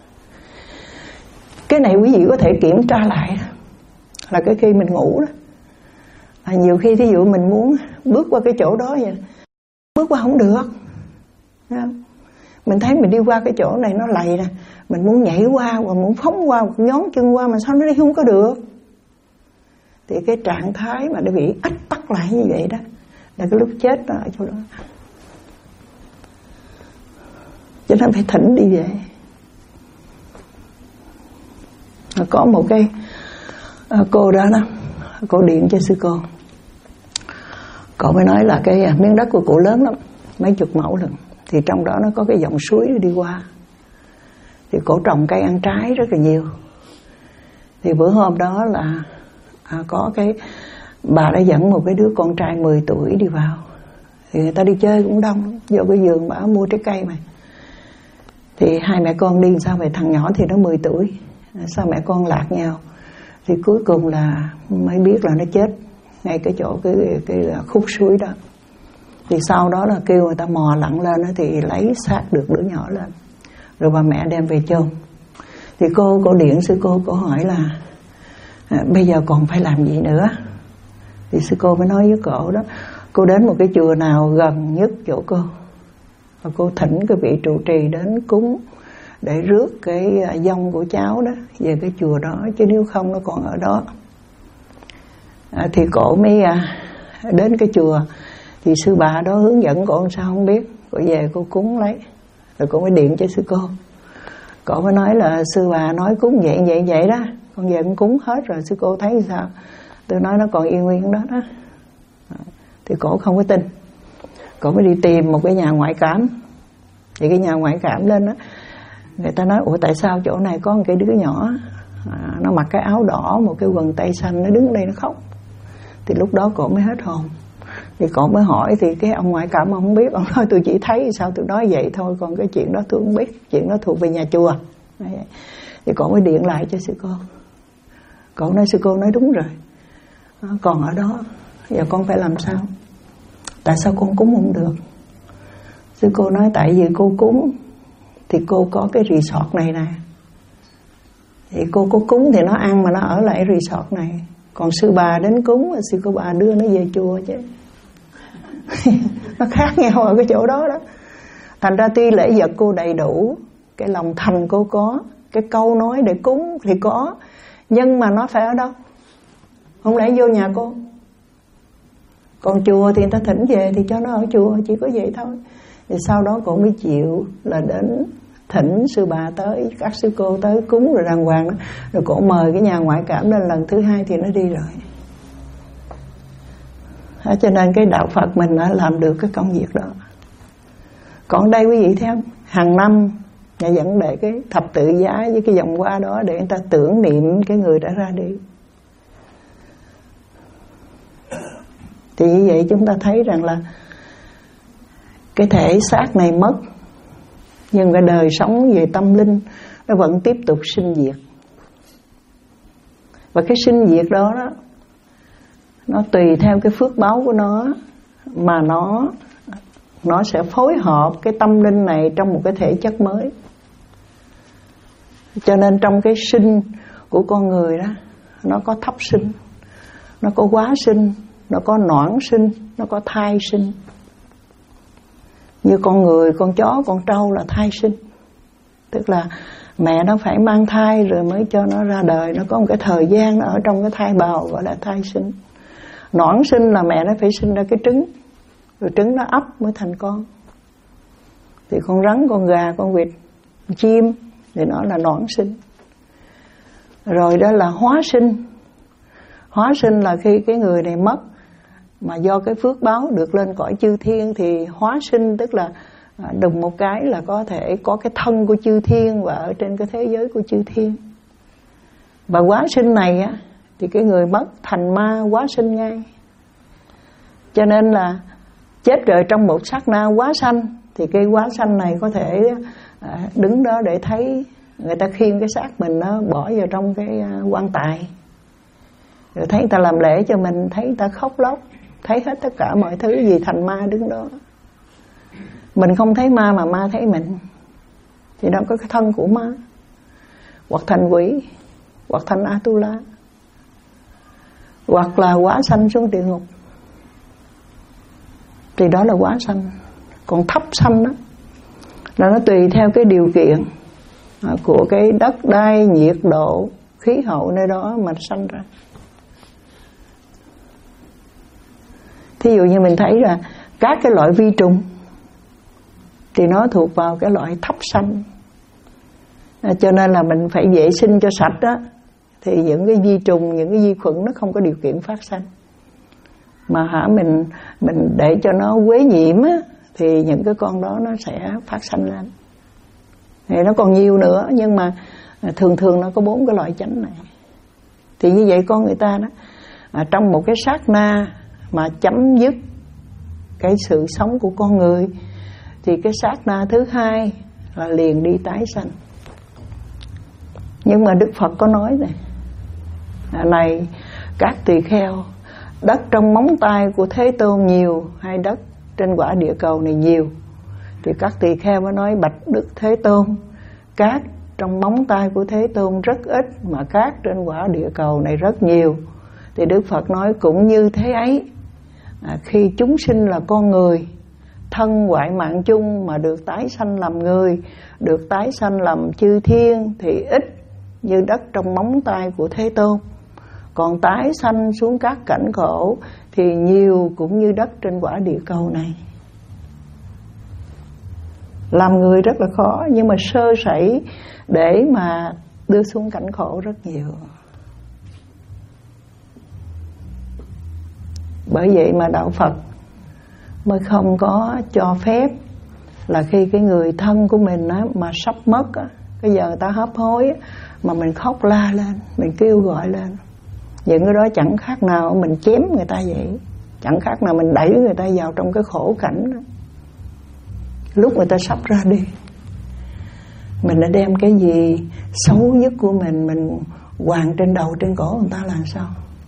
Cái này quý vị có thể kiểm tra lại, là cái khi mình ngủ đó, à, nhiều khi thí dụ mình muốn bước qua cái chỗ đó vậy, bước qua không được. Không? Mình thấy mình đi qua cái chỗ này nó lầy nè, mình muốn nhảy qua hoặc muốn phóng qua, nhón chân qua mà sao nó đi không có được. Thì cái trạng thái mà nó bị ách tắc lại như vậy đó là cái lúc chết nó ở chỗ đó. Cho nên phải thỉnh đi về. Có một cái cô đó đó, cô điện cho sư cô. Cô mới nói là cái miếng đất của cổ lớn lắm, mấy chục mẫu lần. Thì trong đó nó có cái dòng suối đi qua. Thì cổ trồng cây ăn trái rất là nhiều. Thì bữa hôm đó là à, có cái bà đã dẫn một cái đứa con trai mười tuổi đi vào. Thì người ta đi chơi cũng đông, vô cái vườn bà mua trái cây mà. Thì hai mẹ con đi sao vậy, thằng nhỏ thì nó mười tuổi, sao mẹ con lạc nhau. Thì cuối cùng là mới biết là nó chết ngay cái chỗ cái, cái, cái khúc suối đó. Thì sau đó là kêu người ta mò lặn lên thì lấy xác được đứa nhỏ lên, rồi bà mẹ đem về chôn. Thì cô cô điện sư cô, cô hỏi là à, bây giờ còn phải làm gì nữa. Thì sư cô mới nói với cổ đó, cô đến một cái chùa nào gần nhất chỗ cô, và cô thỉnh cái vị trụ trì đến cúng để rước cái vong của cháu đó về cái chùa đó, chứ nếu không nó còn ở đó. À, thì cổ mới à, đến cái chùa. Thì sư bà đó hướng dẫn cổ sao không biết. Cổ về cô cúng lấy, rồi cô mới điện cho sư cô. Cổ mới nói là sư bà nói cúng vậy vậy vậy đó, con về con cúng hết rồi. Sư cô thấy sao? Tôi nói nó còn yên nguyên đó đó. Thì cổ không có tin. Cổ mới đi tìm một cái nhà ngoại cảm. Thì cái nhà ngoại cảm lên đó, người ta nói ủa tại sao chỗ này có một cái đứa nhỏ à, nó mặc cái áo đỏ, một cái quần tây xanh, nó đứng đây nó khóc. Thì lúc đó cổ mới hết hồn. Thì cổ mới hỏi, thì cái ông ngoại cảm ông không biết. Ông nói tôi chỉ thấy sao tôi nói vậy thôi, còn cái chuyện đó tôi không biết, chuyện đó thuộc về nhà chùa. Thì cổ mới điện lại cho sư cô. Cổ nói sư cô nói đúng rồi, còn ở đó, giờ con phải làm sao? Tại sao con cúng không được? Sư cô nói tại vì cô cúng thì cô có cái resort này nè, thì cô có cúng thì nó ăn mà nó ở lại resort này. Còn sư bà đến cúng, sư cô bà đưa nó về chùa chứ. Nó khác nhau ở cái chỗ đó đó. Thành ra tuy lễ vật cô đầy đủ, cái lòng thành cô có, cái câu nói để cúng thì có, nhưng mà nó phải ở đâu? Không lẽ vô nhà cô? Còn chùa thì người ta thỉnh về thì cho nó ở chùa, chỉ có vậy thôi. Thì sau đó cô mới chịu là đến thỉnh sư bà tới, các sư cô tới cúng rồi đàng hoàng đó. Rồi cô mời cái nhà ngoại cảm lên lần thứ hai thì nó đi rồi. Đó, cho nên cái đạo Phật mình đã làm được cái công việc đó. Còn đây quý vị thấy không? Hàng năm nhà dẫn để cái thập tự giá với cái vòng hoa đó để người ta tưởng niệm cái người đã ra đi. Thì như vậy chúng ta thấy rằng là cái thể xác này mất, nhưng cái đời sống về tâm linh nó vẫn tiếp tục sinh diệt. Và cái sinh diệt đó, đó nó tùy theo cái phước báo của nó mà nó nó sẽ phối hợp cái tâm linh này trong một cái thể chất mới. Cho nên trong cái sinh của con người đó, nó có thấp sinh, nó có quá sinh, nó có noãn sinh, nó có thai sinh. Như con người, con chó, con trâu là thai sinh, tức là Mẹ nó phải mang thai rồi mới cho nó ra đời. Nó có một cái thời gian nó ở trong cái thai bào gọi là thai sinh. Noãn sinh là mẹ nó phải sinh ra cái trứng, rồi trứng nó ấp mới thành con. Thì con rắn, con gà, con vịt, con chim thì nó là noãn sinh. Rồi đó là hóa sinh. Hóa sinh là khi cái người này mất mà do cái phước báo được lên cõi chư thiên thì hóa sinh, tức là đùng một cái là có thể có cái thân của chư thiên và ở trên cái thế giới của chư thiên. Và hóa sinh này á thì cái người mất thành ma hóa sinh ngay. Cho nên là chết rồi trong một sát na hóa sanh, thì cái hóa sanh này có thể đứng đó để thấy người ta khiêng cái xác mình nó bỏ vào trong cái quan tài, rồi thấy người ta làm lễ cho mình, thấy người ta khóc lóc, thấy hết tất cả mọi thứ gì thành ma đứng đó. Mình không thấy ma mà ma thấy mình, thì đó có cái thân của ma, hoặc thành quỷ, hoặc thành Atula, hoặc là hóa sanh xuống địa ngục. Thì đó là hóa sanh. Còn thấp sanh đó là nó tùy theo cái điều kiện của cái đất đai, nhiệt độ, khí hậu nơi đó mà sanh ra. Thí dụ như mình thấy là các cái loại vi trùng thì nó thuộc vào cái loại thấp sanh. À, cho nên là mình phải vệ sinh cho sạch đó, thì những cái vi trùng, những cái vi khuẩn nó không có điều kiện phát sanh. Mà hả mình mình để cho nó quế nhiễm á, thì những cái con đó nó sẽ phát sanh lên. Thì nó còn nhiều nữa, nhưng mà thường thường nó có bốn cái loại chánh này. Thì như vậy con người ta đó, à, trong một cái sát na mà chấm dứt cái sự sống của con người, thì cái sát na thứ hai là liền đi tái sanh. Nhưng mà Đức Phật có nói này, à, này các tỳ kheo, đất trong móng tay của Thế Tôn nhiều hay đất trên quả địa cầu này nhiều? Thì các tỳ kheo mới nói, bạch Đức Thế Tôn, cát trong móng tay của Thế Tôn rất ít, mà cát trên quả địa cầu này rất nhiều. Thì Đức Phật nói cũng như thế ấy, à, khi chúng sinh là con người, thân ngoại mạng chung mà được tái sanh làm người, được tái sanh làm chư thiên, thì ít như đất trong móng tay của Thế Tôn. Còn tái sanh xuống các cảnh khổ thì nhiều cũng như đất trên quả địa cầu này. Làm người rất là khó, nhưng mà sơ sẩy để mà đưa xuống cảnh khổ rất nhiều. Bởi vậy mà Đạo Phật mới không có cho phép là khi cái người thân của mình á, mà sắp mất á, cái giờ người ta hấp hối á, mà mình khóc la lên, mình kêu gọi lên, những cái đó chẳng khác nào mình chém người ta vậy, chẳng khác nào mình đẩy người ta vào trong cái khổ cảnh đó. Lúc người ta sắp ra đi, mình đã đem cái gì xấu nhất của mình mình quàng trên đầu trên cổ người ta làm sao?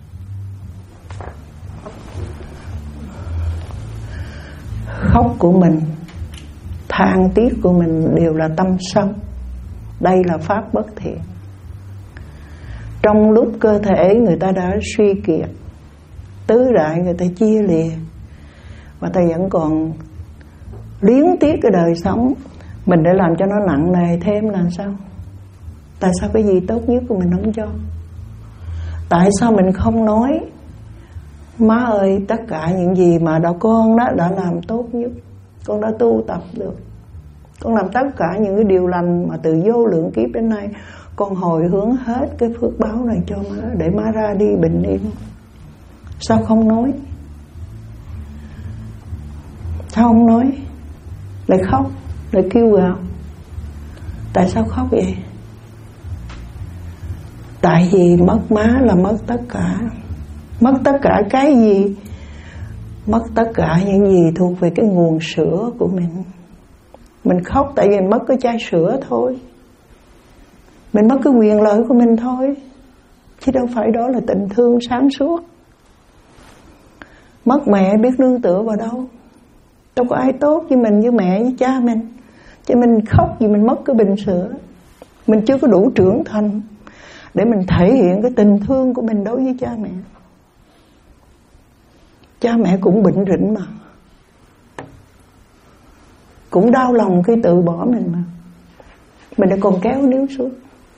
Khóc của mình, than tiếc của mình đều là tâm sân. Đây là pháp bất thiện. Trong lúc cơ thể người ta đã suy kiệt, tứ đại người ta chia lìa, và ta vẫn còn liếng tiếc cái đời sống, mình để làm cho nó nặng nề thêm làm sao? Tại sao cái gì tốt nhất của mình không cho? Tại sao mình không nói, má ơi, tất cả những gì mà đạo con đó đã làm tốt nhất, con đã tu tập được, con làm tất cả những cái điều lành mà từ vô lượng kiếp đến nay, con hồi hướng hết cái phước báo này cho má, để má ra đi bình yên. Sao không nói? Sao không nói? Lại khóc, lại kêu gào. Tại sao khóc vậy? Tại vì mất má là mất tất cả. Mất tất cả cái gì? Mất tất cả những gì thuộc về cái nguồn sữa của mình. Mình khóc tại vì mất cái chai sữa thôi, mình mất cái quyền lợi của mình thôi, chứ đâu phải đó là tình thương sáng suốt. Mất mẹ biết nương tựa vào đâu? Đâu có ai tốt với mình, với mẹ, với cha mình. Cho mình khóc vì mình mất cái bình sữa. Mình chưa có đủ trưởng thành để mình thể hiện cái tình thương của mình đối với cha mẹ. Cha mẹ cũng bệnh rịnh mà, cũng đau lòng khi từ bỏ mình mà. mình đã còn kéo níu xuống.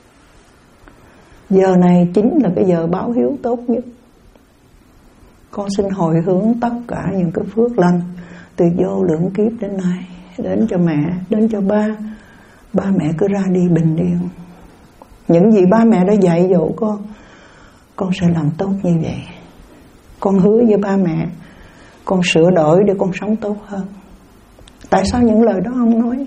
Giờ này chính là cái giờ báo hiếu tốt nhất. Con xin hồi hướng tất cả những cái phước lành từ vô lượng kiếp đến nay đến cho mẹ, đến cho ba. Ba mẹ cứ ra đi bình yên. Những gì ba mẹ đã dạy dỗ con, con sẽ làm tốt như vậy. Con hứa với ba mẹ, con sửa đổi để con sống tốt hơn. Tại sao những lời đó không nói?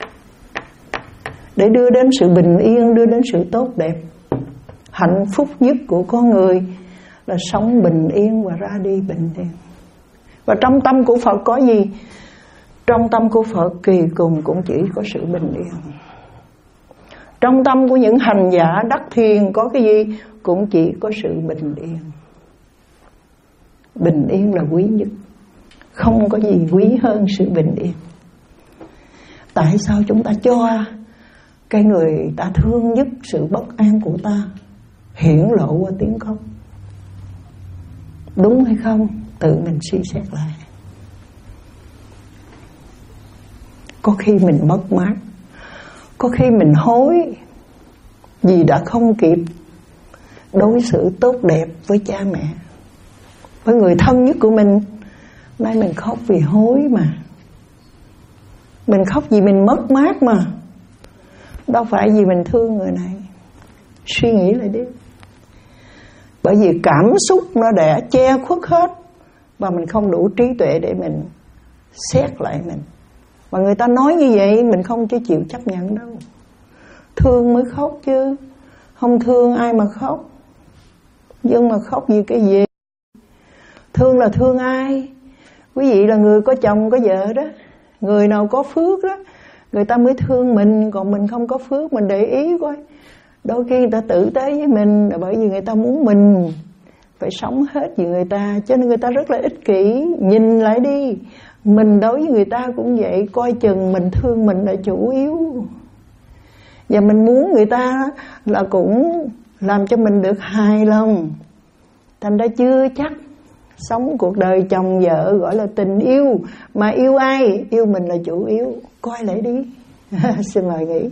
Để đưa đến sự bình yên, đưa đến sự tốt đẹp. Hạnh phúc nhất của con người là sống bình yên và ra đi bình yên. Và trong tâm của Phật có gì? Trong tâm của Phật kỳ cùng cũng chỉ có sự bình yên. Trong tâm của những hành giả đắc thiền có cái gì? Cũng chỉ có sự bình yên. Bình yên là quý nhất. Không có gì quý hơn sự bình yên. Tại sao chúng ta cho cái người ta thương nhất sự bất an của ta hiển lộ qua tiếng khóc? Đúng hay không? Tự mình suy xét lại. Có khi mình mất mát, có khi mình hối vì đã không kịp đối xử tốt đẹp với cha mẹ, với người thân nhất của mình. Nay mình khóc vì hối mà. Mình khóc vì mình mất mát mà. Đâu phải vì mình thương người này. Suy nghĩ lại đi. Bởi vì cảm xúc nó đã che khuất hết, và mình không đủ trí tuệ để mình xét lại mình. Và người ta nói như vậy mình không cho chịu chấp nhận đâu. Thương mới khóc chứ. Không thương ai mà khóc. Nhưng mà khóc vì cái gì? Thương là thương ai? Quý vị là người có chồng có vợ đó. Người nào có phước đó, người ta mới thương mình. Còn mình không có phước, mình để ý coi. Đôi khi người ta tử tế với mình là bởi vì người ta muốn mình phải sống hết vì người ta. Cho nên người ta rất là ích kỷ. Nhìn lại đi, mình đối với người ta cũng vậy. Coi chừng mình thương mình là chủ yếu. Và mình muốn người ta là cũng làm cho mình được hài lòng. Thành ra chưa chắc sống cuộc đời chồng vợ gọi là tình yêu. Mà yêu ai? Yêu mình là chủ yếu. Coi lại đi. Xin mời nghỉ.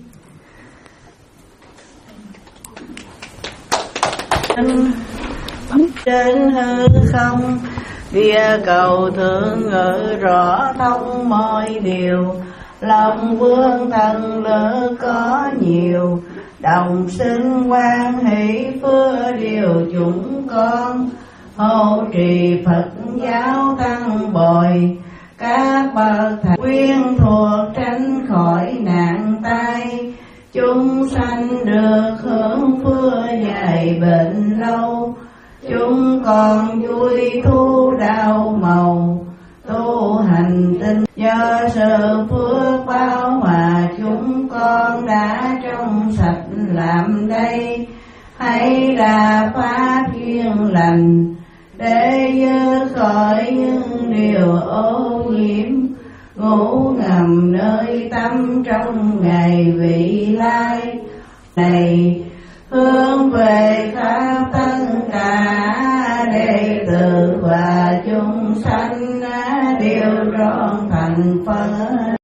Trên hư không bia cầu thượng ngự rõ thông mọi điều. Lòng vương thần lỡ có nhiều, đồng sinh quan hỷ phước điều chúng con. Hộ trì Phật giáo tăng bồi, các bậc thầy quyên thuộc tránh khỏi nạn tai. Chúng sanh được hưởng phước dài bệnh lâu, chúng con vui thu đau màu. Tu hành tinh do sự phước báo mà chúng con đã trong sạch làm đây. Hãy là pháp duyên lành để dứt khỏi những điều ô nhiễm, ngủ ngầm nơi tâm trong ngày vị lai này.